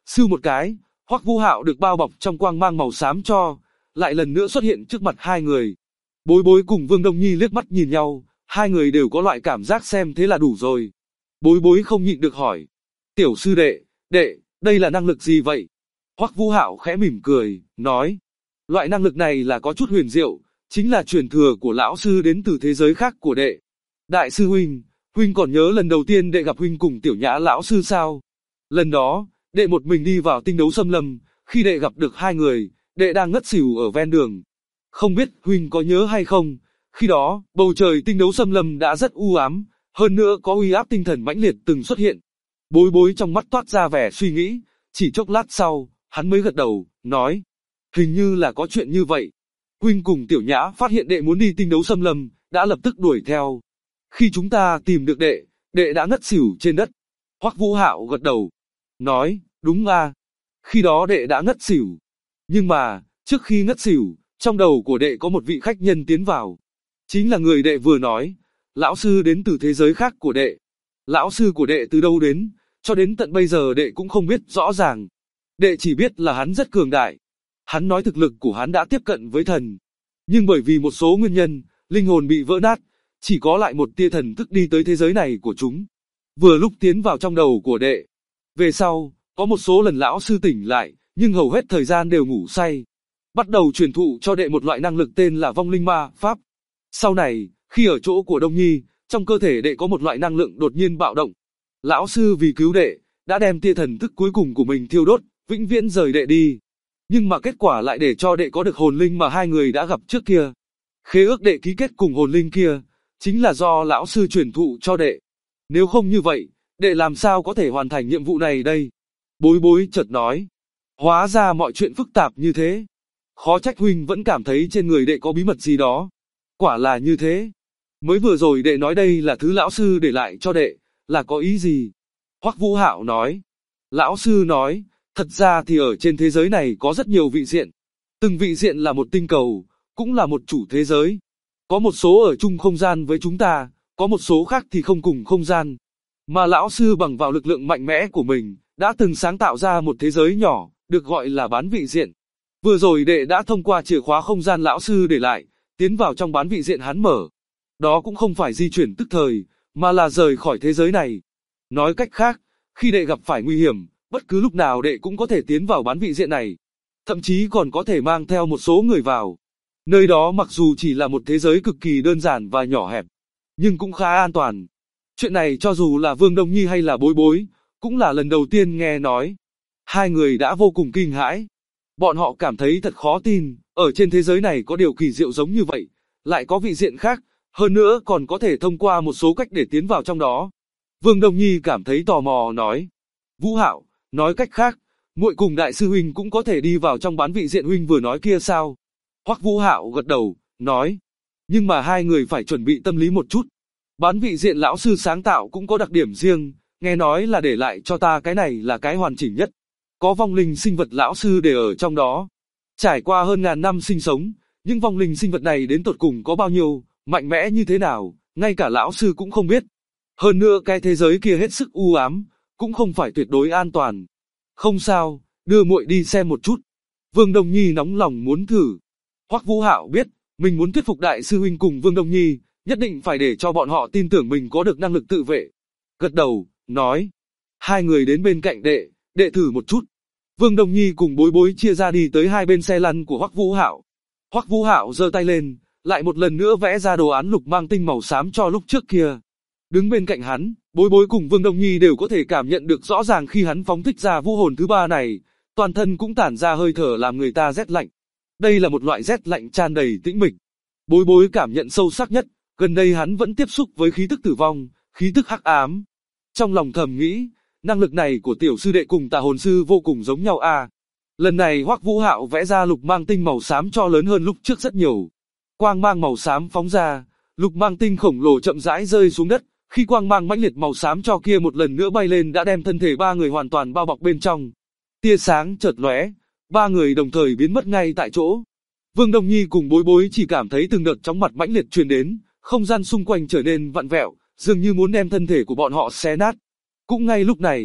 sưu một cái, Hoắc Vũ Hạo được bao bọc trong quang mang màu xám cho, lại lần nữa xuất hiện trước mặt hai người. Bối Bối cùng Vương Đông Nhi liếc mắt nhìn nhau, hai người đều có loại cảm giác xem thế là đủ rồi. Bối Bối không nhịn được hỏi, tiểu sư đệ, đây là năng lực gì vậy? Hoắc Vũ Hạo khẽ mỉm cười, nói, loại năng lực này là có chút huyền diệu, chính là truyền thừa của lão sư đến từ thế giới khác của đệ. Đại sư huynh, huynh còn nhớ lần đầu tiên đệ gặp huynh cùng Tiểu Nhã lão sư sao? Lần đó, đệ một mình đi vào tinh đấu xâm lâm, khi đệ gặp được hai người, đệ đang ngất xỉu ở ven đường. Không biết huynh có nhớ hay không, khi đó, bầu trời tinh đấu xâm lâm đã rất u ám, hơn nữa có uy áp tinh thần mãnh liệt từng xuất hiện. Bối Bối trong mắt toát ra vẻ suy nghĩ, chỉ chốc lát sau, hắn mới gật đầu, nói, hình như là có chuyện như vậy. Huynh cùng Tiểu Nhã phát hiện đệ muốn đi tinh đấu xâm lâm, đã lập tức đuổi theo. Khi chúng ta tìm được đệ đã ngất xỉu trên đất. Hoắc Vũ Hạo gật đầu, nói, đúng à, khi đó đệ đã ngất xỉu. Nhưng mà, trước khi ngất xỉu, trong đầu của đệ có một vị khách nhân tiến vào. Chính là người đệ vừa nói, lão sư đến từ thế giới khác của đệ. Lão sư của đệ từ đâu đến, cho đến tận bây giờ đệ cũng không biết rõ ràng. Đệ chỉ biết là hắn rất cường đại. Hắn nói thực lực của hắn đã tiếp cận với thần. Nhưng bởi vì một số nguyên nhân, linh hồn bị vỡ nát, chỉ có lại một tia thần thức đi tới thế giới này của chúng. Vừa lúc tiến vào trong đầu của đệ. Về sau, có một số lần lão sư tỉnh lại, nhưng hầu hết thời gian đều ngủ say. Bắt đầu truyền thụ cho đệ một loại năng lực tên là vong linh ma pháp. Sau này, khi ở chỗ của Đông Nhi, trong cơ thể đệ có một loại năng lượng đột nhiên bạo động. Lão sư vì cứu đệ, đã đem tia thần thức cuối cùng của mình thiêu đốt, vĩnh viễn rời đệ đi. Nhưng mà kết quả lại để cho đệ có được hồn linh mà hai người đã gặp trước kia. Khế ước đệ ký kết cùng hồn linh kia, chính là do lão sư truyền thụ cho đệ. Nếu không như vậy, đệ làm sao có thể hoàn thành nhiệm vụ này đây? Bối Bối chợt nói, hóa ra mọi chuyện phức tạp như thế. Khó trách huynh vẫn cảm thấy trên người đệ có bí mật gì đó. Quả là như thế. Mới vừa rồi đệ nói đây là thứ lão sư để lại cho đệ, là có ý gì? Hoắc Vũ Hạo nói, lão sư nói, thật ra thì ở trên thế giới này có rất nhiều vị diện. Từng vị diện là một tinh cầu, cũng là một chủ thế giới. Có một số ở chung không gian với chúng ta, có một số khác thì không cùng không gian. Mà lão sư bằng vào lực lượng mạnh mẽ của mình, đã từng sáng tạo ra một thế giới nhỏ, được gọi là bán vị diện. Vừa rồi đệ đã thông qua chìa khóa không gian lão sư để lại, tiến vào trong bán vị diện hắn mở. Đó cũng không phải di chuyển tức thời, mà là rời khỏi thế giới này. Nói cách khác, khi đệ gặp phải nguy hiểm, bất cứ lúc nào đệ cũng có thể tiến vào bán vị diện này. Thậm chí còn có thể mang theo một số người vào. Nơi đó mặc dù chỉ là một thế giới cực kỳ đơn giản và nhỏ hẹp, nhưng cũng khá an toàn. Chuyện này cho dù là Vương Đông Nhi hay là Bối Bối, cũng là lần đầu tiên nghe nói. Hai người đã vô cùng kinh hãi. Bọn họ cảm thấy thật khó tin, ở trên thế giới này có điều kỳ diệu giống như vậy, lại có vị diện khác, hơn nữa còn có thể thông qua một số cách để tiến vào trong đó. Vương Đông Nhi cảm thấy tò mò nói, Vũ Hạo, nói cách khác, muội cùng đại sư huynh cũng có thể đi vào trong bán vị diện huynh vừa nói kia sao? Hoắc Vũ Hạo gật đầu, nói, nhưng mà hai người phải chuẩn bị tâm lý một chút. Bán vị diện lão sư sáng tạo cũng có đặc điểm riêng, nghe nói là để lại cho ta cái này là cái hoàn chỉnh nhất. Có vong linh sinh vật lão sư để ở trong đó. Trải qua hơn ngàn năm sinh sống, những vong linh sinh vật này đến tột cùng có bao nhiêu, mạnh mẽ như thế nào, ngay cả lão sư cũng không biết. Hơn nữa cái thế giới kia hết sức u ám, cũng không phải tuyệt đối an toàn. Không sao, đưa muội đi xem một chút. Vương Đông Nhi nóng lòng muốn thử. Hoắc Vũ Hạo biết, mình muốn thuyết phục đại sư huynh cùng Vương Đông Nhi, nhất định phải để cho bọn họ tin tưởng mình có được năng lực tự vệ. Gật đầu, nói, hai người đến bên cạnh đệ thử một chút. Vương Đông Nhi cùng Bối Bối chia ra đi tới hai bên xe lăn của Hoắc Vũ Hạo. Hoắc Vũ Hạo giơ tay lên, lại một lần nữa vẽ ra đồ án lục mang tinh màu xám cho lúc trước kia. Đứng bên cạnh hắn, Bối Bối cùng Vương Đông Nhi đều có thể cảm nhận được rõ ràng khi hắn phóng thích ra vũ hồn thứ ba này, toàn thân cũng tản ra hơi thở làm người ta rét lạnh. Đây là một loại rét lạnh tràn đầy tĩnh mịch. Bối Bối cảm nhận sâu sắc nhất, gần đây hắn vẫn tiếp xúc với khí tức tử vong, khí tức hắc ám. Trong lòng thầm nghĩ, năng lực này của tiểu sư đệ cùng tà hồn sư vô cùng giống nhau à. Lần này Hoắc Vũ Hạo vẽ ra lục mang tinh màu xám cho lớn hơn lúc trước rất nhiều. Quang mang màu xám phóng ra, lục mang tinh khổng lồ chậm rãi rơi xuống đất, khi quang mang mãnh liệt màu xám cho kia một lần nữa bay lên đã đem thân thể ba người hoàn toàn bao bọc bên trong. Tia sáng chợt lóe, ba người đồng thời biến mất ngay tại chỗ. Vương Đông Nhi cùng Bối Bối chỉ cảm thấy từng đợt chóng mặt mãnh liệt truyền đến, không gian xung quanh trở nên vặn vẹo, dường như muốn đem thân thể của bọn họ xé nát. Cũng ngay lúc này,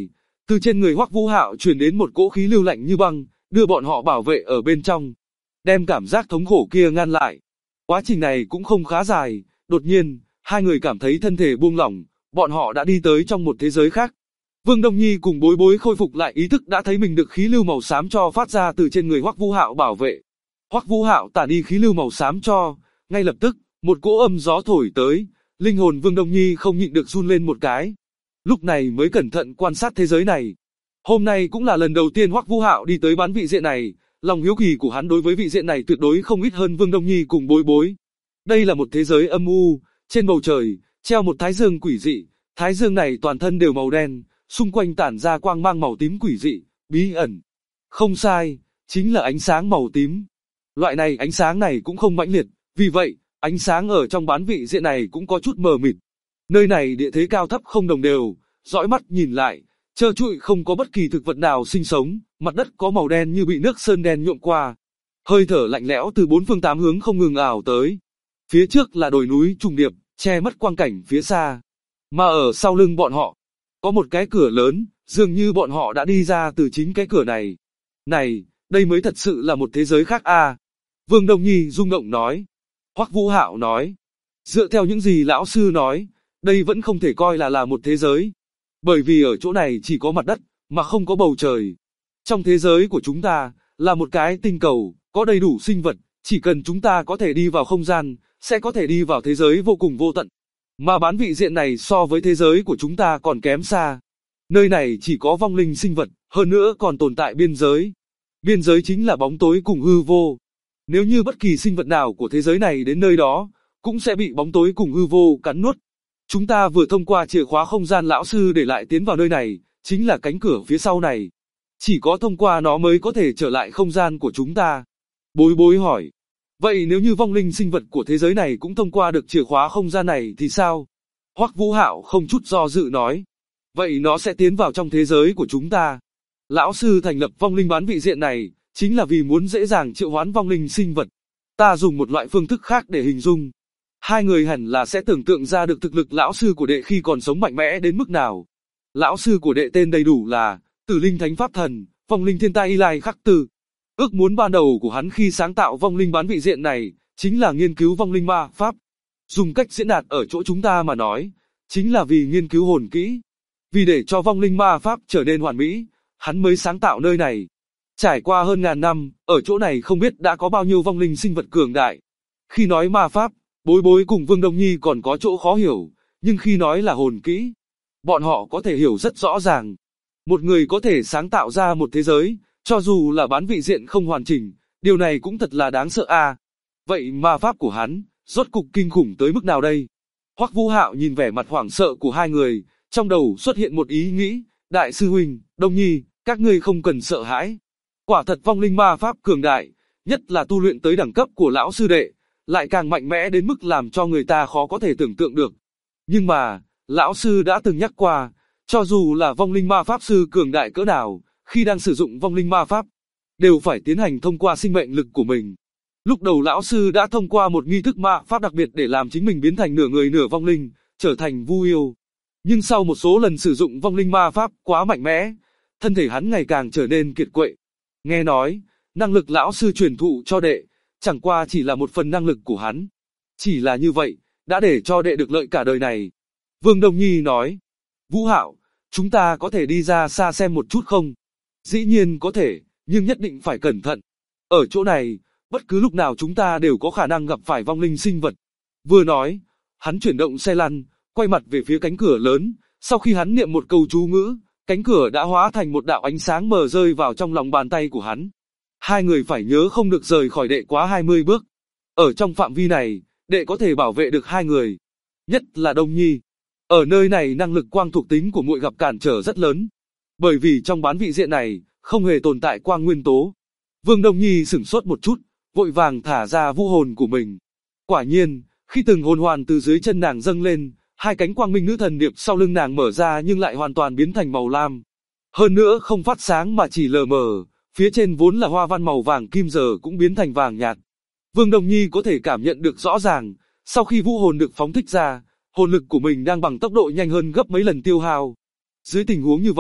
Từ trên người Hoắc Vũ Hạo truyền đến một cỗ khí lưu lạnh như băng, đưa bọn họ bảo vệ ở bên trong, đem cảm giác thống khổ kia ngăn lại. Quá trình này cũng không khá dài, đột nhiên, hai người cảm thấy thân thể buông lỏng, bọn họ đã đi tới trong một thế giới khác. Vương Đông Nhi cùng Bối Bối khôi phục lại ý thức đã thấy mình được khí lưu màu xám cho phát ra từ trên người Hoắc Vũ Hạo bảo vệ. Hoắc Vũ Hạo tản đi khí lưu màu xám cho, ngay lập tức, một cỗ âm gió thổi tới, linh hồn Vương Đông Nhi không nhịn được run lên một cái. Lúc này mới cẩn thận quan sát thế giới này. Hôm nay cũng là lần đầu tiên Hoắc Vũ Hạo đi tới bán vị diện này, lòng hiếu kỳ của hắn đối với vị diện này tuyệt đối không ít hơn Vương Đông Nhi cùng Bối Bối. Đây là một thế giới âm u, trên bầu trời treo một thái dương quỷ dị, thái dương này toàn thân đều màu đen, xung quanh tản ra quang mang màu tím quỷ dị, bí ẩn. Không sai, chính là ánh sáng màu tím. Loại này ánh sáng này cũng không mãnh liệt, vì vậy, ánh sáng ở trong bán vị diện này cũng có chút mờ mịt. Nơi này địa thế cao thấp không đồng đều, dõi mắt nhìn lại, trơ trụi không có bất kỳ thực vật nào sinh sống, mặt đất có màu đen như bị nước sơn đen nhuộm qua. Hơi thở lạnh lẽo từ bốn phương tám hướng không ngừng ảo tới. Phía trước là đồi núi trùng điệp, che mất quang cảnh phía xa. Mà ở sau lưng bọn họ, có một cái cửa lớn, dường như bọn họ đã đi ra từ chính cái cửa này. Này, đây mới thật sự là một thế giới khác a. Vương Đông Nhi rung động nói. Hoắc Vũ Hạo nói. Dựa theo những gì lão sư nói, đây vẫn không thể coi là một thế giới. Bởi vì ở chỗ này chỉ có mặt đất, mà không có bầu trời. Trong thế giới của chúng ta, là một cái tinh cầu, có đầy đủ sinh vật, chỉ cần chúng ta có thể đi vào không gian, sẽ có thể đi vào thế giới vô cùng vô tận. Mà bán vị diện này so với thế giới của chúng ta còn kém xa. Nơi này chỉ có vong linh sinh vật, hơn nữa còn tồn tại biên giới. Biên giới chính là bóng tối cùng hư vô. Nếu như bất kỳ sinh vật nào của thế giới này đến nơi đó, cũng sẽ bị bóng tối cùng hư vô cắn nuốt. Chúng ta vừa thông qua chìa khóa không gian lão sư để lại tiến vào nơi này, chính là cánh cửa phía sau này. Chỉ có thông qua nó mới có thể trở lại không gian của chúng ta. Bối Bối hỏi. Vậy nếu như vong linh sinh vật của thế giới này cũng thông qua được chìa khóa không gian này thì sao? Hoắc Vũ Hạo không chút do dự nói. Vậy nó sẽ tiến vào trong thế giới của chúng ta. Lão sư thành lập vong linh bán vị diện này, chính là vì muốn dễ dàng triệu hoán vong linh sinh vật. Ta dùng một loại phương thức khác để hình dung. Hai người hẳn là sẽ tưởng tượng ra được thực lực lão sư của đệ khi còn sống mạnh mẽ đến mức nào. Lão sư của đệ tên đầy đủ là Tử Linh Thánh Pháp Thần, Vong Linh Thiên Tai Y Lai Khắc Tử. Ước muốn ban đầu của hắn khi sáng tạo vong linh bán vị diện này, chính là nghiên cứu vong linh ma pháp. Dùng cách diễn đạt ở chỗ chúng ta mà nói, chính là vì nghiên cứu hồn kỹ. Vì để cho vong linh ma pháp trở nên hoàn mỹ, hắn mới sáng tạo nơi này. Trải qua hơn ngàn năm, ở chỗ này không biết đã có bao nhiêu vong linh sinh vật cường đại. Khi nói ma pháp, Bối Bối cùng Vương Đông Nhi còn có chỗ khó hiểu, nhưng khi nói là hồn kỹ, bọn họ có thể hiểu rất rõ ràng. Một người có thể sáng tạo ra một thế giới, cho dù là bán vị diện không hoàn chỉnh, điều này cũng thật là đáng sợ a. Vậy ma pháp của hắn, rốt cục kinh khủng tới mức nào đây? Hoắc Vũ Hạo nhìn vẻ mặt hoảng sợ của hai người, trong đầu xuất hiện một ý nghĩ, Đại sư huynh, Đông Nhi, các ngươi không cần sợ hãi. Quả thật vong linh ma pháp cường đại, nhất là tu luyện tới đẳng cấp của lão sư đệ, lại càng mạnh mẽ đến mức làm cho người ta khó có thể tưởng tượng được. Nhưng mà, lão sư đã từng nhắc qua, cho dù là vong linh ma pháp sư cường đại cỡ nào, khi đang sử dụng vong linh ma pháp, đều phải tiến hành thông qua sinh mệnh lực của mình. Lúc đầu lão sư đã thông qua một nghi thức ma pháp đặc biệt để làm chính mình biến thành nửa người nửa vong linh, trở thành Vu Yêu. Nhưng sau một số lần sử dụng vong linh ma pháp quá mạnh mẽ, thân thể hắn ngày càng trở nên kiệt quệ. Nghe nói, năng lực lão sư truyền thụ cho đệ, chẳng qua chỉ là một phần năng lực của hắn. Chỉ là như vậy, đã để cho đệ được lợi cả đời này. Vương Đông Nhi nói, Vũ Hạo, chúng ta có thể đi ra xa xem một chút không? Dĩ nhiên có thể, nhưng nhất định phải cẩn thận. Ở chỗ này, bất cứ lúc nào chúng ta đều có khả năng gặp phải vong linh sinh vật. Vừa nói, hắn chuyển động xe lăn, quay mặt về phía cánh cửa lớn, sau khi hắn niệm một câu chú ngữ, cánh cửa đã hóa thành một đạo ánh sáng mờ rơi vào trong lòng bàn tay của hắn. Hai người phải nhớ không được rời khỏi đệ quá 20 bước. Ở trong phạm vi này, đệ có thể bảo vệ được hai người. Nhất là Đông Nhi. Ở nơi này năng lực quang thuộc tính của muội gặp cản trở rất lớn. Bởi vì trong bán vị diện này, không hề tồn tại quang nguyên tố. Vương Đông Nhi sửng sốt một chút, vội vàng thả ra vũ hồn của mình. Quả nhiên, khi từng hồn hoàn từ dưới chân nàng dâng lên, hai cánh quang minh nữ thần điệp sau lưng nàng mở ra nhưng lại hoàn toàn biến thành màu lam. Hơn nữa không phát sáng mà chỉ lờ mờ, phía trên vốn là hoa văn màu vàng kim giờ cũng biến thành vàng nhạt. Vương Đông Nhi có thể cảm nhận được rõ ràng, sau khi vũ hồn được phóng thích ra, hồn lực của mình đang bằng tốc độ nhanh hơn gấp mấy lần tiêu hao. Dưới tình huống như vậy,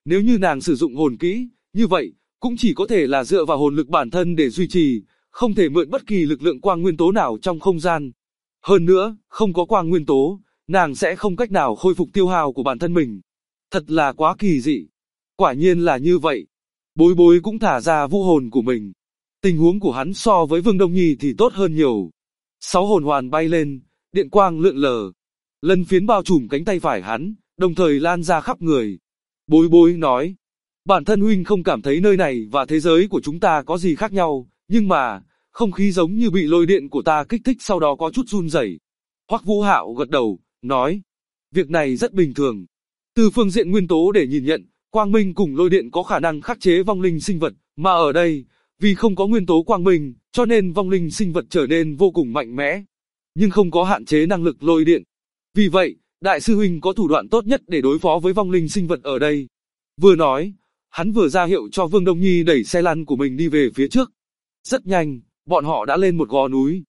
Nếu như nàng sử dụng hồn kỹ, như vậy, cũng chỉ có thể là dựa vào hồn lực bản thân để duy trì, không thể mượn bất kỳ lực lượng quang nguyên tố nào trong không gian. Hơn nữa, không có quang nguyên tố, nàng sẽ không cách nào khôi phục tiêu hao của bản thân mình. Thật là quá kỳ dị. Quả nhiên là như vậy. Bối bối cũng thả ra vũ hồn của mình. Tình huống của hắn so với Vương Đông Nhi thì tốt hơn nhiều. 6 hồn hoàn bay lên, điện quang lượn lờ. Lân phiến bao trùm cánh tay phải hắn, đồng thời lan ra khắp người. Bối bối nói, bản thân huynh không cảm thấy nơi này và thế giới của chúng ta có gì khác nhau, nhưng mà, không khí giống như bị lôi điện của ta kích thích sau đó có chút run rẩy. Hoắc Vũ Hạo gật đầu, nói, việc này rất bình thường. Từ phương diện nguyên tố để nhìn nhận, quang minh cùng lôi điện có khả năng khắc chế vong linh sinh vật, mà ở đây, vì không có nguyên tố quang minh, cho nên vong linh sinh vật trở nên vô cùng mạnh mẽ, nhưng không có hạn chế năng lực lôi điện. Vì vậy, đại sư huynh có thủ đoạn tốt nhất để đối phó với vong linh sinh vật ở đây. Vừa nói, hắn vừa ra hiệu cho Vương Đông Nhi đẩy xe lăn của mình đi về phía trước. Rất nhanh, bọn họ đã lên một gò núi.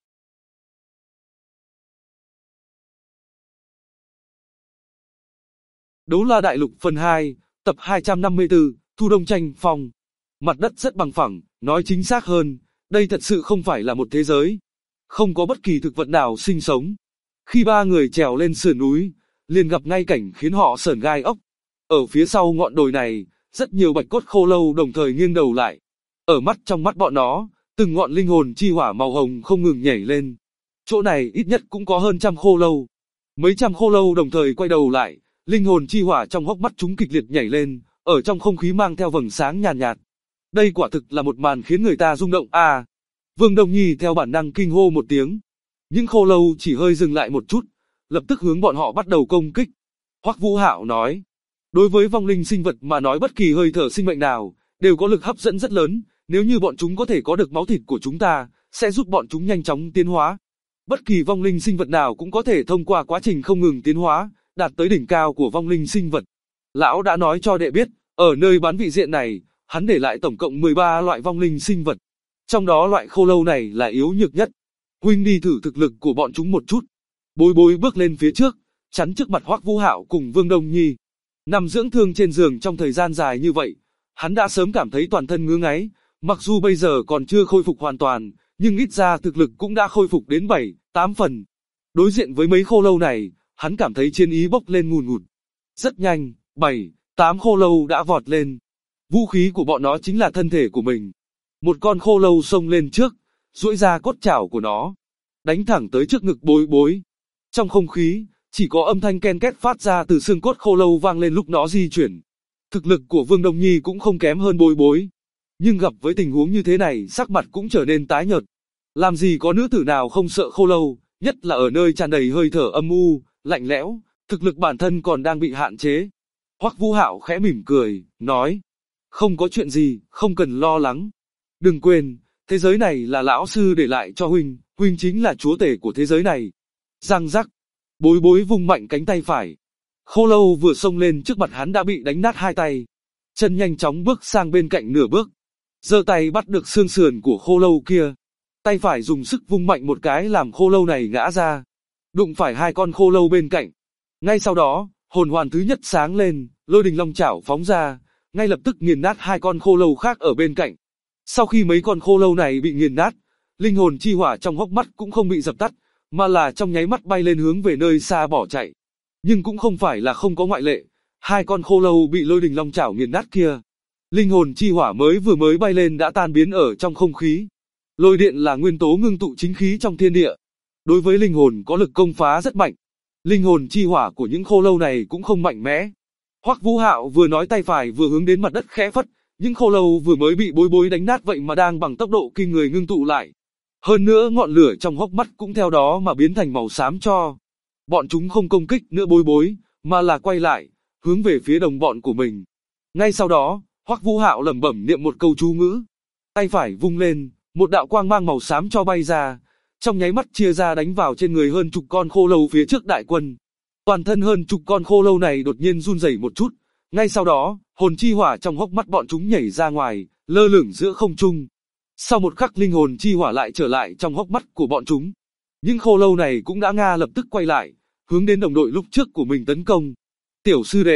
Đấu La Đại Lục phần 2, tập 254, Thu Đông Tranh Phong. Mặt đất rất bằng phẳng, nói chính xác hơn, đây thật sự không phải là một thế giới. Không có bất kỳ thực vật nào sinh sống. Khi ba người trèo lên sườn núi, liền gặp ngay cảnh khiến họ sởn gai ốc. Ở phía sau ngọn đồi này, rất nhiều bạch cốt khô lâu đồng thời nghiêng đầu lại. Ở trong mắt bọn nó, từng ngọn linh hồn chi hỏa màu hồng không ngừng nhảy lên. Chỗ này ít nhất cũng có hơn trăm khô lâu. Mấy trăm khô lâu đồng thời quay đầu lại, linh hồn chi hỏa trong hốc mắt chúng kịch liệt nhảy lên, ở trong không khí mang theo vầng sáng nhàn nhạt. Đây quả thực là một màn khiến người ta rung động à. Vương Đông Nhi theo bản năng kinh hô một tiếng. Những khô lâu chỉ hơi dừng lại một chút, lập tức hướng bọn họ bắt đầu công kích. Hoắc Vũ Hạo nói, đối với vong linh sinh vật mà nói bất kỳ hơi thở sinh mệnh nào, đều có lực hấp dẫn rất lớn, nếu như bọn chúng có thể có được máu thịt của chúng ta, sẽ giúp bọn chúng nhanh chóng tiến hóa. Bất kỳ vong linh sinh vật nào cũng có thể thông qua quá trình không ngừng tiến hóa, đạt tới đỉnh cao của vong linh sinh vật. Lão đã nói cho đệ biết, ở nơi bán vị diện này, hắn để lại tổng cộng 13 loại vong linh sinh vật. Trong đó loại khô lâu này là yếu nhược nhất. Huynh đi thử thực lực của bọn chúng một chút. Bối bối bước lên phía trước, chắn trước mặt Hoắc Vũ Hạo cùng Vương Đông Nhi. Nằm dưỡng thương trên giường trong thời gian dài như vậy, hắn đã sớm cảm thấy toàn thân ngứa ngáy, mặc dù bây giờ còn chưa khôi phục hoàn toàn, nhưng ít ra thực lực cũng đã khôi phục đến 7, 8 phần. Đối diện với mấy khô lâu này, hắn cảm thấy chiến ý bốc lên ngùn ngụt. Rất nhanh, 7, 8 khô lâu đã vọt lên. Vũ khí của bọn nó chính là thân thể của mình. Một con khô lâu xông lên trước, duỗi ra cốt chảo của nó, đánh thẳng tới trước ngực bối bối. Trong không khí, chỉ có âm thanh ken két phát ra từ xương cốt khô lâu vang lên lúc nó di chuyển. Thực lực của Vương Đông Nhi cũng không kém hơn bối bối. Nhưng gặp với tình huống như thế này, sắc mặt cũng trở nên tái nhợt. Làm gì có nữ tử nào không sợ khô lâu, nhất là ở nơi tràn đầy hơi thở âm u, lạnh lẽo, thực lực bản thân còn đang bị hạn chế. Hoắc Vũ Hạo khẽ mỉm cười, nói, không có chuyện gì, không cần lo lắng. Đừng quên, thế giới này là lão sư để lại cho huynh, huynh chính là chúa tể của thế giới này. Răng rắc, bối bối vung mạnh cánh tay phải. Khô lâu vừa xông lên trước mặt hắn đã bị đánh nát hai tay. Chân nhanh chóng bước sang bên cạnh nửa bước. Giơ tay bắt được xương sườn của khô lâu kia. Tay phải dùng sức vung mạnh một cái làm khô lâu này ngã ra. Đụng phải hai con khô lâu bên cạnh. Ngay sau đó, hồn hoàn thứ nhất sáng lên, lôi đình long chảo phóng ra, ngay lập tức nghiền nát hai con khô lâu khác ở bên cạnh. Sau khi mấy con khô lâu này bị nghiền nát, linh hồn chi hỏa trong hốc mắt cũng không bị dập tắt, mà là trong nháy mắt bay lên hướng về nơi xa bỏ chạy. Nhưng cũng không phải là không có ngoại lệ, hai con khô lâu bị lôi đình long chảo nghiền nát kia. Linh hồn chi hỏa vừa mới bay lên đã tan biến ở trong không khí. Lôi điện là nguyên tố ngưng tụ chính khí trong thiên địa. Đối với linh hồn có lực công phá rất mạnh. Linh hồn chi hỏa của những khô lâu này cũng không mạnh mẽ. Hoắc Vũ Hạo vừa nói tay phải vừa hướng đến mặt đất khẽ phất, những khô lâu vừa mới bị bối bối đánh nát vậy mà đang bằng tốc độ kinh người ngưng tụ lại. Hơn nữa ngọn lửa trong hốc mắt cũng theo đó mà biến thành màu xám cho. Bọn chúng không công kích nữa bối bối, mà là quay lại, hướng về phía đồng bọn của mình. Ngay sau đó, Hoắc Vũ Hạo lẩm bẩm niệm một câu chú ngữ. Tay phải vung lên, một đạo quang mang màu xám cho bay ra, trong nháy mắt chia ra đánh vào trên người hơn chục con khô lâu phía trước đại quân. Toàn thân hơn chục con khô lâu này đột nhiên run rẩy một chút, ngay sau đó, hồn chi hỏa trong hốc mắt bọn chúng nhảy ra ngoài, lơ lửng giữa không trung. Sau một khắc linh hồn chi hỏa lại trở lại trong hốc mắt của bọn chúng. Những khô lâu này cũng đã lập tức quay lại, hướng đến đồng đội lúc trước của mình tấn công. Tiểu sư đệ,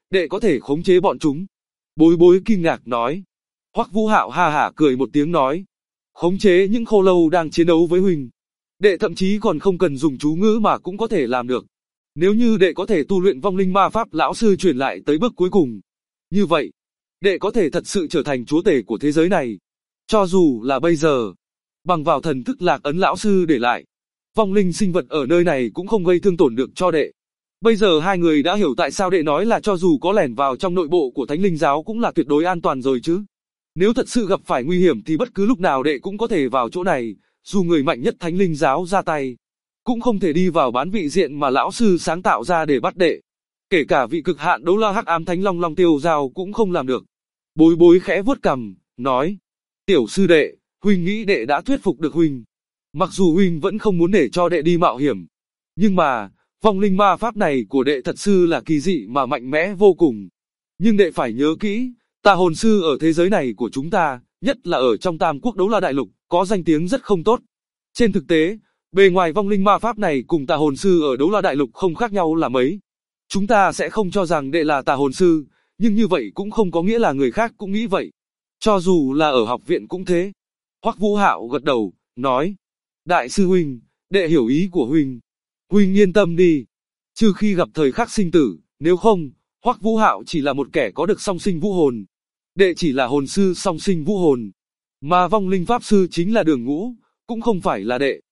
đệ có thể khống chế bọn chúng. Bối bối kinh ngạc nói. Hoắc Vũ Hạo ha hả cười một tiếng nói. Khống chế những khô lâu đang chiến đấu với huynh. Đệ thậm chí còn không cần dùng chú ngữ mà cũng có thể làm được. Nếu như đệ có thể tu luyện vong linh ma pháp lão sư truyền lại tới bước cuối cùng. Như vậy, đệ có thể thật sự trở thành chúa tể của thế giới này. Cho dù là bây giờ, bằng vào thần thức lạc ấn lão sư để lại, vong linh sinh vật ở nơi này cũng không gây thương tổn được cho đệ. Bây giờ hai người đã hiểu tại sao đệ nói là cho dù có lẻn vào trong nội bộ của Thánh Linh giáo cũng là tuyệt đối an toàn rồi chứ. Nếu thật sự gặp phải nguy hiểm thì bất cứ lúc nào đệ cũng có thể vào chỗ này, dù người mạnh nhất Thánh Linh giáo ra tay, cũng không thể đi vào bán vị diện mà lão sư sáng tạo ra để bắt đệ. Kể cả vị cực hạn đấu la hắc ám thánh long long tiêu giao cũng không làm được. Bối bối khẽ vuốt cằm, nói. Tiểu sư đệ, huynh nghĩ đệ đã thuyết phục được huynh. Mặc dù huynh vẫn không muốn để cho đệ đi mạo hiểm. Nhưng mà, vong linh ma pháp này của đệ thật sự là kỳ dị mà mạnh mẽ vô cùng. Nhưng đệ phải nhớ kỹ, tà hồn sư ở thế giới này của chúng ta, nhất là ở trong Tam Quốc Đấu La Đại Lục, có danh tiếng rất không tốt. Trên thực tế, bề ngoài vong linh ma pháp này cùng tà hồn sư ở Đấu La Đại Lục không khác nhau là mấy. Chúng ta sẽ không cho rằng đệ là tà hồn sư, nhưng như vậy cũng không có nghĩa là người khác cũng nghĩ vậy. Cho dù là ở học viện cũng thế. Hoắc Vũ Hạo gật đầu, nói. Đại sư huynh, đệ hiểu ý của huynh. Huynh yên tâm đi. Trừ khi gặp thời khắc sinh tử, nếu không, Hoắc Vũ Hạo chỉ là một kẻ có được song sinh vũ hồn. Đệ chỉ là hồn sư song sinh vũ hồn. Mà vong linh pháp sư chính là Đường Ngũ, cũng không phải là đệ.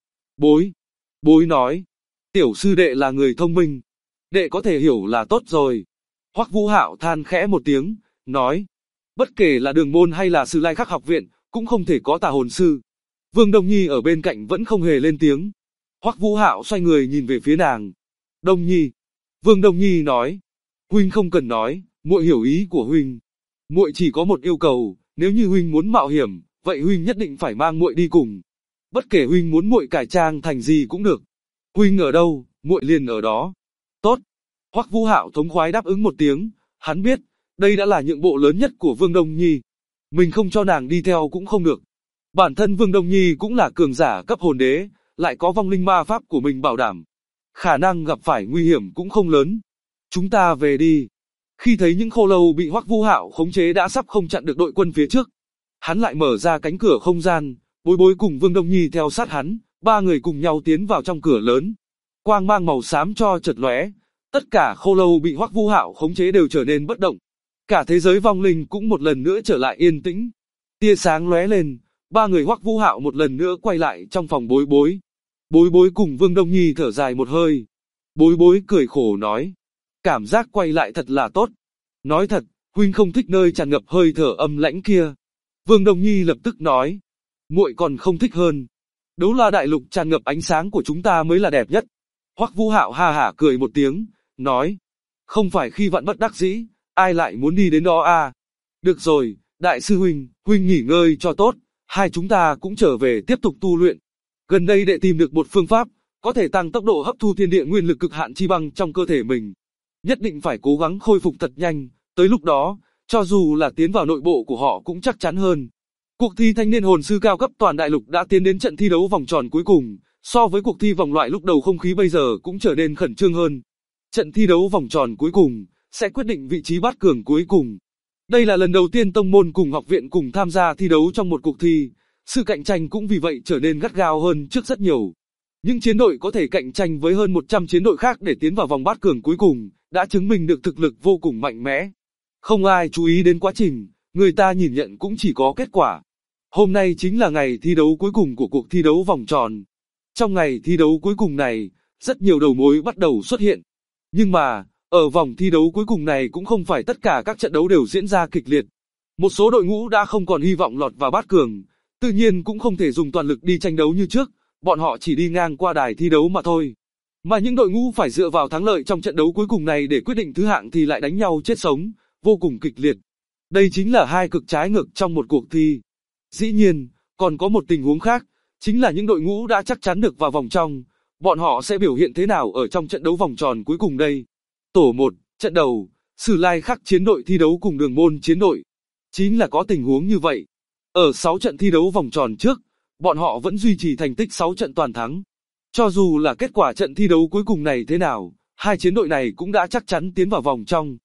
Bối nói. Tiểu sư đệ là người thông minh. Đệ có thể hiểu là tốt rồi. Hoắc Vũ Hạo than khẽ một tiếng, nói. Bất kể là Đường Môn hay là Sử Lai Khắc học viện, cũng không thể có tà hồn sư. Vương Đông Nhi ở bên cạnh vẫn không hề lên tiếng. Hoắc Vũ Hạo xoay người nhìn về phía nàng. Đông Nhi. Vương Đông Nhi nói. Huynh không cần nói, muội hiểu ý của huynh. Muội chỉ có một yêu cầu, nếu như huynh muốn mạo hiểm, vậy huynh nhất định phải mang muội đi cùng. Bất kể huynh muốn muội cải trang thành gì cũng được. Huynh ở đâu, muội liền ở đó. Tốt. Hoắc Vũ Hạo thống khoái đáp ứng một tiếng, hắn biết, đây đã là nhượng bộ lớn nhất của Vương Đông Nhi. Mình không cho nàng đi theo cũng không được. Bản thân Vương Đông Nhi cũng là cường giả cấp hồn đế, lại có vong linh ma pháp của mình bảo đảm. Khả năng gặp phải nguy hiểm cũng không lớn. Chúng ta về đi. Khi thấy những khô lâu bị Hoắc Vũ Hạo khống chế đã sắp không chặn được đội quân phía trước, hắn lại mở ra cánh cửa không gian, Bối Bối cùng Vương Đông Nhi theo sát hắn, ba người cùng nhau tiến vào trong cửa lớn. Quang mang màu xám cho chợt lóe, tất cả khô lâu bị Hoắc Vũ Hạo khống chế đều trở nên bất động. Cả thế giới vong linh cũng một lần nữa trở lại yên tĩnh. Tia sáng lóe lên, ba người Hoắc Vũ Hạo một lần nữa quay lại trong phòng Bối Bối. Bối Bối cùng Vương Đông Nhi thở dài một hơi. Bối Bối cười khổ nói. Cảm giác quay lại thật là tốt. Nói thật, huynh không thích nơi tràn ngập hơi thở âm lãnh kia. Vương Đông Nhi lập tức nói. Muội còn không thích hơn. Đấu La Đại Lục tràn ngập ánh sáng của chúng ta mới là đẹp nhất. Hoắc Vũ Hạo ha hả cười một tiếng, nói. Không phải khi vạn bất đắc dĩ, ai lại muốn đi đến đó à? Được rồi, đại sư huynh, huynh nghỉ ngơi cho tốt, hai chúng ta cũng trở về tiếp tục tu luyện. Gần đây đệ tìm được một phương pháp, có thể tăng tốc độ hấp thu thiên địa nguyên lực cực hạn chi băng trong cơ thể mình. Nhất định phải cố gắng khôi phục thật nhanh, tới lúc đó, cho dù là tiến vào nội bộ của họ cũng chắc chắn hơn. Cuộc thi thanh niên hồn sư cao cấp toàn đại lục đã tiến đến trận thi đấu vòng tròn cuối cùng, so với cuộc thi vòng loại lúc đầu không khí bây giờ cũng trở nên khẩn trương hơn. Trận thi đấu vòng tròn cuối cùng sẽ quyết định vị trí bát cường cuối cùng. Đây là lần đầu tiên tông môn cùng học viện cùng tham gia thi đấu trong một cuộc thi, sự cạnh tranh cũng vì vậy trở nên gắt gao hơn trước rất nhiều. Những chiến đội có thể cạnh tranh với hơn 100 chiến đội khác để tiến vào vòng bát cường cuối cùng, đã chứng minh được thực lực vô cùng mạnh mẽ. Không ai chú ý đến quá trình, người ta nhìn nhận cũng chỉ có kết quả. Hôm nay chính là ngày thi đấu cuối cùng của cuộc thi đấu vòng tròn. Trong ngày thi đấu cuối cùng này, rất nhiều đầu mối bắt đầu xuất hiện. Nhưng mà, ở vòng thi đấu cuối cùng này cũng không phải tất cả các trận đấu đều diễn ra kịch liệt. Một số đội ngũ đã không còn hy vọng lọt vào bát cường, tự nhiên cũng không thể dùng toàn lực đi tranh đấu như trước, bọn họ chỉ đi ngang qua đài thi đấu mà thôi. Mà những đội ngũ phải dựa vào thắng lợi trong trận đấu cuối cùng này để quyết định thứ hạng thì lại đánh nhau chết sống, vô cùng kịch liệt. Đây chính là hai cực trái ngược trong một cuộc thi. Dĩ nhiên, còn có một tình huống khác, chính là những đội ngũ đã chắc chắn được vào vòng trong, bọn họ sẽ biểu hiện thế nào ở trong trận đấu vòng tròn cuối cùng đây. Tổ 1, trận đầu, Sử Lai Khắc chiến đội thi đấu cùng Đường Môn chiến đội. Chính là có tình huống như vậy. Ở 6 trận thi đấu vòng tròn trước, bọn họ vẫn duy trì thành tích 6 trận toàn thắng. Cho dù là kết quả trận thi đấu cuối cùng này thế nào, hai chiến đội này cũng đã chắc chắn tiến vào vòng trong.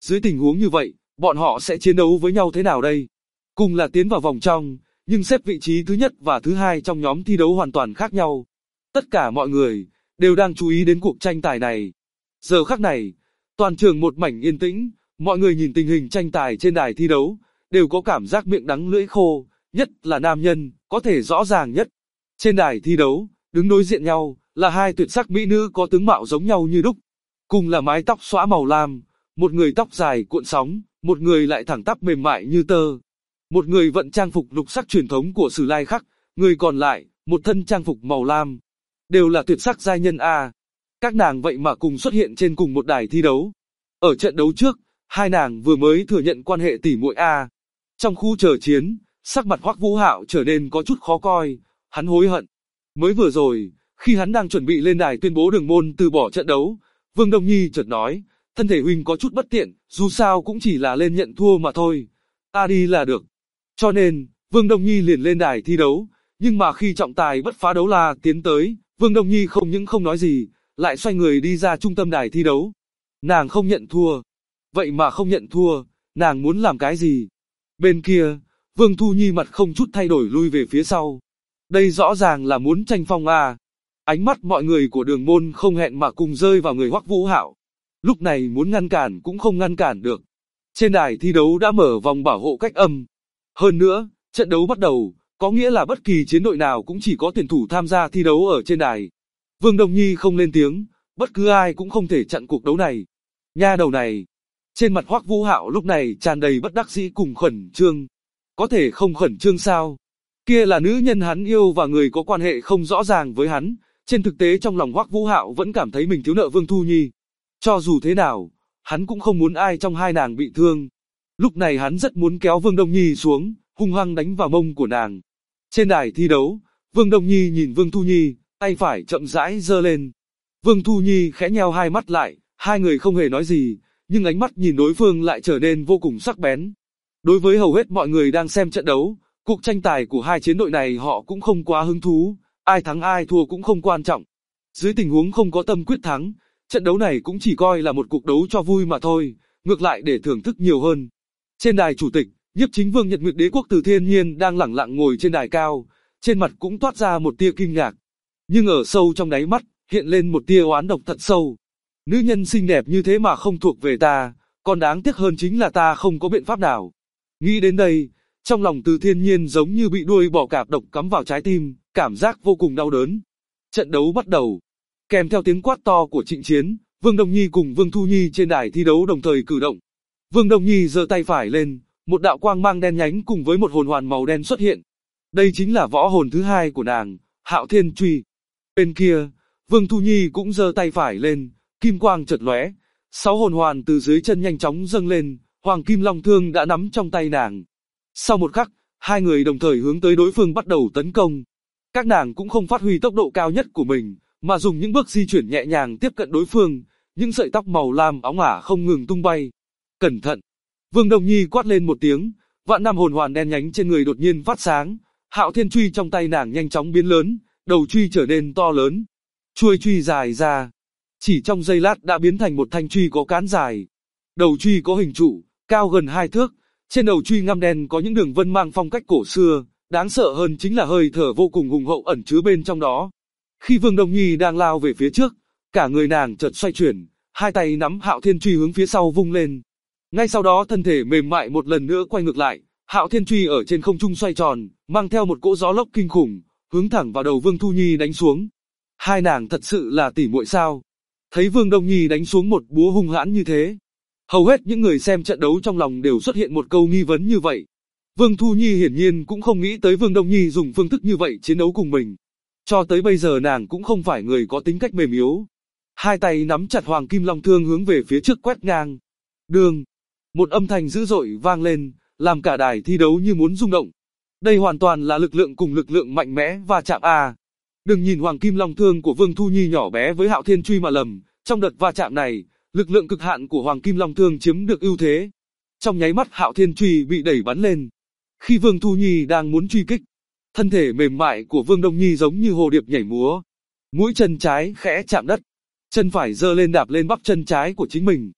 Dưới tình huống như vậy, bọn họ sẽ chiến đấu với nhau thế nào đây? Cùng là tiến vào vòng trong, nhưng xếp vị trí thứ nhất và thứ hai trong nhóm thi đấu hoàn toàn khác nhau. Tất cả mọi người đều đang chú ý đến cuộc tranh tài này. Giờ khắc này, toàn trường một mảnh yên tĩnh, mọi người nhìn tình hình tranh tài trên đài thi đấu, đều có cảm giác miệng đắng lưỡi khô, nhất là nam nhân, có thể rõ ràng nhất. Trên đài thi đấu, đứng đối diện nhau, là hai tuyệt sắc mỹ nữ có tướng mạo giống nhau như đúc. Cùng là mái tóc xõa màu lam, một người tóc dài cuộn sóng, một người lại thẳng tắp mềm mại như tơ. Một người vận trang phục lục sắc truyền thống của Sử Lai Khắc, người còn lại, một thân trang phục màu lam. Đều là tuyệt sắc giai nhân A. Các nàng vậy mà cùng xuất hiện trên cùng một đài thi đấu. Ở trận đấu trước, hai nàng vừa mới thừa nhận quan hệ tỷ muội A. Trong khu chờ chiến, sắc mặt Hoắc Vũ Hạo trở nên có chút khó coi, hắn hối hận. Mới vừa rồi, khi hắn đang chuẩn bị lên đài tuyên bố Đường Môn từ bỏ trận đấu, Vương Đông Nhi chợt nói, thân thể huynh có chút bất tiện, dù sao cũng chỉ là lên nhận thua mà thôi, ta đi là được. Cho nên, Vương Đông Nhi liền lên đài thi đấu, nhưng mà khi trọng tài bất phá đấu la tiến tới, Vương Đông Nhi không những không nói gì, lại xoay người đi ra trung tâm đài thi đấu. Nàng không nhận thua. Vậy mà không nhận thua, nàng muốn làm cái gì? Bên kia, Vương Thu Nhi mặt không chút thay đổi lui về phía sau. Đây rõ ràng là muốn tranh phong à. Ánh mắt mọi người của Đường Môn không hẹn mà cùng rơi vào người Hoắc Vũ Hạo. Lúc này muốn ngăn cản cũng không ngăn cản được. Trên đài thi đấu đã mở vòng bảo hộ cách âm. Hơn nữa, trận đấu bắt đầu, có nghĩa là bất kỳ chiến đội nào cũng chỉ có tuyển thủ tham gia thi đấu ở trên đài. Vương Đông Nhi không lên tiếng, bất cứ ai cũng không thể chặn cuộc đấu này. Nha đầu này. Trên mặt Hoắc Vũ Hạo lúc này tràn đầy bất đắc dĩ cùng khẩn trương. Có thể không khẩn trương sao? Kia là nữ nhân hắn yêu và người có quan hệ không rõ ràng với hắn. Trên thực tế trong lòng Hoắc Vũ Hạo vẫn cảm thấy mình thiếu nợ Vương Thu Nhi. Cho dù thế nào, hắn cũng không muốn ai trong hai nàng bị thương. Lúc này hắn rất muốn kéo Vương Đông Nhi xuống, hung hăng đánh vào mông của nàng. Trên đài thi đấu, Vương Đông Nhi nhìn Vương Thu Nhi, tay phải chậm rãi giơ lên. Vương Thu Nhi khẽ nheo hai mắt lại, hai người không hề nói gì, nhưng ánh mắt nhìn đối phương lại trở nên vô cùng sắc bén. Đối với hầu hết mọi người đang xem trận đấu, cuộc tranh tài của hai chiến đội này họ cũng không quá hứng thú, ai thắng ai thua cũng không quan trọng. Dưới tình huống không có tâm quyết thắng, trận đấu này cũng chỉ coi là một cuộc đấu cho vui mà thôi, ngược lại để thưởng thức nhiều hơn. Trên đài chủ tịch, Nhiếp Chính Vương Nhật Nguyệt Đế Quốc Từ Thiên Nhiên đang lẳng lặng ngồi trên đài cao, trên mặt cũng toát ra một tia kinh ngạc. Nhưng ở sâu trong đáy mắt, hiện lên một tia oán độc thật sâu. Nữ nhân xinh đẹp như thế mà không thuộc về ta, còn đáng tiếc hơn chính là ta không có biện pháp nào. Nghĩ đến đây, trong lòng Từ Thiên Nhiên giống như bị đuôi bò cạp độc cắm vào trái tim, cảm giác vô cùng đau đớn. Trận đấu bắt đầu. Kèm theo tiếng quát to của Trịnh Chiến, Vương Đông Nhi cùng Vương Thu Nhi trên đài thi đấu đồng thời cử động. Vương Đông Nhi giơ tay phải lên, một đạo quang mang đen nhánh cùng với một hồn hoàn màu đen xuất hiện. Đây chính là võ hồn thứ hai của nàng, Hạo Thiên Truy. Bên kia, Vương Thu Nhi cũng giơ tay phải lên, kim quang chợt lóe, 6 hồn hoàn từ dưới chân nhanh chóng dâng lên, Hoàng Kim Long Thương đã nắm trong tay nàng. Sau một khắc, hai người đồng thời hướng tới đối phương bắt đầu tấn công. Các nàng cũng không phát huy tốc độ cao nhất của mình, mà dùng những bước di chuyển nhẹ nhàng tiếp cận đối phương, những sợi tóc màu lam óng ả không ngừng tung bay. Cẩn thận! Vương Đông Nhi quát lên một tiếng, vạn năm hồn hoàn đen nhánh trên người đột nhiên phát sáng, Hạo Thiên Truy trong tay nàng nhanh chóng biến lớn, đầu truy trở nên to lớn. Chuôi truy dài ra, chỉ trong giây lát đã biến thành một thanh truy có cán dài. Đầu truy có hình trụ, cao gần 2 thước, trên đầu truy ngăm đen có những đường vân mang phong cách cổ xưa, đáng sợ hơn chính là hơi thở vô cùng hùng hậu ẩn chứa bên trong đó. Khi Vương Đông Nhi đang lao về phía trước, cả người nàng chợt xoay chuyển, hai tay nắm Hạo Thiên Truy hướng phía sau vung lên. Ngay sau đó thân thể mềm mại một lần nữa quay ngược lại, Hạo Thiên Truy ở trên không trung xoay tròn, mang theo một cỗ gió lốc kinh khủng, hướng thẳng vào đầu Vương Thu Nhi đánh xuống. Hai nàng thật sự là tỷ muội sao? Thấy Vương Đông Nhi đánh xuống một búa hung hãn như thế, hầu hết những người xem trận đấu trong lòng đều xuất hiện một câu nghi vấn như vậy. Vương Thu Nhi hiển nhiên cũng không nghĩ tới Vương Đông Nhi dùng phương thức như vậy chiến đấu cùng mình. Cho tới bây giờ nàng cũng không phải người có tính cách mềm yếu. Hai tay nắm chặt Hoàng Kim Long Thương hướng về phía trước quét ngang. Đường! Một âm thanh dữ dội vang lên, làm cả đài thi đấu như muốn rung động. Đây hoàn toàn là lực lượng cùng lực lượng mạnh mẽ va chạm à. Đừng nhìn Hoàng Kim Long Thương của Vương Thu Nhi nhỏ bé với Hạo Thiên Truy mà lầm, trong đợt va chạm này, lực lượng cực hạn của Hoàng Kim Long Thương chiếm được ưu thế. Trong nháy mắt Hạo Thiên Truy bị đẩy bắn lên. Khi Vương Thu Nhi đang muốn truy kích, thân thể mềm mại của Vương Đông Nhi giống như hồ điệp nhảy múa. Mũi chân trái khẽ chạm đất, chân phải giơ lên đạp lên bắp chân trái của chính mình.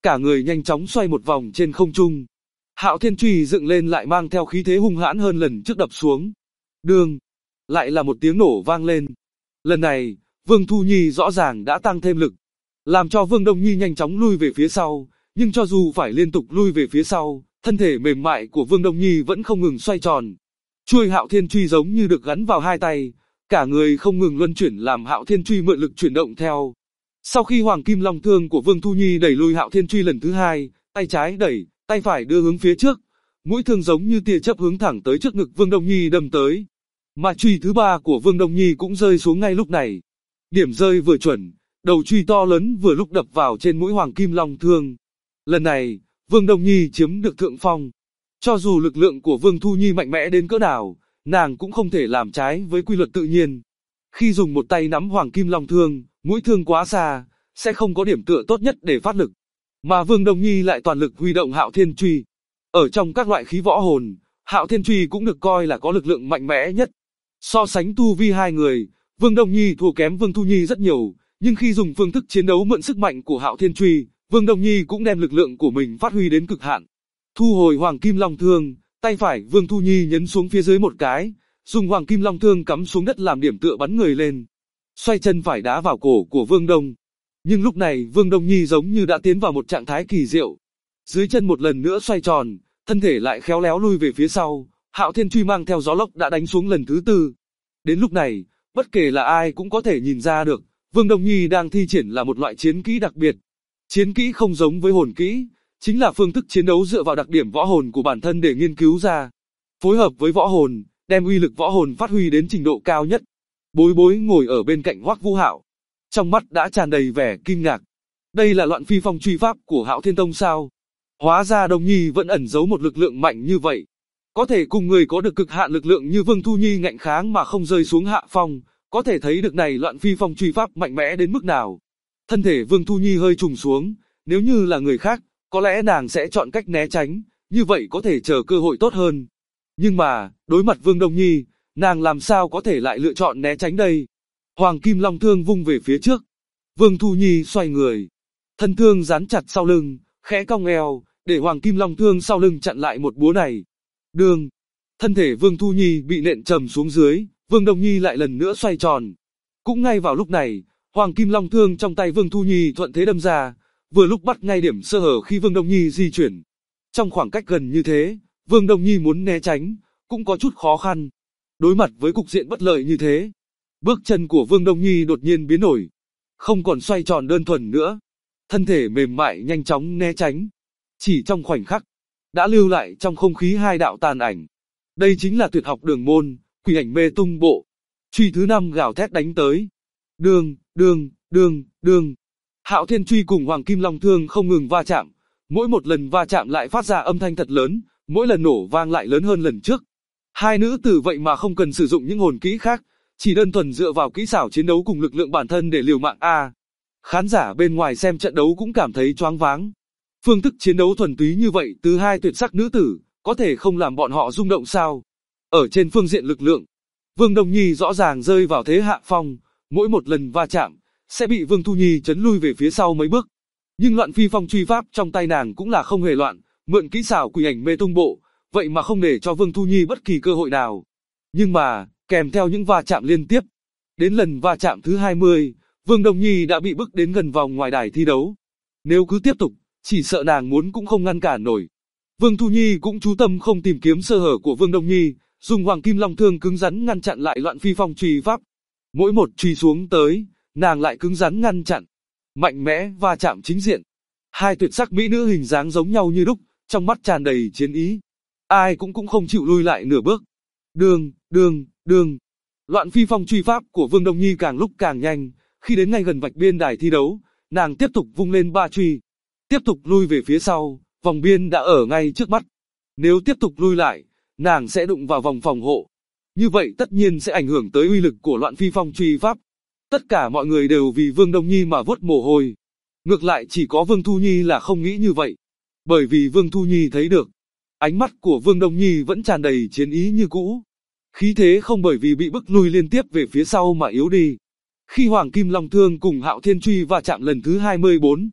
cả người nhanh chóng xoay một vòng trên không trung. Hạo Thiên Truy dựng lên lại mang theo khí thế hung hãn hơn lần trước đập xuống. Đương, lại là một tiếng nổ vang lên. Lần này, Vương Thu Nhi rõ ràng đã tăng thêm lực, làm cho Vương Đông Nhi nhanh chóng lui về phía sau, nhưng cho dù phải liên tục lui về phía sau, thân thể mềm mại của Vương Đông Nhi vẫn không ngừng xoay tròn. Chuôi Hạo Thiên Truy giống như được gắn vào hai tay, cả người không ngừng luân chuyển làm Hạo Thiên Truy mượn lực chuyển động theo. Sau khi Hoàng Kim Long Thương của Vương Thu Nhi đẩy lui Hạo Thiên Truy lần thứ hai, tay trái đẩy, tay phải đưa hướng phía trước, mũi thương giống như tia chớp hướng thẳng tới trước ngực Vương Đông Nhi đâm tới. Mà truy thứ ba của Vương Đông Nhi cũng rơi xuống ngay lúc này. Điểm rơi vừa chuẩn, đầu truy to lớn vừa lúc đập vào trên mũi Hoàng Kim Long Thương. Lần này, Vương Đông Nhi chiếm được thượng phong. Cho dù lực lượng của Vương Thu Nhi mạnh mẽ đến cỡ nào, nàng cũng không thể làm trái với quy luật tự nhiên. Khi dùng một tay nắm Hoàng Kim Long Thương, mũi thương quá xa, sẽ không có điểm tựa tốt nhất để phát lực. Mà Vương Đông Nhi lại toàn lực huy động Hạo Thiên Truy. Ở trong các loại khí võ hồn, Hạo Thiên Truy cũng được coi là có lực lượng mạnh mẽ nhất. So sánh tu vi hai người, Vương Đông Nhi thua kém Vương Thu Nhi rất nhiều, nhưng khi dùng phương thức chiến đấu mượn sức mạnh của Hạo Thiên Truy, Vương Đông Nhi cũng đem lực lượng của mình phát huy đến cực hạn. Thu hồi Hoàng Kim Long Thương, tay phải Vương Thu Nhi nhấn xuống phía dưới một cái, dùng Hoàng Kim Long Thương cắm xuống đất làm điểm tựa bắn người lên. Xoay chân phải đá vào cổ của Vương Đông. Nhưng lúc này Vương Đông Nhi giống như đã tiến vào một trạng thái kỳ diệu. Dưới chân một lần nữa xoay tròn, thân thể lại khéo léo lui về phía sau, Hạo Thiên Truy mang theo gió lốc đã đánh xuống lần thứ tư. Đến lúc này, bất kể là ai cũng có thể nhìn ra được, Vương Đông Nhi đang thi triển là một loại chiến kỹ đặc biệt. Chiến kỹ không giống với hồn kỹ, chính là phương thức chiến đấu dựa vào đặc điểm võ hồn của bản thân để nghiên cứu ra. Phối hợp với võ hồn, đem uy lực võ hồn phát huy đến trình độ cao nhất. Bối Bối ngồi ở bên cạnh Hoắc Vũ Hạo, trong mắt đã tràn đầy vẻ kinh ngạc. Đây là Loạn Phi Phong truy pháp của Hạo Thiên Tông sao? Hóa ra Đông Nhi vẫn ẩn giấu một lực lượng mạnh như vậy. Có thể cùng người có được cực hạn lực lượng như Vương Thu Nhi ngạnh kháng mà không rơi xuống hạ phong, có thể thấy được này Loạn Phi Phong truy pháp mạnh mẽ đến mức nào. Thân thể Vương Thu Nhi hơi trùng xuống, nếu như là người khác, có lẽ nàng sẽ chọn cách né tránh, như vậy có thể chờ cơ hội tốt hơn. Nhưng mà, đối mặt Vương Đông Nhi, nàng làm sao có thể lại lựa chọn né tránh đây? Hoàng Kim Long Thương vung về phía trước. Vương Thu Nhi xoay người, thân thương dán chặt sau lưng, khẽ cong eo, để Hoàng Kim Long Thương sau lưng chặn lại một búa này. Đương, thân thể Vương Thu Nhi bị nện trầm xuống dưới, Vương Đông Nhi lại lần nữa xoay tròn. Cũng ngay vào lúc này, Hoàng Kim Long Thương trong tay Vương Thu Nhi thuận thế đâm ra, vừa lúc bắt ngay điểm sơ hở khi Vương Đông Nhi di chuyển. Trong khoảng cách gần như thế, Vương Đông Nhi muốn né tránh, cũng có chút khó khăn. Đối mặt với cục diện bất lợi như thế, bước chân của Vương Đông Nhi đột nhiên biến đổi, không còn xoay tròn đơn thuần nữa. Thân thể mềm mại nhanh chóng né tránh. Chỉ trong khoảnh khắc, đã lưu lại trong không khí hai đạo tàn ảnh. Đây chính là tuyệt học Đường Môn, Quỷ Ảnh Mê Tung Bộ. Truy thứ 5 gào thét đánh tới. Đương, đương, đương, đương. Hạo Thiên Truy cùng Hoàng Kim Long Thương không ngừng va chạm. Mỗi một lần va chạm lại phát ra âm thanh thật lớn, mỗi lần nổ vang lại lớn hơn lần trước. Hai nữ tử vậy mà không cần sử dụng những hồn kỹ khác, chỉ đơn thuần dựa vào kỹ xảo chiến đấu cùng lực lượng bản thân để liều mạng a. Khán giả bên ngoài xem trận đấu cũng cảm thấy choáng váng. Phương thức chiến đấu thuần túy như vậy từ hai tuyệt sắc nữ tử, có thể không làm bọn họ rung động sao? Ở trên phương diện lực lượng, Vương Đông Nhi rõ ràng rơi vào thế hạ phong, mỗi một lần va chạm, sẽ bị Vương Thu Nhi chấn lui về phía sau mấy bước. Nhưng Loạn Phi Phong truy pháp trong tay nàng cũng là không hề loạn, mượn kỹ xảo Quỷ Ảnh Mê Tung Bộ, vậy mà không để cho Vương Thu Nhi bất kỳ cơ hội nào. Nhưng mà, kèm theo những va chạm liên tiếp, đến lần va chạm thứ 20, Vương Đông Nhi đã bị bức đến gần vòng ngoài đài thi đấu. Nếu cứ tiếp tục, chỉ sợ nàng muốn cũng không ngăn cản nổi. Vương Thu Nhi cũng chú tâm không tìm kiếm sơ hở của Vương Đông Nhi, dùng Hoàng Kim Long Thương cứng rắn ngăn chặn lại Loạn Phi Phong truy pháp. Mỗi một truy xuống tới, nàng lại cứng rắn ngăn chặn, mạnh mẽ va chạm chính diện. Hai tuyệt sắc mỹ nữ hình dáng giống nhau như đúc, trong mắt tràn đầy chiến ý. Ai cũng không chịu lui lại nửa bước. Đương, đương, đương. Loạn Phi Phong truy pháp của Vương Đông Nhi càng lúc càng nhanh, khi đến ngay gần vạch biên đài thi đấu, nàng tiếp tục vung lên ba truy, tiếp tục lui về phía sau, vòng biên đã ở ngay trước mắt. Nếu tiếp tục lui lại, nàng sẽ đụng vào vòng phòng hộ. Như vậy tất nhiên sẽ ảnh hưởng tới uy lực của Loạn Phi Phong truy pháp. Tất cả mọi người đều vì Vương Đông Nhi mà vuốt mồ hôi. Ngược lại chỉ có Vương Thu Nhi là không nghĩ như vậy. Bởi vì Vương Thu Nhi thấy được, ánh mắt của Vương Đông Nhi vẫn tràn đầy chiến ý như cũ. Khí thế không bởi vì bị bức lui liên tiếp về phía sau mà yếu đi. Khi Hoàng Kim Long Thương cùng Hạo Thiên Truy va chạm lần thứ 24,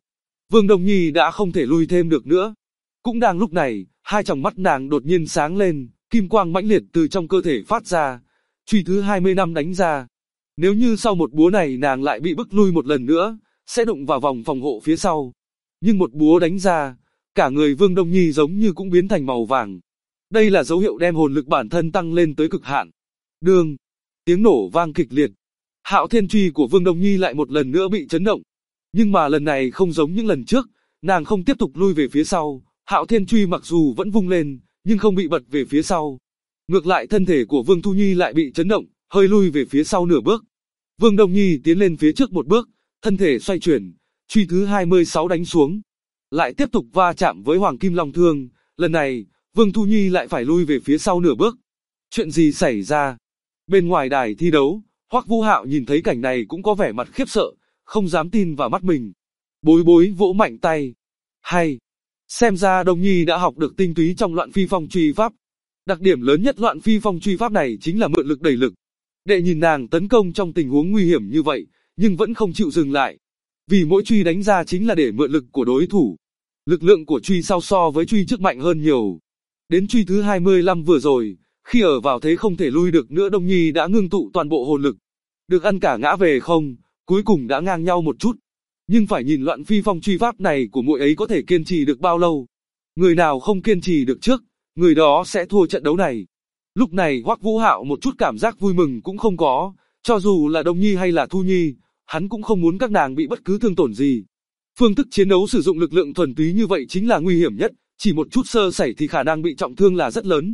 Vương Đông Nhi đã không thể lui thêm được nữa. Cũng đang lúc này, hai tròng mắt nàng đột nhiên sáng lên, kim quang mãnh liệt từ trong cơ thể phát ra. Truy thứ 20 năm đánh ra. Nếu như sau một búa này nàng lại bị bức lui một lần nữa, sẽ đụng vào vòng phòng hộ phía sau. Nhưng một búa đánh ra, cả người Vương Đông Nhi giống như cũng biến thành màu vàng. Đây là dấu hiệu đem hồn lực bản thân tăng lên tới cực hạn. Đương, tiếng nổ vang kịch liệt. Hạo Thiên Truy của Vương Đông Nhi lại một lần nữa bị chấn động. Nhưng mà lần này không giống những lần trước, nàng không tiếp tục lui về phía sau. Hạo Thiên Truy mặc dù vẫn vung lên, nhưng không bị bật về phía sau. Ngược lại thân thể của Vương Thu Nhi lại bị chấn động, hơi lui về phía sau nửa bước. Vương Đông Nhi tiến lên phía trước một bước, thân thể xoay chuyển, truy thứ 26 đánh xuống. Lại tiếp tục va chạm với Hoàng Kim Long Thương, lần này, Vương Thu Nhi lại phải lui về phía sau nửa bước. Chuyện gì xảy ra? Bên ngoài đài thi đấu, Hoắc Vũ Hạo nhìn thấy cảnh này cũng có vẻ mặt khiếp sợ, không dám tin vào mắt mình. Bối bối vỗ mạnh tay. Hay! Xem ra Đông Nhi đã học được tinh túy trong Loạn Phi Phong truy pháp. Đặc điểm lớn nhất Loạn Phi Phong truy pháp này chính là mượn lực đẩy lực. Đệ nhìn nàng tấn công trong tình huống nguy hiểm như vậy, nhưng vẫn không chịu dừng lại. Vì mỗi truy đánh ra chính là để mượn lực của đối thủ. Lực lượng của truy sau so với truy trước mạnh hơn nhiều. Đến truy thứ 25 vừa rồi, khi ở vào thế không thể lui được nữa, Đông Nhi đã ngưng tụ toàn bộ hồn lực. Được ăn cả ngã về không, cuối cùng đã ngang nhau một chút. Nhưng phải nhìn Loạn Phi Phong truy pháp này của muội ấy có thể kiên trì được bao lâu. Người nào không kiên trì được trước, người đó sẽ thua trận đấu này. Lúc này Hoắc Vũ Hạo một chút cảm giác vui mừng cũng không có, cho dù là Đông Nhi hay là Thu Nhi, hắn cũng không muốn các nàng bị bất cứ thương tổn gì. Phương thức chiến đấu sử dụng lực lượng thuần túy như vậy chính là nguy hiểm nhất, chỉ một chút sơ sẩy thì khả năng bị trọng thương là rất lớn.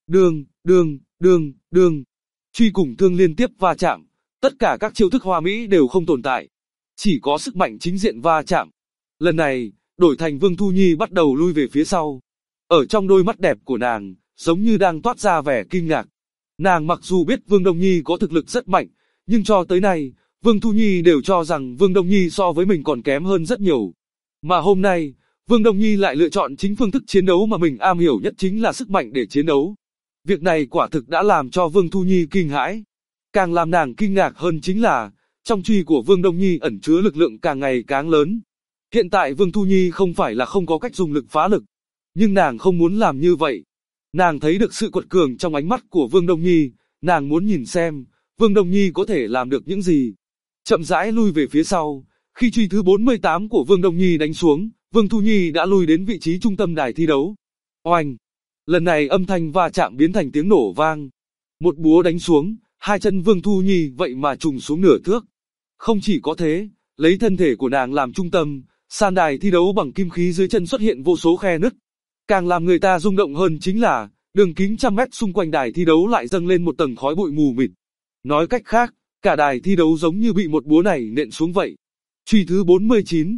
Đương. Truy cùng thương liên tiếp va chạm, tất cả các chiêu thức hoa mỹ đều không tồn tại. Chỉ có sức mạnh chính diện va chạm. Lần này, đổi thành Vương Thu Nhi bắt đầu lui về phía sau. Ở trong đôi mắt đẹp của nàng, giống như đang toát ra vẻ kinh ngạc. Nàng mặc dù biết Vương Đông Nhi có thực lực rất mạnh, nhưng cho tới nay, Vương Thu Nhi đều cho rằng Vương Đông Nhi so với mình còn kém hơn rất nhiều. Mà hôm nay, Vương Đông Nhi lại lựa chọn chính phương thức chiến đấu mà mình am hiểu nhất, chính là sức mạnh để chiến đấu. Việc này quả thực đã làm cho Vương Thu Nhi kinh hãi. Càng làm nàng kinh ngạc hơn chính là, trong truy của Vương Đông Nhi ẩn chứa lực lượng càng ngày càng lớn. Hiện tại Vương Thu Nhi không phải là không có cách dùng lực phá lực, nhưng nàng không muốn làm như vậy. Nàng thấy được sự quật cường trong ánh mắt của Vương Đông Nhi, nàng muốn nhìn xem, Vương Đông Nhi có thể làm được những gì. Chậm rãi lui về phía sau, khi truy thứ 48 của Vương Đông Nhi đánh xuống, Vương Thu Nhi đã lui đến vị trí trung tâm đài thi đấu. Oanh! Lần này âm thanh va chạm biến thành tiếng nổ vang. Một búa đánh xuống, hai chân Vương Thu Nhi vậy mà trùng xuống nửa thước. Không chỉ có thế, lấy thân thể của nàng làm trung tâm, sàn đài thi đấu bằng kim khí dưới chân xuất hiện vô số khe nứt. Càng làm người ta rung động hơn chính là, đường kính trăm mét xung quanh đài thi đấu lại dâng lên một tầng khói bụi mù mịt. Nói cách khác, cả đài thi đấu giống như bị một búa này nện xuống vậy. Truy thứ 49.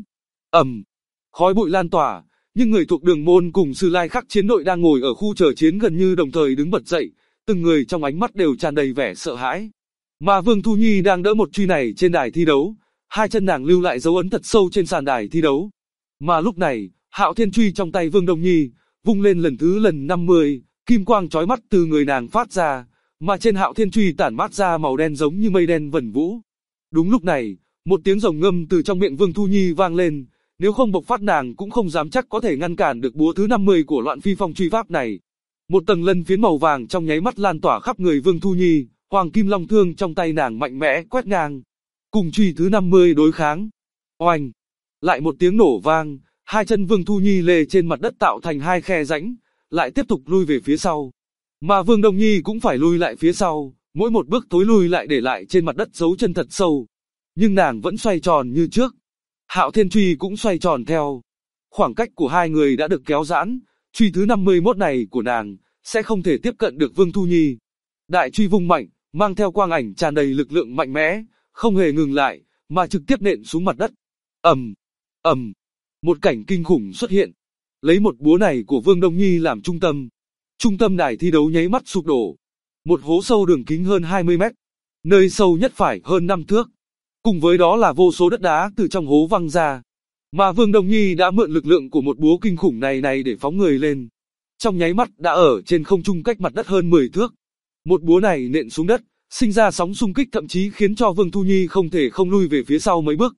Khói bụi lan tỏa, nhưng người thuộc Đường Môn cùng Sư Lai Khắc chiến đội đang ngồi ở khu chờ chiến gần như đồng thời đứng bật dậy, từng người trong ánh mắt đều tràn đầy vẻ sợ hãi. Mà Vương Thu Nhi đang đỡ một truy này trên đài thi đấu, hai chân nàng lưu lại dấu ấn thật sâu trên sàn đài thi đấu. Mà lúc này, Hạo Thiên Truy trong tay Vương Đông Nhi, vung lên lần 50, kim quang chói mắt từ người nàng phát ra, mà trên Hạo Thiên Truy tản mát ra màu đen giống như mây đen vẩn vũ. Đúng lúc này, một tiếng rồng ngâm từ trong miệng Vương Thu Nhi vang lên, nếu không bộc phát nàng cũng không dám chắc có thể ngăn cản được búa thứ 50 của Loạn Phi Phong truy pháp này. Một tầng lân phiến màu vàng trong nháy mắt lan tỏa khắp người Vương Thu Nhi, Hoàng Kim Long Thương trong tay nàng mạnh mẽ quét ngang, cùng truy thứ 50 đối kháng. Oanh! Lại một tiếng nổ vang, hai chân Vương Thu Nhi lê trên mặt đất tạo thành hai khe rãnh, lại tiếp tục lui về phía sau. Mà Vương Đông Nhi cũng phải lui lại phía sau, mỗi một bước thối lui lại để lại trên mặt đất dấu chân thật sâu. Nhưng nàng vẫn xoay tròn như trước. Hạo Thiên Truy cũng xoay tròn theo. Khoảng cách của hai người đã được kéo giãn, truy thứ 51 này của nàng sẽ không thể tiếp cận được Vương Thu Nhi. Đại truy vung mạnh, mang theo quang ảnh tràn đầy lực lượng mạnh mẽ, không hề ngừng lại, mà trực tiếp nện xuống mặt đất. Một cảnh kinh khủng xuất hiện. Lấy một búa này của Vương Đông Nhi làm trung tâm đài thi đấu nháy mắt sụp đổ. Một hố sâu đường kính hơn 20 mét, nơi sâu nhất phải hơn 5 thước. Cùng với đó là vô số đất đá từ trong hố văng ra. Mà Vương Đông Nhi đã mượn lực lượng của một búa kinh khủng này để phóng người lên. Trong nháy mắt đã ở trên không trung cách mặt đất hơn 10 thước. Một búa này nện xuống đất, sinh ra sóng xung kích thậm chí khiến cho Vương Thu Nhi không thể không lui về phía sau mấy bước.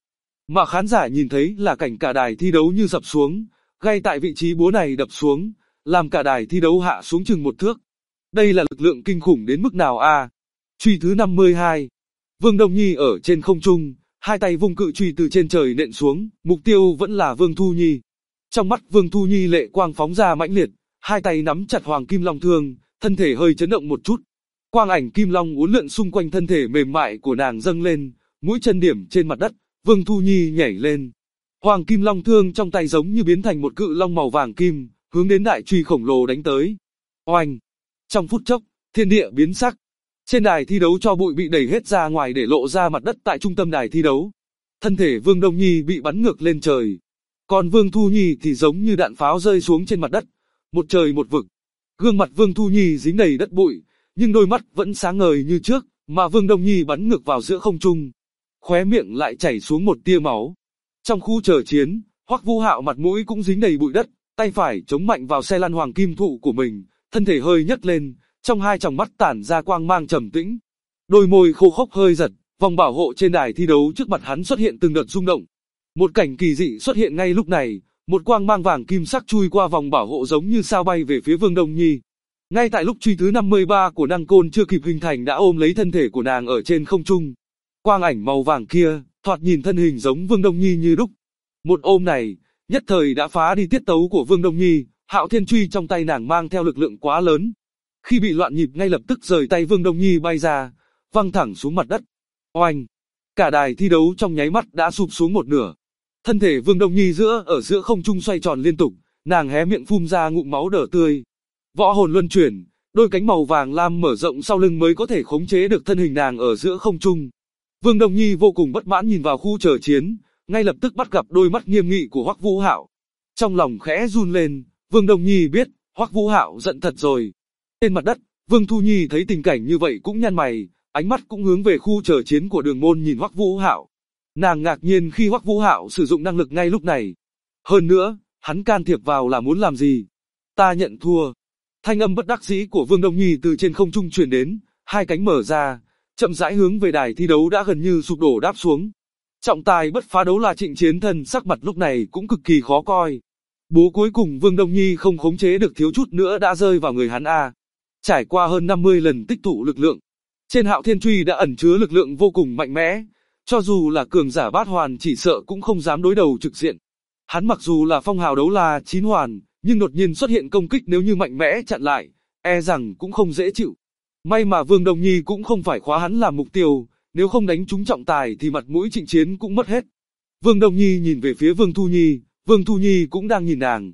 Mà khán giả nhìn thấy là cảnh cả đài thi đấu như sập xuống, ngay tại vị trí búa này đập xuống, làm cả đài thi đấu hạ xuống chừng 1 thước. Đây là lực lượng kinh khủng đến mức nào a? Truy thứ 52. Vương Đông Nhi ở trên không trung, hai tay vung cự truy từ trên trời nện xuống, mục tiêu vẫn là Vương Thu Nhi. Trong mắt Vương Thu Nhi lệ quang phóng ra mãnh liệt, hai tay nắm chặt Hoàng Kim Long thương, thân thể hơi chấn động một chút. Quang ảnh kim long uốn lượn xung quanh thân thể mềm mại của nàng dâng lên, mũi chân điểm trên mặt đất, Vương Thu Nhi nhảy lên. Hoàng Kim Long thương trong tay giống như biến thành một cự long màu vàng kim, hướng đến đại truy khổng lồ đánh tới. Oanh! Trong phút chốc, thiên địa biến sắc. Trên đài thi đấu tro bụi bị đẩy hết ra ngoài để lộ ra mặt đất tại trung tâm đài thi đấu. Thân thể Vương Đông Nhi bị bắn ngược lên trời. Còn Vương Thu Nhi thì giống như đạn pháo rơi xuống trên mặt đất. Một trời một vực. Gương mặt Vương Thu Nhi dính đầy đất bụi, nhưng đôi mắt vẫn sáng ngời như trước, mà Vương Đông Nhi bắn ngược vào giữa không trung. Khóe miệng lại chảy xuống một tia máu. Trong khu chờ chiến, Hoắc Vũ Hạo mặt mũi cũng dính đầy bụi đất, tay phải chống mạnh vào xe lăn hoàng kim thụ của mình, thân thể hơi nhấc lên, trong hai tròng mắt tản ra quang mang trầm tĩnh. Đôi môi khô khốc hơi giật, vòng bảo hộ trên đài thi đấu trước mặt hắn xuất hiện từng đợt rung động. Một cảnh kỳ dị xuất hiện ngay lúc này, một quang mang vàng kim sắc chui qua vòng bảo hộ giống như sao bay về phía Vương Đông Nhi. Ngay tại lúc truy thứ 53 của Năng Côn chưa kịp hình thành đã ôm lấy thân thể của nàng ở trên không trung. Quang ảnh màu vàng kia, thoạt nhìn thân hình giống Vương Đông Nhi như đúc. Một ôm này, nhất thời đã phá đi tiết tấu của Vương Đông Nhi, Hạo Thiên truy trong tay nàng mang theo lực lượng quá lớn. Khi bị loạn nhịp ngay lập tức rời tay Vương Đông Nhi bay ra, văng thẳng xuống mặt đất. Oanh! Cả đài thi đấu trong nháy mắt đã sụp xuống một nửa. Thân thể Vương Đông Nhi ở giữa không trung xoay tròn liên tục, nàng hé miệng phun ra ngụm máu đỏ tươi. Võ hồn luân chuyển, đôi cánh màu vàng lam mở rộng sau lưng mới có thể khống chế được thân hình nàng ở giữa không trung. Vương Đông Nhi vô cùng bất mãn nhìn vào khu chờ chiến, ngay lập tức bắt gặp đôi mắt nghiêm nghị của Hoắc Vũ Hạo. Trong lòng khẽ run lên, Vương Đông Nhi biết, Hoắc Vũ Hạo giận thật rồi. Trên mặt đất, Vương Thu Nhi thấy tình cảnh như vậy cũng nhăn mày, ánh mắt cũng hướng về khu chờ chiến của Đường Môn nhìn Hoắc Vũ Hạo. Nàng ngạc nhiên khi Hoắc Vũ Hạo sử dụng năng lực ngay lúc này. Hơn nữa, hắn can thiệp vào là muốn làm gì? Ta nhận thua. Thanh âm bất đắc dĩ của Vương Đông Nhi từ trên không trung truyền đến, hai cánh mở ra, chậm rãi hướng về đài thi đấu đã gần như sụp đổ đáp xuống. Trọng tài bất phá đấu là Trịnh Chiến Thần, sắc mặt lúc này cũng cực kỳ khó coi. Búa cuối cùng Vương Đông Nhi không khống chế được thiếu chút nữa đã rơi vào người hắn a. Trải qua hơn 50 lần tích tụ lực lượng, trên Hạo Thiên truy đã ẩn chứa lực lượng vô cùng mạnh mẽ, cho dù là cường giả bát hoàn chỉ sợ cũng không dám đối đầu trực diện. Hắn mặc dù là phong hào đấu la 9 hoàn, nhưng đột nhiên xuất hiện công kích nếu như mạnh mẽ chặn lại, e rằng cũng không dễ chịu. May mà Vương Đông Nhi cũng không phải khóa hắn làm mục tiêu, nếu không đánh trúng trọng tài thì mặt mũi Trịnh Chiến cũng mất hết. Vương Đông Nhi nhìn về phía Vương Thu Nhi, Vương Thu Nhi cũng đang nhìn nàng.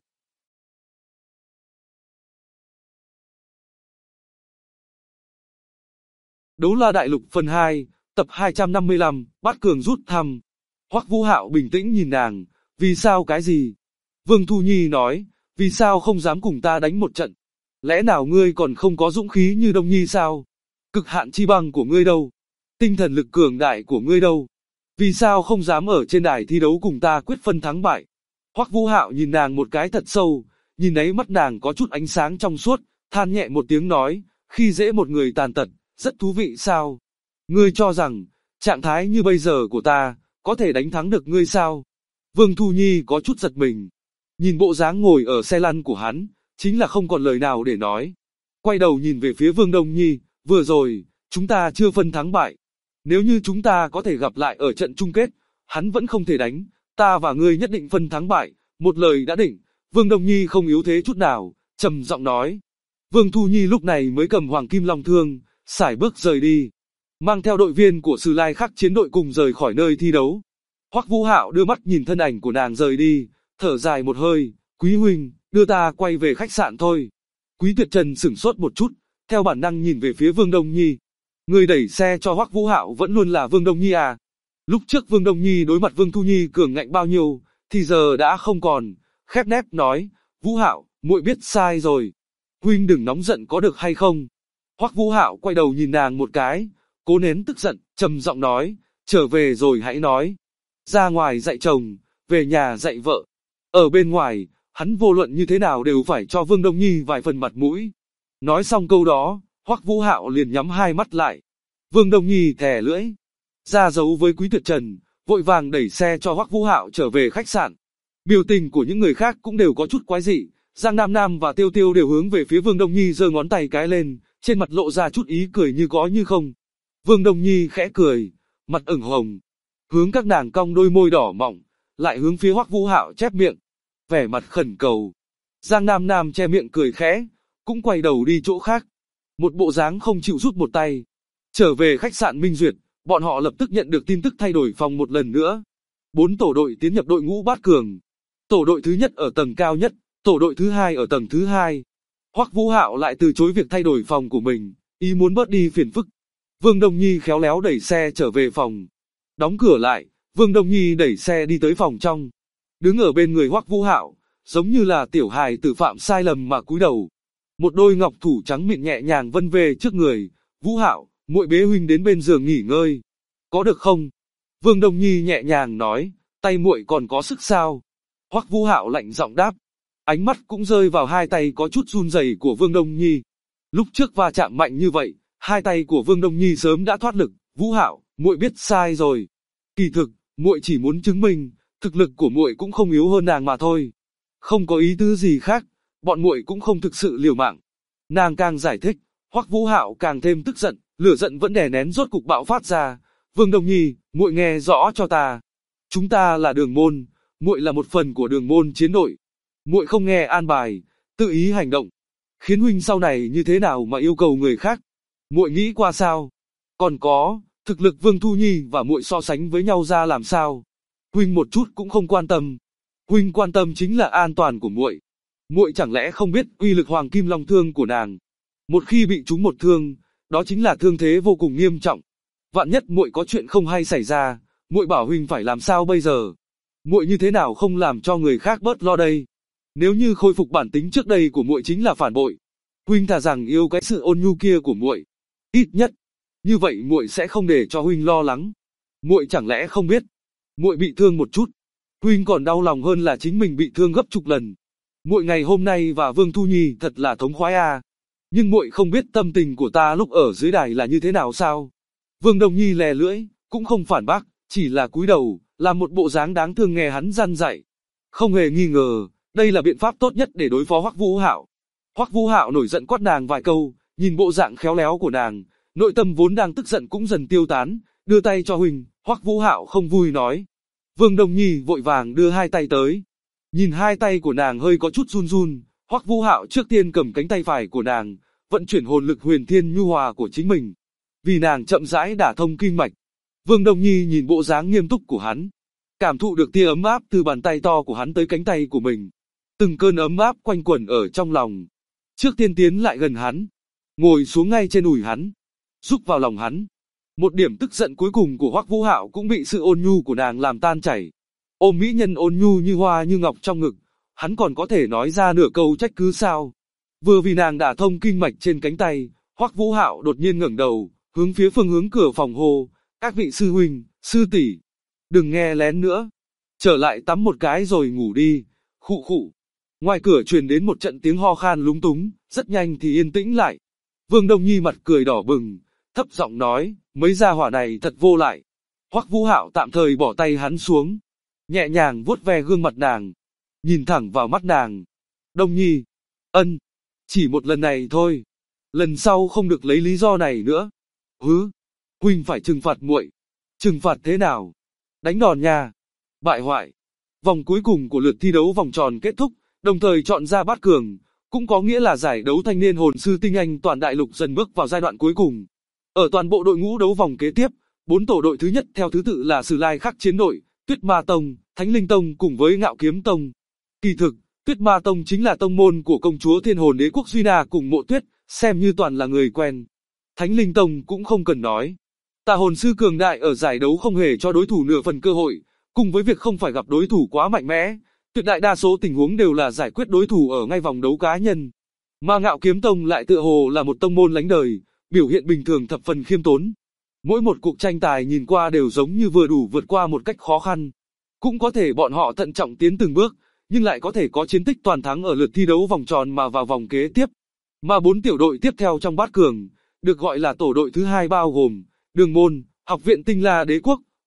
Đấu La Đại Lục phần 2, tập 255, Bát Cường rút thăm. Hoắc Vũ Hạo bình tĩnh nhìn nàng, vì sao cái gì? Vương Thu Nhi nói, vì sao không dám cùng ta đánh một trận? Lẽ nào ngươi còn không có dũng khí như Đông Nhi sao? Cực hạn chi băng của ngươi đâu? Tinh thần lực cường đại của ngươi đâu? Vì sao không dám ở trên đài thi đấu cùng ta quyết phân thắng bại? Hoắc Vũ Hạo nhìn nàng một cái thật sâu, nhìn thấy mắt nàng có chút ánh sáng trong suốt, than nhẹ một tiếng nói, khi dễ một người tàn tật, rất thú vị sao? Ngươi cho rằng, trạng thái như bây giờ của ta, có thể đánh thắng được ngươi sao? Vương Thu Nhi có chút giật mình. Nhìn bộ dáng ngồi ở xe lăn của hắn, chính là không còn lời nào để nói. Quay đầu nhìn về phía Vương Đông Nhi, vừa rồi, chúng ta chưa phân thắng bại. Nếu như chúng ta có thể gặp lại ở trận chung kết, hắn vẫn không thể đánh, ta và ngươi nhất định phân thắng bại, một lời đã định. Vương Đông Nhi không yếu thế chút nào, trầm giọng nói. Vương Thu Nhi lúc này mới cầm Hoàng Kim Long thương, sải bước rời đi, mang theo đội viên của Sử Lai Khắc chiến đội cùng rời khỏi nơi thi đấu. Hoắc Vũ Hạo đưa mắt nhìn thân ảnh của nàng rời đi, thở dài một hơi, Quý huynh, đưa ta quay về khách sạn thôi. Quý Tuyệt Trần sửng sốt một chút, theo bản năng nhìn về phía Vương Đông Nhi. Người đẩy xe cho Hoắc Vũ Hạo vẫn luôn là Vương Đông Nhi à? Lúc trước Vương Đông Nhi đối mặt Vương Thu Nhi cường ngạnh bao nhiêu, thì giờ đã không còn. Khép nép nói, Vũ Hạo, muội biết sai rồi. Huynh đừng nóng giận có được hay không? Hoắc Vũ Hạo quay đầu nhìn nàng một cái, cố nén tức giận, trầm giọng nói, trở về rồi hãy nói. Ra ngoài dạy chồng, về nhà dạy vợ. Ở bên ngoài, hắn vô luận như thế nào đều phải cho Vương Đông Nhi vài phần mặt mũi. Nói xong câu đó, Hoắc Vũ Hạo liền nhắm hai mắt lại. Vương Đông Nhi thè lưỡi, ra dấu với Quý Tuyệt Trần, vội vàng đẩy xe cho Hoắc Vũ Hạo trở về khách sạn. Biểu tình của những người khác cũng đều có chút quái dị, Giang Nam Nam và Tiêu Tiêu đều hướng về phía Vương Đông Nhi giơ ngón tay cái lên, trên mặt lộ ra chút ý cười như có như không. Vương Đông Nhi khẽ cười, mặt ửng hồng, hướng các nàng cong đôi môi đỏ mọng, lại hướng phía Hoắc Vũ Hạo chép miệng, vẻ mặt khẩn cầu. Giang Nam Nam che miệng cười khẽ, cũng quay đầu đi chỗ khác, một bộ dáng không chịu rút một tay. Trở về khách sạn Minh Duyệt, bọn họ lập tức nhận được tin tức thay đổi phòng một lần nữa. 4 tổ đội tiến nhập đội ngũ bát cường. Tổ đội thứ nhất ở tầng cao nhất, tổ đội thứ hai ở tầng thứ hai. Hoắc Vũ Hạo lại từ chối việc thay đổi phòng của mình, ý muốn bớt đi phiền phức. Vương Đông Nhi khéo léo đẩy xe trở về phòng. Đóng cửa lại, Vương Đông Nhi đẩy xe đi tới phòng trong. Đứng ở bên người Hoắc Vũ Hạo, giống như là tiểu hài tử phạm sai lầm mà cúi đầu. Một đôi ngọc thủ trắng mịn nhẹ nhàng vân về trước người. Vũ Hạo, muội bế huynh đến bên giường nghỉ ngơi. Có được không? Vương Đông Nhi nhẹ nhàng nói, tay muội còn có sức sao? Hoắc Vũ Hạo lạnh giọng đáp. Ánh mắt cũng rơi vào hai tay có chút run rẩy của Vương Đông Nhi. Lúc trước va chạm mạnh như vậy, hai tay của Vương Đông Nhi sớm đã thoát lực. Vũ Hạo, muội biết sai rồi. Kỳ thực, muội chỉ muốn chứng minh, thực lực của muội cũng không yếu hơn nàng mà thôi. Không có ý tứ gì khác, bọn muội cũng không thực sự liều mạng. Nàng càng giải thích, Hoắc Vũ Hạo càng thêm tức giận, lửa giận vẫn đè nén rốt cục bạo phát ra. Vương Đông Nhi, muội nghe rõ cho ta. Chúng ta là Đường môn, muội là một phần của Đường môn chiến đội. Muội không nghe an bài, tự ý hành động, khiến huynh sau này như thế nào mà yêu cầu người khác? Muội nghĩ qua sao? Còn có, thực lực Vương Thu Nhi và muội so sánh với nhau ra làm sao? Huynh một chút cũng không quan tâm. Huynh quan tâm chính là an toàn của muội. Muội chẳng lẽ không biết uy lực Hoàng Kim Long Thương của nàng? Một khi bị trúng một thương, đó chính là thương thế vô cùng nghiêm trọng. Vạn nhất muội có chuyện không hay xảy ra, muội bảo huynh phải làm sao bây giờ? Muội như thế nào không làm cho người khác bớt lo đây? Nếu như khôi phục bản tính trước đây của muội chính là phản bội, huynh thà rằng yêu cái sự ôn nhu kia của muội. Ít nhất, như vậy muội sẽ không để cho huynh lo lắng. Muội chẳng lẽ không biết, muội bị thương một chút, huynh còn đau lòng hơn là chính mình bị thương gấp chục lần. Muội ngày hôm nay và Vương Thu Nhi thật là thống khoái a. Nhưng muội không biết tâm tình của ta lúc ở dưới đài là như thế nào sao? Vương Đông Nhi lè lưỡi, cũng không phản bác, chỉ là cúi đầu, làm một bộ dáng đáng thương nghe hắn răn dạy. Không hề nghi ngờ, đây là biện pháp tốt nhất để đối phó Hoắc Vũ Hạo. Hoắc Vũ Hạo nổi giận quát nàng vài câu, nhìn bộ dạng khéo léo của nàng, nội tâm vốn đang tức giận cũng dần tiêu tán, đưa tay cho huynh. Hoắc Vũ Hạo không vui nói. Vương Đông Nhi vội vàng đưa hai tay tới, nhìn hai tay của nàng hơi có chút run run. Hoắc Vũ Hạo trước tiên cầm cánh tay phải của nàng, vận chuyển hồn lực huyền thiên nhu hòa của chính mình, vì nàng chậm rãi đả thông kinh mạch. Vương Đông Nhi nhìn bộ dáng nghiêm túc của hắn, cảm thụ được tia ấm áp từ bàn tay to của hắn tới cánh tay của mình. Từng cơn ấm áp quanh quẩn ở trong lòng. Trước tiên tiến lại gần hắn, ngồi xuống ngay trên đùi hắn, giúp vào lòng hắn. Một điểm tức giận cuối cùng của Hoắc Vũ Hạo cũng bị sự ôn nhu của nàng làm tan chảy. Ôm mỹ nhân ôn nhu như hoa như ngọc trong ngực, hắn còn có thể nói ra nửa câu trách cứ sao? Vừa vì nàng đả thông kinh mạch trên cánh tay, Hoắc Vũ Hạo đột nhiên ngẩng đầu, hướng phía phương hướng cửa phòng hô, các vị sư huynh, sư tỷ, đừng nghe lén nữa, trở lại tắm một cái rồi ngủ đi. Khụ khụ. Ngoài cửa truyền đến một trận tiếng ho khan lúng túng, rất nhanh thì yên tĩnh lại. Vương Đông Nhi mặt cười đỏ bừng, thấp giọng nói, mấy gia hỏa này thật vô lại. Hoắc Vũ Hạo tạm thời bỏ tay hắn xuống, nhẹ nhàng vuốt ve gương mặt nàng, nhìn thẳng vào mắt nàng. Đông Nhi, ân, chỉ một lần này thôi, lần sau không được lấy lý do này nữa. Hứ, huynh phải trừng phạt muội. Trừng phạt thế nào? Đánh đòn nha. Bại hoại. Vòng cuối cùng của lượt thi đấu vòng tròn kết thúc, đồng thời chọn ra bát cường, cũng có nghĩa là giải đấu thanh niên hồn sư tinh anh toàn đại lục dần bước vào giai đoạn cuối cùng. Ở toàn bộ đội ngũ đấu vòng kế tiếp, 4 tổ đội thứ nhất theo thứ tự là Sử Lai Khắc Chiến đội, Tuyết Ma Tông, Thánh Linh Tông cùng với Ngạo Kiếm Tông. Kỳ thực, Tuyết Ma Tông chính là tông môn của công chúa Thiên Hồn Đế quốc Duy Na cùng Mộ Tuyết, xem như toàn là người quen. Thánh Linh Tông cũng không cần nói. Tà hồn sư cường đại ở giải đấu không hề cho đối thủ nửa phần cơ hội, cùng với việc không phải gặp đối thủ quá mạnh mẽ, tuyệt đại đa số tình huống đều là giải quyết đối thủ ở ngay vòng đấu cá nhân. Mà Ngạo Kiếm Tông lại tựa hồ là một tông môn lánh đời, biểu hiện bình thường thập phần khiêm tốn. Mỗi một cuộc tranh tài nhìn qua đều giống như vừa đủ vượt qua một cách khó khăn. Cũng có thể bọn họ thận trọng tiến từng bước, nhưng lại có thể có chiến tích toàn thắng ở lượt thi đấu vòng tròn mà vào vòng kế tiếp. Mà 4 tiểu đội tiếp theo trong bát cường, được gọi là tổ đội thứ hai bao gồm Đường môn, Học viện Tinh La Đế quốc,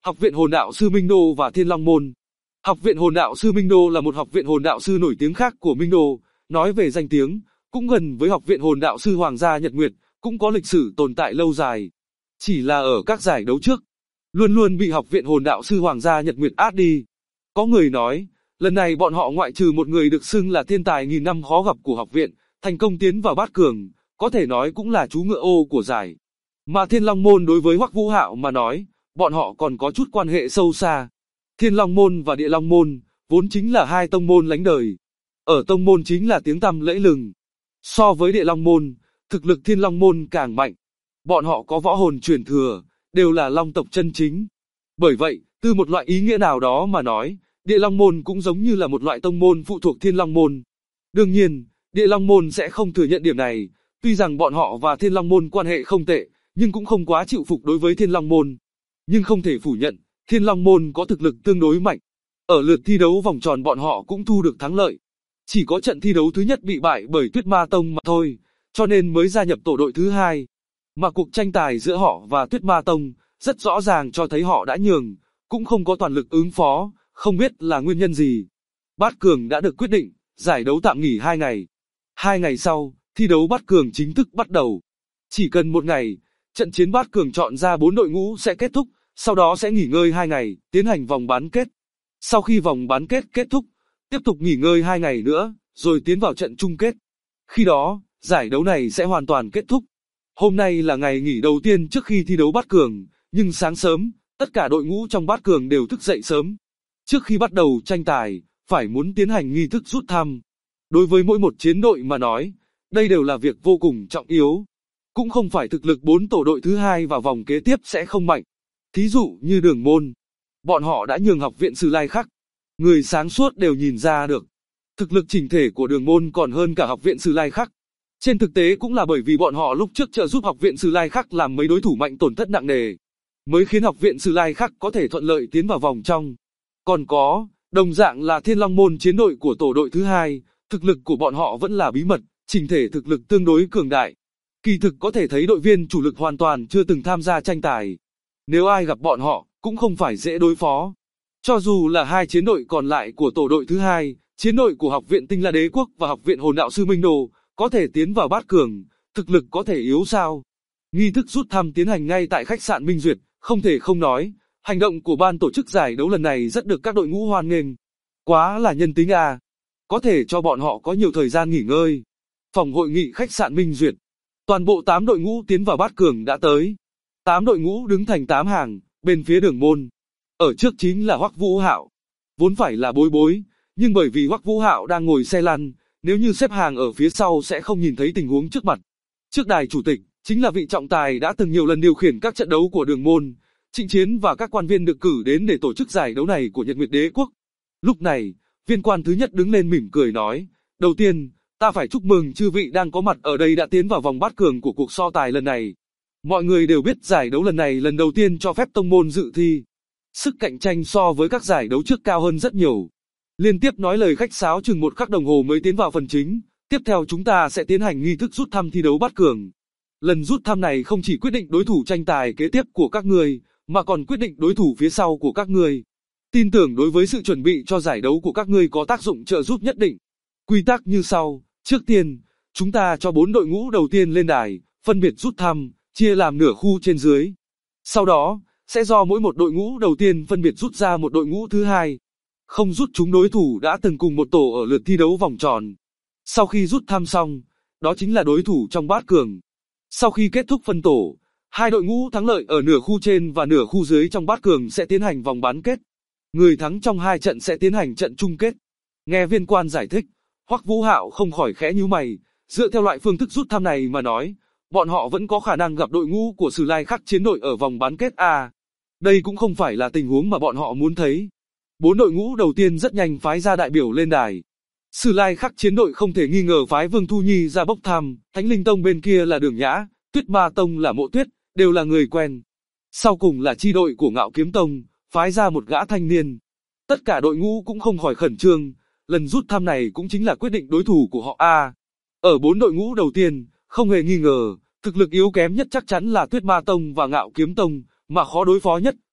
Học viện Hồn Đạo sư Minh Đô và Thiên Long Môn. Học viện Hồn Đạo sư Minh Đô là một học viện hồn đạo sư nổi tiếng khác của Minh Đô, nói về danh tiếng, cũng gần với học viện Hồn Đạo sư Hoàng gia Nhật Nguyệt, cũng có lịch sử tồn tại lâu dài. Chỉ là ở các giải đấu trước, luôn luôn bị học viện Hồn Đạo sư Hoàng gia Nhật Nguyệt át đi. Có người nói, lần này bọn họ ngoại trừ một người được xưng là thiên tài nghìn năm khó gặp của học viện, thành công tiến vào bát cường, có thể nói cũng là chú ngựa ô của giải. Mà Thiên Long Môn đối với Hoắc Vũ Hạo mà nói, bọn họ còn có chút quan hệ sâu xa. Thiên Long Môn và Địa Long Môn, vốn chính là hai tông môn lánh đời. Ở tông môn chính là tiếng tăm lẫy lừng. So với Địa Long Môn, thực lực Thiên Long Môn càng mạnh. Bọn họ có võ hồn truyền thừa, đều là long tộc chân chính. Bởi vậy, từ một loại ý nghĩa nào đó mà nói, Địa Long Môn cũng giống như là một loại tông môn phụ thuộc Thiên Long Môn. Đương nhiên, Địa Long Môn sẽ không thừa nhận điểm này, tuy rằng bọn họ và Thiên Long Môn quan hệ không tệ, nhưng cũng không quá chịu phục đối với Thiên Long Môn. Nhưng không thể phủ nhận, Thiên Long Môn có thực lực tương đối mạnh. Ở lượt thi đấu vòng tròn bọn họ cũng thu được thắng lợi. Chỉ có trận thi đấu thứ nhất bị bại bởi Tuyết Ma Tông mà thôi, cho nên mới gia nhập tổ đội thứ hai. Mà cuộc tranh tài giữa họ và Tuyết Ma Tông, rất rõ ràng cho thấy họ đã nhường, cũng không có toàn lực ứng phó, không biết là nguyên nhân gì. Bát cường đã được quyết định, giải đấu tạm nghỉ 2 ngày. 2 ngày sau, thi đấu bát cường chính thức bắt đầu. Chỉ cần 1 ngày, trận chiến bát cường chọn ra 4 đội ngũ sẽ kết thúc, sau đó sẽ nghỉ ngơi 2 ngày, tiến hành vòng bán kết. Sau khi vòng bán kết kết thúc, tiếp tục nghỉ ngơi 2 ngày nữa, rồi tiến vào trận chung kết. Khi đó, giải đấu này sẽ hoàn toàn kết thúc. Hôm nay là ngày nghỉ đầu tiên trước khi thi đấu bát cường, nhưng sáng sớm, tất cả đội ngũ trong bát cường đều thức dậy sớm. Trước khi bắt đầu tranh tài, phải muốn tiến hành nghi thức rút thăm. Đối với mỗi một chiến đội mà nói, đây đều là việc vô cùng trọng yếu. Cũng không phải thực lực 4 tổ đội thứ hai vào vòng kế tiếp sẽ không mạnh. Thí dụ như Đường Môn, bọn họ đã nhường học viện Sử Lai Khắc. Người sáng suốt đều nhìn ra được. Thực lực chỉnh thể của Đường Môn còn hơn cả học viện Sử Lai Khắc. Trên thực tế cũng là bởi vì bọn họ lúc trước trợ giúp học viện Sử Lai Khắc làm mấy đối thủ mạnh tổn thất nặng nề, mới khiến học viện Sử Lai Khắc có thể thuận lợi tiến vào vòng trong. Còn có, đồng dạng là Thiên Long Môn chiến đội của tổ đội thứ hai, thực lực của bọn họ vẫn là bí mật, chỉnh thể thực lực tương đối cường đại. Kỳ thực có thể thấy đội viên chủ lực hoàn toàn chưa từng tham gia tranh tài. Nếu ai gặp bọn họ, cũng không phải dễ đối phó. Cho dù là hai chiến đội còn lại của tổ đội thứ hai, chiến đội của học viện Tinh La Đế Quốc và học viện Hồn Đạo sư Minh Đô, có thể tiến vào bát cường, thực lực có thể yếu sao? Nghi thức rút thăm tiến hành ngay tại khách sạn Minh Duyệt, không thể không nói, hành động của ban tổ chức giải đấu lần này rất được các đội ngũ hoan nghênh. Quá là nhân tính à! Có thể cho bọn họ có nhiều thời gian nghỉ ngơi. Phòng hội nghị khách sạn Minh Duyệt. Toàn bộ 8 đội ngũ tiến vào bát cường đã tới. 8 đội ngũ đứng thành 8 hàng, bên phía Đường Môn. Ở trước chính là Hoắc Vũ Hạo. Vốn phải là Bối Bối, nhưng bởi vì Hoắc Vũ Hạo đang ngồi xe lăn, nếu như xếp hàng ở phía sau sẽ không nhìn thấy tình huống trước mặt. Trước đài chủ tịch, chính là vị trọng tài đã từng nhiều lần điều khiển các trận đấu của Đường Môn. Trịnh Chiến và các quan viên được cử đến để tổ chức giải đấu này của Nhật Nguyệt Đế Quốc. Lúc này, viên quan thứ nhất đứng lên mỉm cười nói, đầu tiên, ta phải chúc mừng chư vị đang có mặt ở đây đã tiến vào vòng bát cường của cuộc so tài lần này. Mọi người đều biết giải đấu lần này lần đầu tiên cho phép tông môn dự thi. Sức cạnh tranh so với các giải đấu trước cao hơn rất nhiều. Liên tiếp nói lời khách sáo chừng 1 khắc đồng hồ mới tiến vào phần chính. Tiếp theo chúng ta sẽ tiến hành nghi thức rút thăm thi đấu bát cường. Lần rút thăm này không chỉ quyết định đối thủ tranh tài kế tiếp của các người, mà còn quyết định đối thủ phía sau của các người. Tin tưởng đối với sự chuẩn bị cho giải đấu của các ngươi có tác dụng trợ giúp nhất định. Quy tắc như sau, trước tiên, chúng ta cho 4 đội ngũ đầu tiên lên đài, phân biệt rút thăm, chia làm nửa khu trên dưới. Sau đó, sẽ do mỗi một đội ngũ đầu tiên phân biệt rút ra một đội ngũ thứ hai. Không rút chúng đối thủ đã từng cùng một tổ ở lượt thi đấu vòng tròn. Sau khi rút thăm xong, đó chính là đối thủ trong bát cường. Sau khi kết thúc phân tổ, hai đội ngũ thắng lợi ở nửa khu trên và nửa khu dưới trong bát cường sẽ tiến hành vòng bán kết. Người thắng trong 2 trận sẽ tiến hành trận chung kết. Nghe viên quan giải thích, Hoắc Vũ Hạo không khỏi khẽ nhíu mày, dựa theo loại phương thức rút thăm này mà nói, bọn họ vẫn có khả năng gặp đội ngũ của Sử Lai Khắc chiến đội ở vòng bán kết A. Đây cũng không phải là tình huống mà bọn họ muốn thấy. 4 đội ngũ đầu tiên rất nhanh phái ra đại biểu lên đài. Sử Lai Khắc chiến đội không thể nghi ngờ phái Vương Thu Nhi ra bốc thăm, Thánh Linh Tông bên kia là Đường Nhã, Tuyết Ma Tông là Mộ Tuyết, đều là người quen. Sau cùng là chi đội của Ngạo Kiếm Tông, phái ra một gã thanh niên. Tất cả đội ngũ cũng không khỏi khẩn trương, lần rút thăm này cũng chính là quyết định đối thủ của họ A. Ở 4 đội ngũ đầu tiên, không hề nghi ngờ, thực lực yếu kém nhất chắc chắn là Tuyết Ma Tông và Ngạo Kiếm Tông, mà khó đối phó nhất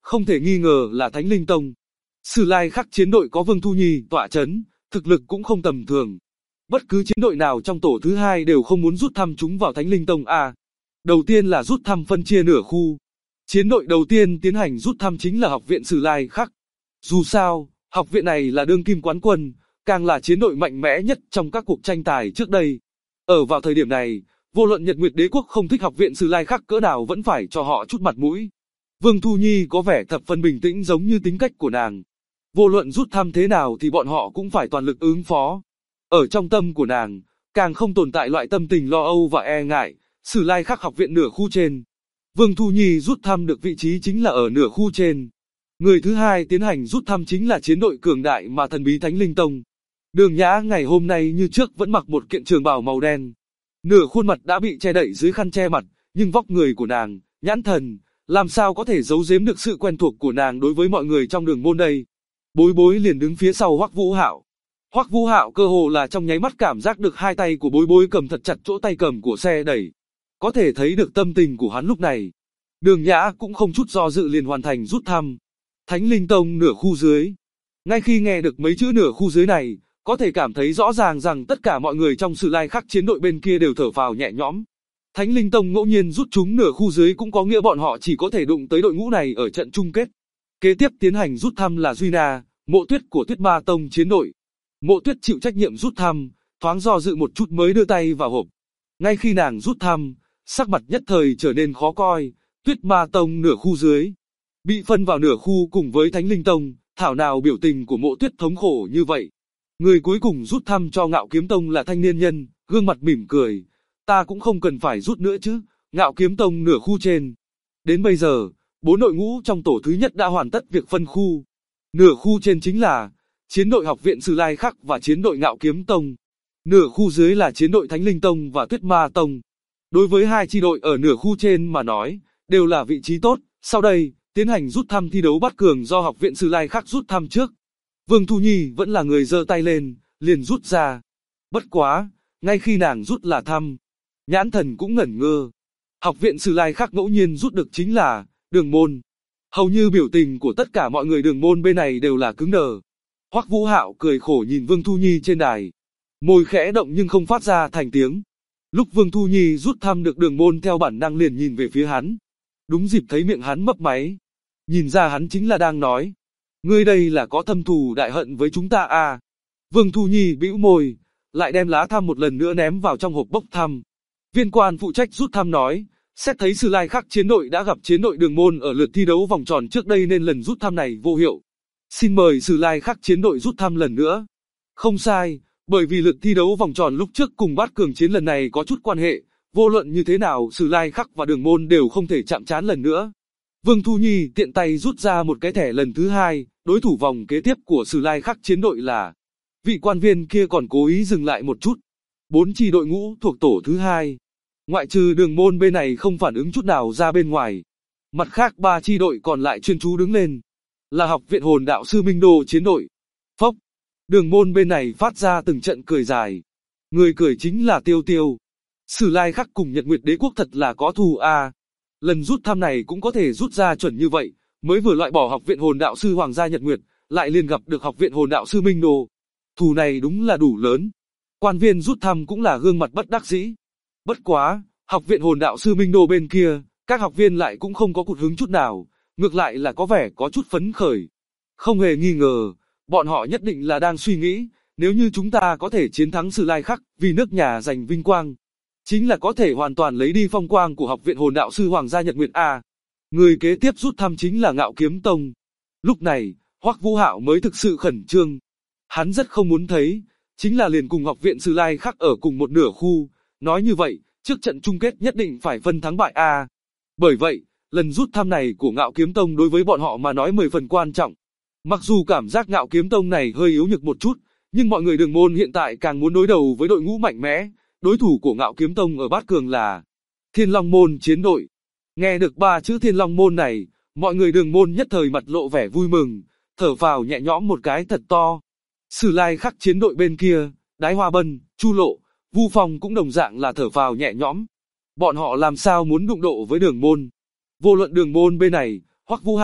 không thể nghi ngờ là Thánh Linh Tông. Sử Lai Khắc chiến đội có Vương Thu Nhi tọa chấn, thực lực cũng không tầm thường. Bất cứ chiến đội nào trong tổ thứ hai đều không muốn rút thăm chúng vào Thánh Linh Tông A. Đầu tiên là rút thăm phân chia nửa khu. Chiến đội đầu tiên tiến hành rút thăm chính là Học viện Sử Lai Khắc. Dù sao, học viện này là đương kim quán quân, càng là chiến đội mạnh mẽ nhất trong các cuộc tranh tài trước đây. Ở vào thời điểm này, vô luận Nhật Nguyệt Đế Quốc không thích Học viện Sử Lai Khắc cỡ nào vẫn phải cho họ chút mặt mũi. Vương Thu Nhi có vẻ thập phần bình tĩnh giống như tính cách của nàng. Vô luận rút thăm thế nào thì bọn họ cũng phải toàn lực ứng phó. Ở trong tâm của nàng, càng không tồn tại loại tâm tình lo âu và e ngại. Sử Lai Khắc học viện nửa khu trên. Vương Thu Nhi rút thăm được vị trí chính là ở nửa khu trên. Người thứ hai tiến hành rút thăm chính là chiến đội cường đại mà thần bí Thánh Linh Tông. Đường Nhã ngày hôm nay như trước vẫn mặc một kiện trường bào màu đen. Nửa khuôn mặt đã bị che đậy dưới khăn che mặt, nhưng vóc người của nàng, nhãn thần, làm sao có thể giấu giếm được sự quen thuộc của nàng đối với mọi người trong đường môn đây. Bối Bối liền đứng phía sau Hoắc Vũ Hạo. Hoắc Vũ Hạo cơ hồ là trong nháy mắt cảm giác được hai tay của Bối Bối cầm thật chặt chỗ tay cầm của xe đẩy. Có thể thấy được tâm tình của hắn lúc này. Đường Nhã cũng không chút do dự liền hoàn thành rút thăm. Thánh Linh Tông nửa khu dưới. Ngay khi nghe được mấy chữ nửa khu dưới này, có thể cảm thấy rõ ràng rằng tất cả mọi người trong Sử Lai Khắc chiến đội bên kia đều thở phào nhẹ nhõm. Thánh Linh Tông ngẫu nhiên rút chúng nửa khu dưới cũng có nghĩa bọn họ chỉ có thể đụng tới đội ngũ này ở trận chung kết. Kế tiếp tiến hành rút thăm là Duy Na, Mộ Tuyết của Tuyết Ma Tông chiến đội. Mộ Tuyết chịu trách nhiệm rút thăm, thoáng do dự một chút mới đưa tay vào hộp. Ngay khi nàng rút thăm, sắc mặt nhất thời trở nên khó coi. Tuyết Ma Tông nửa khu dưới. Bị phân vào nửa khu cùng với Thánh Linh Tông, thảo nào biểu tình của Mộ Tuyết thống khổ như vậy. Người cuối cùng rút thăm cho Ngạo Kiếm Tông là thanh niên nhân, gương mặt mỉm cười. Ta cũng không cần phải rút nữa chứ, Ngạo Kiếm Tông nửa khu trên. Đến bây giờ, 4 đội ngũ trong tổ thứ nhất đã hoàn tất việc phân khu. Nửa khu trên chính là chiến đội Học viện Sử Lai Khắc và chiến đội Ngạo Kiếm Tông. Nửa khu dưới là chiến đội Thánh Linh Tông và Tuyết Ma Tông. Đối với hai chi đội ở nửa khu trên mà nói, đều là vị trí tốt. Sau đây, tiến hành rút thăm thi đấu bắt cường do Học viện Sử Lai Khắc rút thăm trước. Vương Thu Nhi vẫn là người giơ tay lên, liền rút ra. Bất quá, ngay khi nàng rút là thăm, nhãn thần cũng ngẩn ngơ. Học viện Sử Lai Khắc ngẫu nhiên rút được chính là Đường Môn. Hầu như biểu tình của tất cả mọi người Đường Môn bên này đều là cứng đờ. Hoắc Vũ Hạo cười khổ nhìn Vương Thu Nhi trên đài, môi khẽ động nhưng không phát ra thành tiếng. Lúc Vương Thu Nhi rút thăm được Đường Môn theo bản năng liền nhìn về phía hắn. Đúng dịp thấy miệng hắn mấp máy, nhìn ra hắn chính là đang nói: ngươi đây là có thâm thù đại hận với chúng ta à? Vương Thu Nhi bĩu môi, lại đem lá thăm một lần nữa ném vào trong hộp bốc thăm. Viên quan phụ trách rút thăm nói, xét thấy Sử Lai Khắc chiến đội đã gặp chiến đội Đường Môn ở lượt thi đấu vòng tròn trước đây nên lần rút thăm này vô hiệu. Xin mời Sử Lai Khắc chiến đội rút thăm lần nữa. Không sai, bởi vì lượt thi đấu vòng tròn lúc trước cùng bát cường chiến lần này có chút quan hệ, vô luận như thế nào Sử Lai Khắc và Đường Môn đều không thể chạm trán lần nữa. Vương Thu Nhi tiện tay rút ra một cái thẻ lần thứ hai, đối thủ vòng kế tiếp của Sử Lai Khắc chiến đội là. Vị quan viên kia còn cố ý dừng lại một chút. 4 chi đội ngũ thuộc tổ thứ hai. Ngoại trừ Đường Môn bên này không phản ứng chút nào ra bên ngoài. Mặt khác 3 chi đội còn lại chuyên chú đứng lên. Là Học viện Hồn Đạo Sư Minh Đô chiến đội. Phốc. Đường Môn bên này phát ra từng trận cười dài. Người cười chính là Tiêu Tiêu. Sử Lai Khắc cùng Nhật Nguyệt Đế Quốc thật là có thù à. Lần rút thăm này cũng có thể rút ra chuẩn như vậy. Mới vừa loại bỏ Học viện Hồn Đạo Sư Hoàng gia Nhật Nguyệt, lại liền gặp được Học viện Hồn Đạo Sư Minh Đô. Thù này đúng là đủ lớn. Quan viên rút thăm cũng là gương mặt bất đắc dĩ. Bất quá, Học viện Hồn Đạo Sư Minh Đô bên kia, các học viên lại cũng không có cụt hứng chút nào, ngược lại là có vẻ có chút phấn khởi. Không hề nghi ngờ, bọn họ nhất định là đang suy nghĩ, nếu như chúng ta có thể chiến thắng Sử Lai Khắc, vì nước nhà giành vinh quang, chính là có thể hoàn toàn lấy đi phong quang của Học viện Hồn Đạo Sư Hoàng gia Nhật Nguyệt A. Người kế tiếp rút thăm chính là Ngạo Kiếm Tông. Lúc này, Hoắc Vũ Hạo mới thực sự khẩn trương. Hắn rất không muốn thấy, chính là liền cùng Học viện Sử Lai Khắc ở cùng một nửa khu, nói như vậy, trước trận chung kết nhất định phải phân thắng bại A. Bởi vậy, lần rút thăm này của Ngạo Kiếm Tông đối với bọn họ mà nói 10 phần quan trọng. Mặc dù cảm giác Ngạo Kiếm Tông này hơi yếu nhược một chút, nhưng mọi người Đường Môn hiện tại càng muốn đối đầu với đội ngũ mạnh mẽ. Đối thủ của Ngạo Kiếm Tông ở bát cường là Thiên Long Môn chiến đội. Nghe được 3 chữ Thiên Long Môn này, mọi người Đường Môn nhất thời mặt lộ vẻ vui mừng, thở phào nhẹ nhõm một cái thật to. Sử Lai Khắc chiến đội bên kia, Đái Hoa Bân, Chu Lộ, Vu Phong cũng đồng dạng là thở phào nhẹ nhõm. Bọn họ làm sao muốn đụng độ với Đường Môn. Vô luận Đường Môn bên này, Hoắc Vũ Hạo,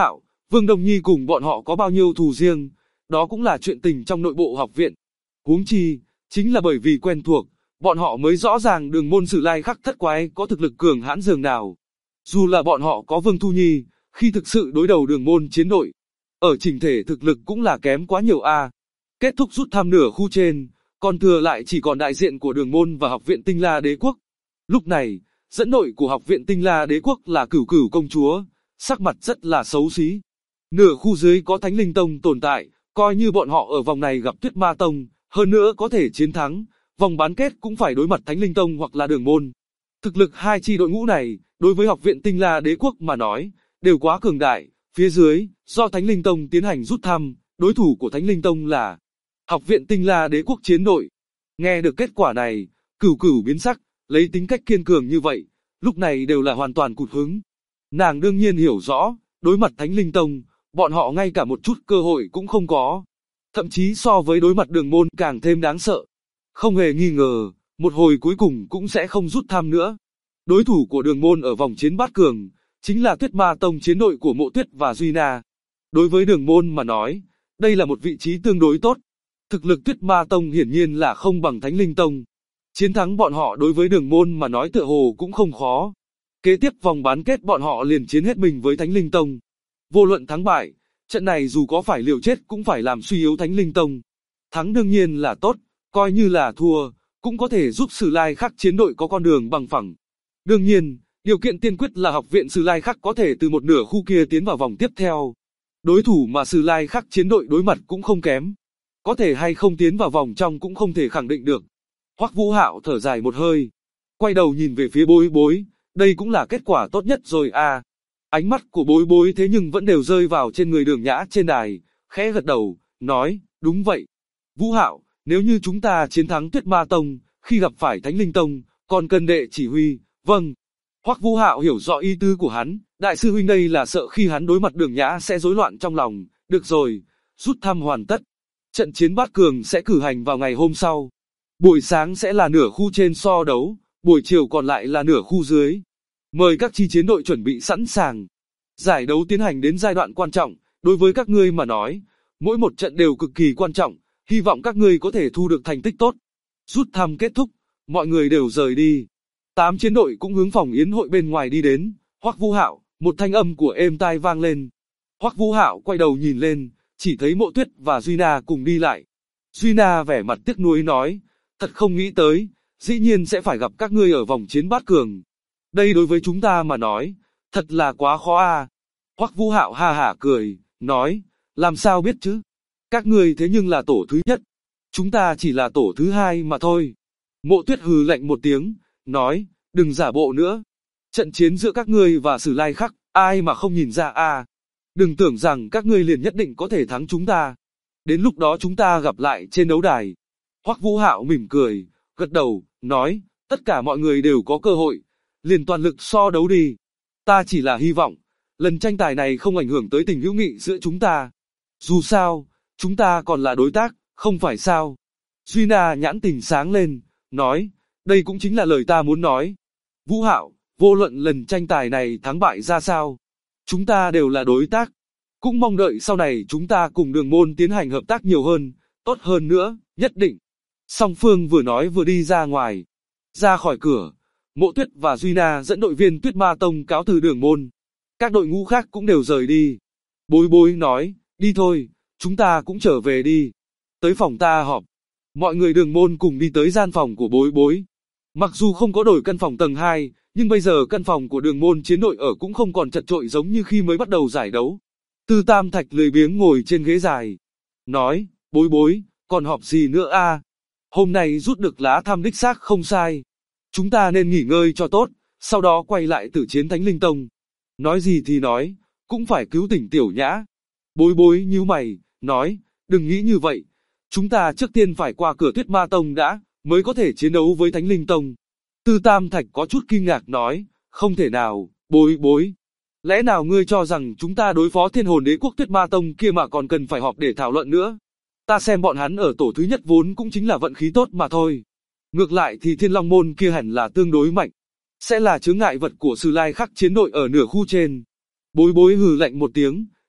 Vương Đông Nhi cùng bọn họ có bao nhiêu thù riêng, đó cũng là chuyện tình trong nội bộ học viện. Huống chi, chính là bởi vì quen thuộc, bọn họ mới rõ ràng Đường môn Sử Lai Khắc Thất Quái có thực lực cường hãn dường nào. Dù là bọn họ có Vương Thu Nhi, khi thực sự đối đầu Đường môn chiến đội, ở chỉnh thể thực lực cũng là kém quá nhiều a. Kết thúc rút thăm nửa khu trên, còn thừa lại chỉ còn đại diện của Đường môn và học viện Tinh La Đế Quốc. Lúc này, dẫn đội của học viện Tinh La Đế Quốc là Cửu Cửu công chúa, sắc mặt rất là xấu xí. Nửa khu dưới có Thánh Linh Tông tồn tại, coi như bọn họ ở vòng này gặp Tuyết Ma Tông, hơn nữa có thể chiến thắng, vòng bán kết cũng phải đối mặt Thánh Linh Tông hoặc là Đường môn. Thực lực hai chi đội ngũ này, đối với học viện Tinh La Đế Quốc mà nói, đều quá cường đại. Phía dưới, do Thánh Linh Tông tiến hành rút thăm, đối thủ của Thánh Linh Tông là học viện Tinh La Đế Quốc chiến đội. Nghe được kết quả này, Cửu Cửu biến sắc, lấy tính cách kiên cường như vậy, lúc này đều là hoàn toàn cụt hứng. Nàng đương nhiên hiểu rõ, đối mặt Thánh Linh Tông, bọn họ ngay cả một chút cơ hội cũng không có. Thậm chí so với đối mặt Đường môn càng thêm đáng sợ. Không hề nghi ngờ, một hồi cuối cùng cũng sẽ không rút thăm nữa. Đối thủ của Đường môn ở vòng chiến bát cường, chính là Tuyết Ma Tông chiến đội của Mộ Tuyết và Duy Na. Đối với Đường môn mà nói, đây là một vị trí tương đối tốt. Thực lực Tuyết Ma Tông hiển nhiên là không bằng Thánh Linh Tông. Chiến thắng bọn họ đối với Đường môn mà nói tựa hồ cũng không khó. Kế tiếp vòng bán kết bọn họ liền chiến hết mình với Thánh Linh Tông. Vô luận thắng bại, trận này dù có phải liều chết cũng phải làm suy yếu Thánh Linh Tông. Thắng đương nhiên là tốt, coi như là thua, cũng có thể giúp Sử Lai Khắc chiến đội có con đường bằng phẳng. Đương nhiên, điều kiện tiên quyết là học viện Sử Lai Khắc có thể từ một nửa khu kia tiến vào vòng tiếp theo. Đối thủ mà Sử Lai Khắc chiến đội đối mặt cũng không kém. Có thể hay không tiến vào vòng trong cũng không thể khẳng định được. Hoắc Vũ Hạo thở dài một hơi, quay đầu nhìn về phía Bối Bối, đây cũng là kết quả tốt nhất rồi à. Ánh mắt của Bối Bối thế nhưng vẫn đều rơi vào trên người Đường Nhã trên đài, khẽ gật đầu, nói, đúng vậy. Vũ Hạo, nếu như chúng ta chiến thắng Tuyết Ma Tông, khi gặp phải Thánh Linh Tông, còn cần đệ chỉ huy, vâng. Hoắc Vũ Hạo hiểu rõ ý tứ của hắn, đại sư huynh đây là sợ khi hắn đối mặt Đường Nhã sẽ rối loạn trong lòng, được rồi, rút thăm hoàn tất. Trận chiến bát cường sẽ cử hành vào ngày hôm sau. Buổi sáng sẽ là nửa khu trên so đấu, buổi chiều còn lại là nửa khu dưới. Mời các chi chiến đội chuẩn bị sẵn sàng. Giải đấu tiến hành đến giai đoạn quan trọng, đối với các ngươi mà nói, mỗi một trận đều cực kỳ quan trọng, hy vọng các ngươi có thể thu được thành tích tốt. Rút thăm kết thúc, mọi người đều rời đi. 8 chiến đội cũng hướng phòng yến hội bên ngoài đi đến. Hoắc Vũ Hạo, một thanh âm của êm tai vang lên. Hoắc Vũ Hạo quay đầu nhìn lên, chỉ thấy Mộ Tuyết và Duy Na cùng đi lại. Duy Na vẻ mặt tiếc nuối nói, thật không nghĩ tới, dĩ nhiên sẽ phải gặp các ngươi ở vòng chiến bát cường. Đây đối với chúng ta mà nói, thật là quá khó a. Hoắc Vũ Hạo ha hả cười, nói, làm sao biết chứ? Các ngươi thế nhưng là tổ thứ nhất, chúng ta chỉ là tổ thứ hai mà thôi. Mộ Tuyết hừ lạnh một tiếng, nói, đừng giả bộ nữa. Trận chiến giữa các ngươi và Sử Lai Khắc, ai mà không nhìn ra a? Đừng tưởng rằng các ngươi liền nhất định có thể thắng chúng ta. Đến lúc đó chúng ta gặp lại trên đấu đài. Hoắc Vũ Hạo mỉm cười, gật đầu, nói, tất cả mọi người đều có cơ hội, liền toàn lực so đấu đi. Ta chỉ là hy vọng, lần tranh tài này không ảnh hưởng tới tình hữu nghị giữa chúng ta. Dù sao, chúng ta còn là đối tác, không phải sao? Duy Na nhãn tình sáng lên, nói, đây cũng chính là lời ta muốn nói. Vũ Hạo, vô luận lần tranh tài này thắng bại ra sao, chúng ta đều là đối tác. Cũng mong đợi sau này chúng ta cùng Đường môn tiến hành hợp tác nhiều hơn, tốt hơn nữa, nhất định. Song phương vừa nói vừa đi ra ngoài. Ra khỏi cửa, Mộ Tuyết và Duy Na dẫn đội viên Tuyết Ma Tông cáo từ Đường môn. Các đội ngũ khác cũng đều rời đi. Bối Bối nói, đi thôi, chúng ta cũng trở về đi. Tới phòng ta họp. Mọi người Đường môn cùng đi tới gian phòng của Bối Bối. Mặc dù không có đổi căn phòng tầng 2, nhưng bây giờ căn phòng của Đường môn chiến đội ở cũng không còn chật chội giống như khi mới bắt đầu giải đấu. Tư Tam Thạch lười biếng ngồi trên ghế dài. Nói, Bối Bối, còn họp gì nữa a? Hôm nay rút được lá thăm đích xác không sai. Chúng ta nên nghỉ ngơi cho tốt, sau đó quay lại tử chiến Thánh Linh Tông. Nói gì thì nói, cũng phải cứu tỉnh Tiểu Nhã. Bối Bối nhíu mày, nói, đừng nghĩ như vậy. Chúng ta trước tiên phải qua cửa Tuyết Ma Tông đã, mới có thể chiến đấu với Thánh Linh Tông. Tư Tam Thạch có chút kinh ngạc nói, không thể nào, Bối Bối. Lẽ nào ngươi cho rằng chúng ta đối phó Thiên Hồn Đế Quốc Tuyết Ma Tông kia mà còn cần phải họp để thảo luận nữa? Ta xem bọn hắn ở tổ thứ nhất vốn cũng chính là vận khí tốt mà thôi. Ngược lại thì Thiên Long Môn kia hẳn là tương đối mạnh. Sẽ là chướng ngại vật của Sử Lai Khắc chiến đội ở nửa khu trên. Bối Bối hừ lạnh một tiếng,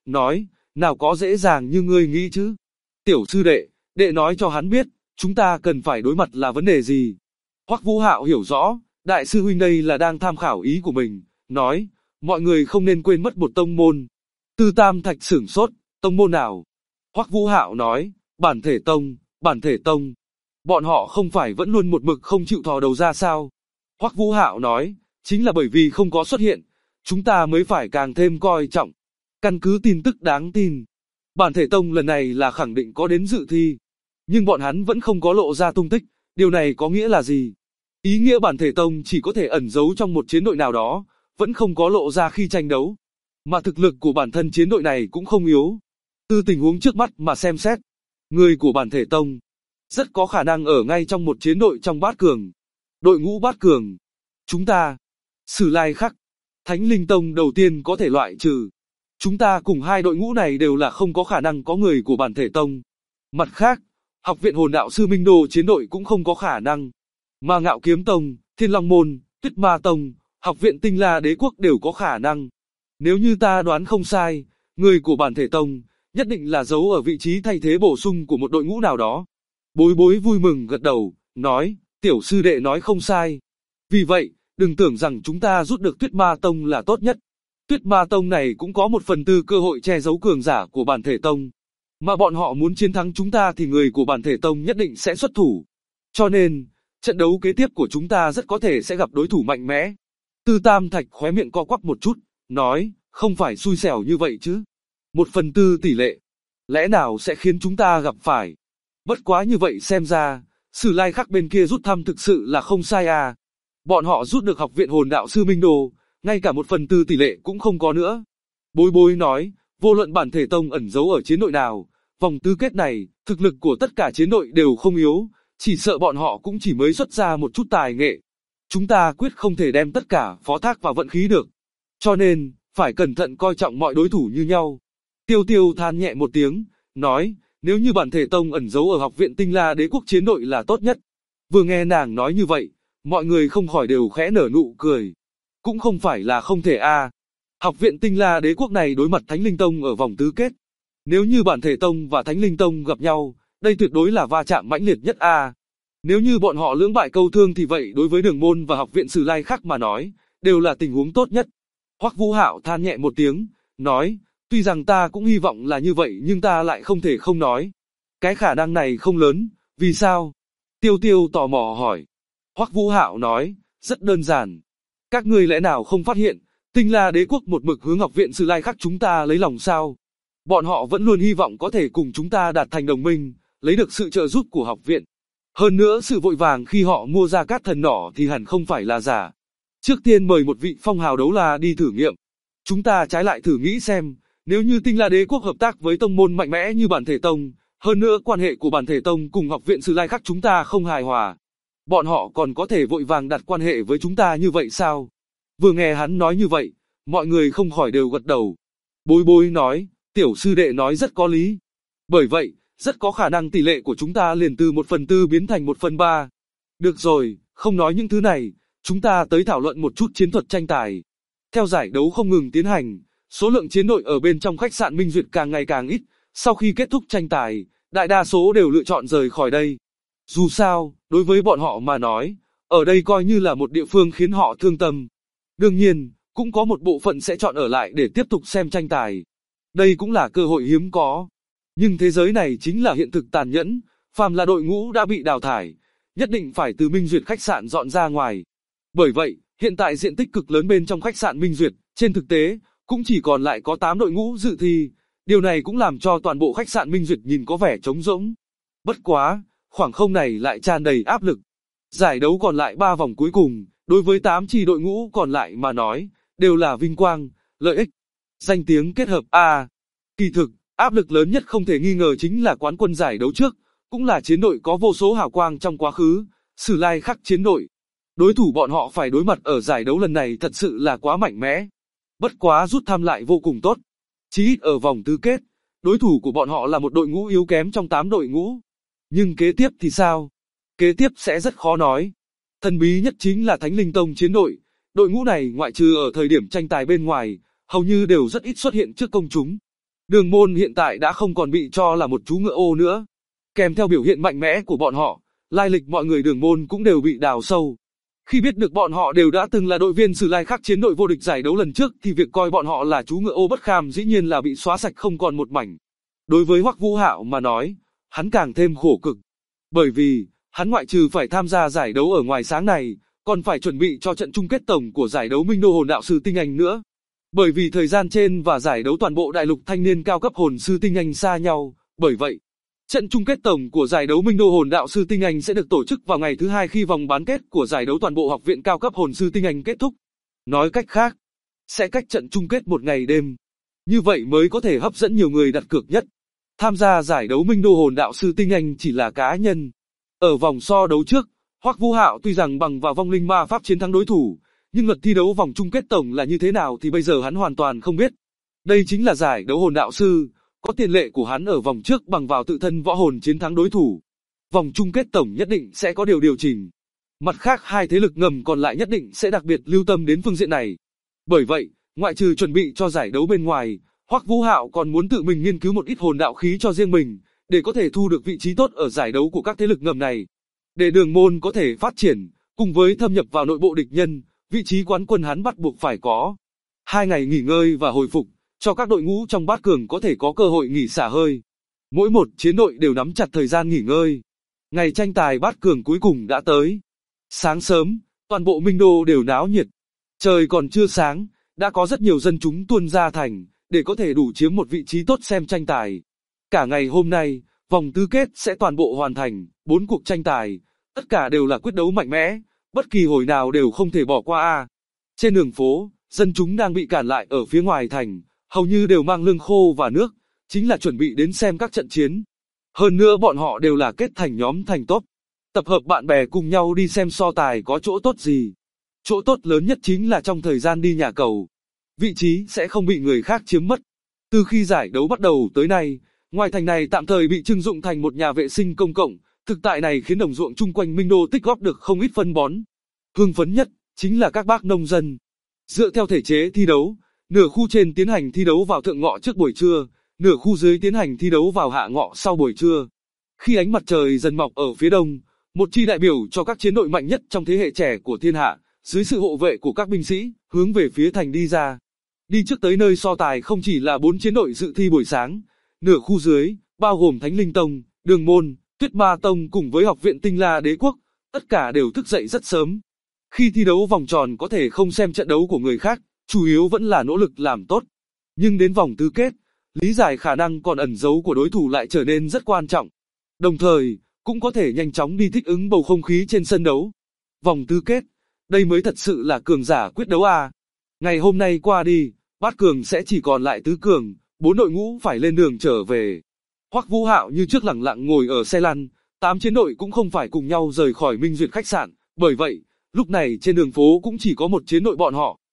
nói, nào có dễ dàng như ngươi nghĩ chứ. Tiểu sư đệ nói cho hắn biết, chúng ta cần phải đối mặt là vấn đề gì. Hoắc Vũ Hạo hiểu rõ, đại sư huynh đây là đang tham khảo ý của mình, nói, mọi người không nên quên mất một tông môn. Tư Tam Thạch sửng sốt, tông môn nào? Hoắc Vũ Hạo nói, Bản Thể Tông, Bản Thể Tông. Bọn họ không phải vẫn luôn một mực không chịu thò đầu ra sao? Hoắc Vũ Hạo nói, chính là bởi vì không có xuất hiện, chúng ta mới phải càng thêm coi trọng. Căn cứ tin tức đáng tin, Bản Thể Tông lần này là khẳng định có đến dự thi, nhưng bọn hắn vẫn không có lộ ra tung tích, điều này có nghĩa là gì? Ý nghĩa Bản Thể Tông chỉ có thể ẩn giấu trong một chiến đội nào đó, vẫn không có lộ ra khi tranh đấu. Mà thực lực của bản thân chiến đội này cũng không yếu. Từ tình huống trước mắt mà xem xét, người của Bản Thể Tông rất có khả năng ở ngay trong một chiến đội trong bát cường. Đội ngũ bát cường. Chúng ta, Sử Lai Khắc, Thánh Linh Tông đầu tiên có thể loại trừ. Chúng ta cùng hai đội ngũ này đều là không có khả năng có người của Bản Thể Tông. Mặt khác, Học viện Hồn Đạo Sư Minh Đô chiến đội cũng không có khả năng. Mà Ngạo Kiếm Tông, Thiên Long Môn, Tuyết Ma Tông, Học viện Tinh La Đế Quốc đều có khả năng. Nếu như ta đoán không sai, người của Bản Thể Tông nhất định là giấu ở vị trí thay thế bổ sung của một đội ngũ nào đó. Bối Bối vui mừng gật đầu, nói, tiểu sư đệ nói không sai. Vì vậy, đừng tưởng rằng chúng ta rút được Tuyết Ma Tông là tốt nhất. Tuyết Ma Tông này cũng có 1/4 cơ hội che giấu cường giả của Bản Thể Tông. Mà bọn họ muốn chiến thắng chúng ta thì người của Bản Thể Tông nhất định sẽ xuất thủ. Cho nên, trận đấu kế tiếp của chúng ta rất có thể sẽ gặp đối thủ mạnh mẽ. Tư Tam Thạch khóe miệng co quắp một chút, nói, không phải xui xẻo như vậy chứ. 1/4 tỷ lệ, lẽ nào sẽ khiến chúng ta gặp phải. Bất quá như vậy xem ra, Sử Lai Khắc bên kia rút thăm thực sự là không sai à. Bọn họ rút được Học viện Hồn Đạo Sư Minh Đô, ngay cả 1/4 tỷ lệ cũng không có nữa. Bối Bối nói, vô luận Bản Thể Tông ẩn giấu ở chiến đội nào, vòng tứ kết này, thực lực của tất cả chiến đội đều không yếu, chỉ sợ bọn họ cũng chỉ mới xuất ra một chút tài nghệ. Chúng ta quyết không thể đem tất cả phó thác vào vận khí được. Cho nên, phải cẩn thận coi trọng mọi đối thủ như nhau. Tiêu Tiêu than nhẹ một tiếng, nói, nếu như Bản Thể Tông ẩn giấu ở Học viện Tinh La Đế Quốc chiến đội là tốt nhất. Vừa nghe nàng nói như vậy, mọi người không khỏi đều khẽ nở nụ cười. Cũng không phải là không thể a. Học viện Tinh La Đế Quốc này đối mặt Thánh Linh Tông ở vòng tứ kết. Nếu như Bản Thể Tông và Thánh Linh Tông gặp nhau, đây tuyệt đối là va chạm mãnh liệt nhất a. Nếu như bọn họ lưỡng bại câu thương thì vậy đối với Đường Môn và Học viện Sử Lai Khắc mà nói, đều là tình huống tốt nhất. Hoắc Vũ Hạo than nhẹ một tiếng, nói, tuy rằng ta cũng hy vọng là như vậy nhưng ta lại không thể không nói. Cái khả năng này không lớn, vì sao? Tiêu Tiêu tò mò hỏi. Hoắc Vũ Hạo nói, rất đơn giản. Các ngươi lẽ nào không phát hiện, Tinh La Đế Quốc một mực hướng Học viện Sử Lai Khắc chúng ta lấy lòng sao? Bọn họ vẫn luôn hy vọng có thể cùng chúng ta đạt thành đồng minh, lấy được sự trợ giúp của học viện. Hơn nữa sự vội vàng khi họ mua ra cát thần nỏ thì hẳn không phải là giả. Trước tiên mời một vị phong hào đấu la đi thử nghiệm. Chúng ta trái lại thử nghĩ xem, nếu như Tinh La Đế Quốc hợp tác với tông môn mạnh mẽ như Bản Thể Tông, hơn nữa quan hệ của Bản Thể Tông cùng Học viện Sử Lai Khắc chúng ta không hài hòa, bọn họ còn có thể vội vàng đặt quan hệ với chúng ta như vậy sao? Vừa nghe hắn nói như vậy, mọi người không khỏi đều gật đầu. Bối Bối nói, tiểu sư đệ nói rất có lý. Bởi vậy, rất có khả năng tỷ lệ của chúng ta liền từ 1/4 biến thành 1/3. Được rồi, không nói những thứ này, chúng ta tới thảo luận một chút chiến thuật tranh tài. Theo giải đấu không ngừng tiến hành, số lượng chiến đội ở bên trong khách sạn Minh Duyệt càng ngày càng ít, sau khi kết thúc tranh tài, đại đa số đều lựa chọn rời khỏi đây. Dù sao, đối với bọn họ mà nói, ở đây coi như là một địa phương khiến họ thương tâm. Đương nhiên, cũng có một bộ phận sẽ chọn ở lại để tiếp tục xem tranh tài. Đây cũng là cơ hội hiếm có. Nhưng thế giới này chính là hiện thực tàn nhẫn, phàm là đội ngũ đã bị đào thải, nhất định phải từ Minh Duyệt khách sạn dọn ra ngoài. Bởi vậy, hiện tại diện tích cực lớn bên trong khách sạn Minh Duyệt, trên thực tế, cũng chỉ còn lại có 8 đội ngũ dự thi. Điều này cũng làm cho toàn bộ khách sạn Minh Duyệt nhìn có vẻ trống rỗng. Bất quá, khoảng không này lại tràn đầy áp lực. Giải đấu còn lại 3 vòng cuối cùng, đối với 8 chi đội ngũ còn lại mà nói, đều là vinh quang, lợi ích, danh tiếng kết hợp a. Kỳ thực, áp lực lớn nhất không thể nghi ngờ chính là quán quân giải đấu trước, cũng là chiến đội có vô số hào quang trong quá khứ, Sử Lai Khắc chiến đội. Đối thủ bọn họ phải đối mặt ở giải đấu lần này thật sự là quá mạnh mẽ. Bất quá rút thăm lại vô cùng tốt. Chí ít ở vòng tứ kết, đối thủ của bọn họ là một đội ngũ yếu kém trong 8 đội ngũ. Nhưng kế tiếp thì sao? Kế tiếp sẽ rất khó nói. Thần bí nhất chính là Thánh Linh Tông chiến đội. Đội ngũ này ngoại trừ ở thời điểm tranh tài bên ngoài, hầu như đều rất ít xuất hiện trước công chúng. Đường Môn hiện tại đã không còn bị cho là một chú ngựa ô nữa. Kèm theo biểu hiện mạnh mẽ của bọn họ, lai lịch mọi người Đường Môn cũng đều bị đào sâu. Khi biết được bọn họ đều đã từng là đội viên Sử Lai Khắc chiến đội vô địch giải đấu lần trước thì việc coi bọn họ là chú ngựa ô bất kham dĩ nhiên là bị xóa sạch không còn một mảnh. Đối với Hoắc Vũ Hạo mà nói, hắn càng thêm khổ cực. Bởi vì, hắn ngoại trừ phải tham gia giải đấu ở ngoài sáng này, còn phải chuẩn bị cho trận chung kết tổng của giải đấu Minh Đô Hồn Đạo Sư Tinh Anh nữa. Bởi vì thời gian trên và giải đấu toàn bộ đại lục thanh niên cao cấp hồn sư Tinh Anh xa nhau, bởi vậy, trận chung kết tổng của giải đấu Minh Đô Hồn Đạo Sư Tinh Anh sẽ được tổ chức vào ngày thứ hai khi vòng bán kết của giải đấu toàn bộ học viện cao cấp hồn sư Tinh Anh kết thúc. Nói cách khác, sẽ cách trận chung kết một ngày đêm. Như vậy mới có thể hấp dẫn nhiều người đặt cược nhất. Tham gia giải đấu Minh Đô Hồn Đạo Sư Tinh Anh chỉ là cá nhân. Ở vòng so đấu trước, Hoắc Vũ Hạo tuy rằng bằng vào vong linh ma pháp chiến thắng đối thủ, nhưng luật thi đấu vòng chung kết tổng là như thế nào thì bây giờ hắn hoàn toàn không biết. Đây chính là giải đấu hồn đạo sư, có tiền lệ của hắn ở vòng trước bằng vào tự thân võ hồn chiến thắng đối thủ. Vòng chung kết tổng nhất định sẽ có điều chỉnh. Mặt khác hai thế lực ngầm còn lại nhất định sẽ đặc biệt lưu tâm đến phương diện này. Bởi vậy, ngoại trừ chuẩn bị cho giải đấu bên ngoài, Hoắc Vũ Hạo còn muốn tự mình nghiên cứu một ít hồn đạo khí cho riêng mình, để có thể thu được vị trí tốt ở giải đấu của các thế lực ngầm này. Để Đường Môn có thể phát triển, cùng với thâm nhập vào nội bộ địch nhân, vị trí quán quân hắn bắt buộc phải có 2 ngày nghỉ ngơi và hồi phục, cho các đội ngũ trong bát cường có thể có cơ hội nghỉ xả hơi. Mỗi một chiến đội đều nắm chặt thời gian nghỉ ngơi. Ngày tranh tài bát cường cuối cùng đã tới. Sáng sớm, toàn bộ Minh Đô đều náo nhiệt. Trời còn chưa sáng, đã có rất nhiều dân chúng tuôn ra thành, để có thể đủ chiếm một vị trí tốt xem tranh tài. Cả ngày hôm nay, vòng tứ kết sẽ toàn bộ hoàn thành, 4 cuộc tranh tài, tất cả đều là quyết đấu mạnh mẽ, bất kỳ hồi nào đều không thể bỏ qua. Trên đường phố, dân chúng đang bị cản lại ở phía ngoài thành, hầu như đều mang lương khô và nước, chính là chuẩn bị đến xem các trận chiến. Hơn nữa bọn họ đều là kết thành nhóm thành top, tập hợp bạn bè cùng nhau đi xem so tài có chỗ tốt gì. Chỗ tốt lớn nhất chính là trong thời gian đi nhà cầu, vị trí sẽ không bị người khác chiếm mất. Từ khi giải đấu bắt đầu tới nay, ngoài thành này tạm thời bị trưng dụng thành một nhà vệ sinh công cộng, thực tại này khiến đồng ruộng chung quanh Minh Đô tích góp được không ít phân bón. Hưng phấn nhất chính là các bác nông dân. Dựa theo thể chế thi đấu, nửa khu trên tiến hành thi đấu vào thượng ngọ trước buổi trưa, nửa khu dưới tiến hành thi đấu vào hạ ngọ sau buổi trưa. Khi ánh mặt trời dần mọc ở phía đông, một chi đại biểu cho các chiến đội mạnh nhất trong thế hệ trẻ của thiên hạ, dưới sự hộ vệ của các binh sĩ, hướng về phía thành đi ra. Đi trước tới nơi so tài không chỉ là 4 chiến đội dự thi buổi sáng, nửa khu dưới, bao gồm Thánh Linh Tông, Đường Môn, Tuyết Ma Tông cùng với Học viện Tinh La Đế Quốc, tất cả đều thức dậy rất sớm. Khi thi đấu vòng tròn có thể không xem trận đấu của người khác, chủ yếu vẫn là nỗ lực làm tốt. Nhưng đến vòng tứ kết, lý giải khả năng còn ẩn giấu của đối thủ lại trở nên rất quan trọng. Đồng thời, cũng có thể nhanh chóng đi thích ứng bầu không khí trên sân đấu. Vòng tứ kết, đây mới thật sự là cường giả quyết đấu à. Ngày hôm nay qua đi, bát cường sẽ chỉ còn lại tứ cường, 4 đội ngũ phải lên đường trở về. Hoắc Vũ Hạo như trước lẳng lặng ngồi ở xe lăn, 8 chiến đội cũng không phải cùng nhau rời khỏi Minh Duyệt khách sạn, bởi vậy, lúc này trên đường phố cũng chỉ có một chiến đội bọn họ.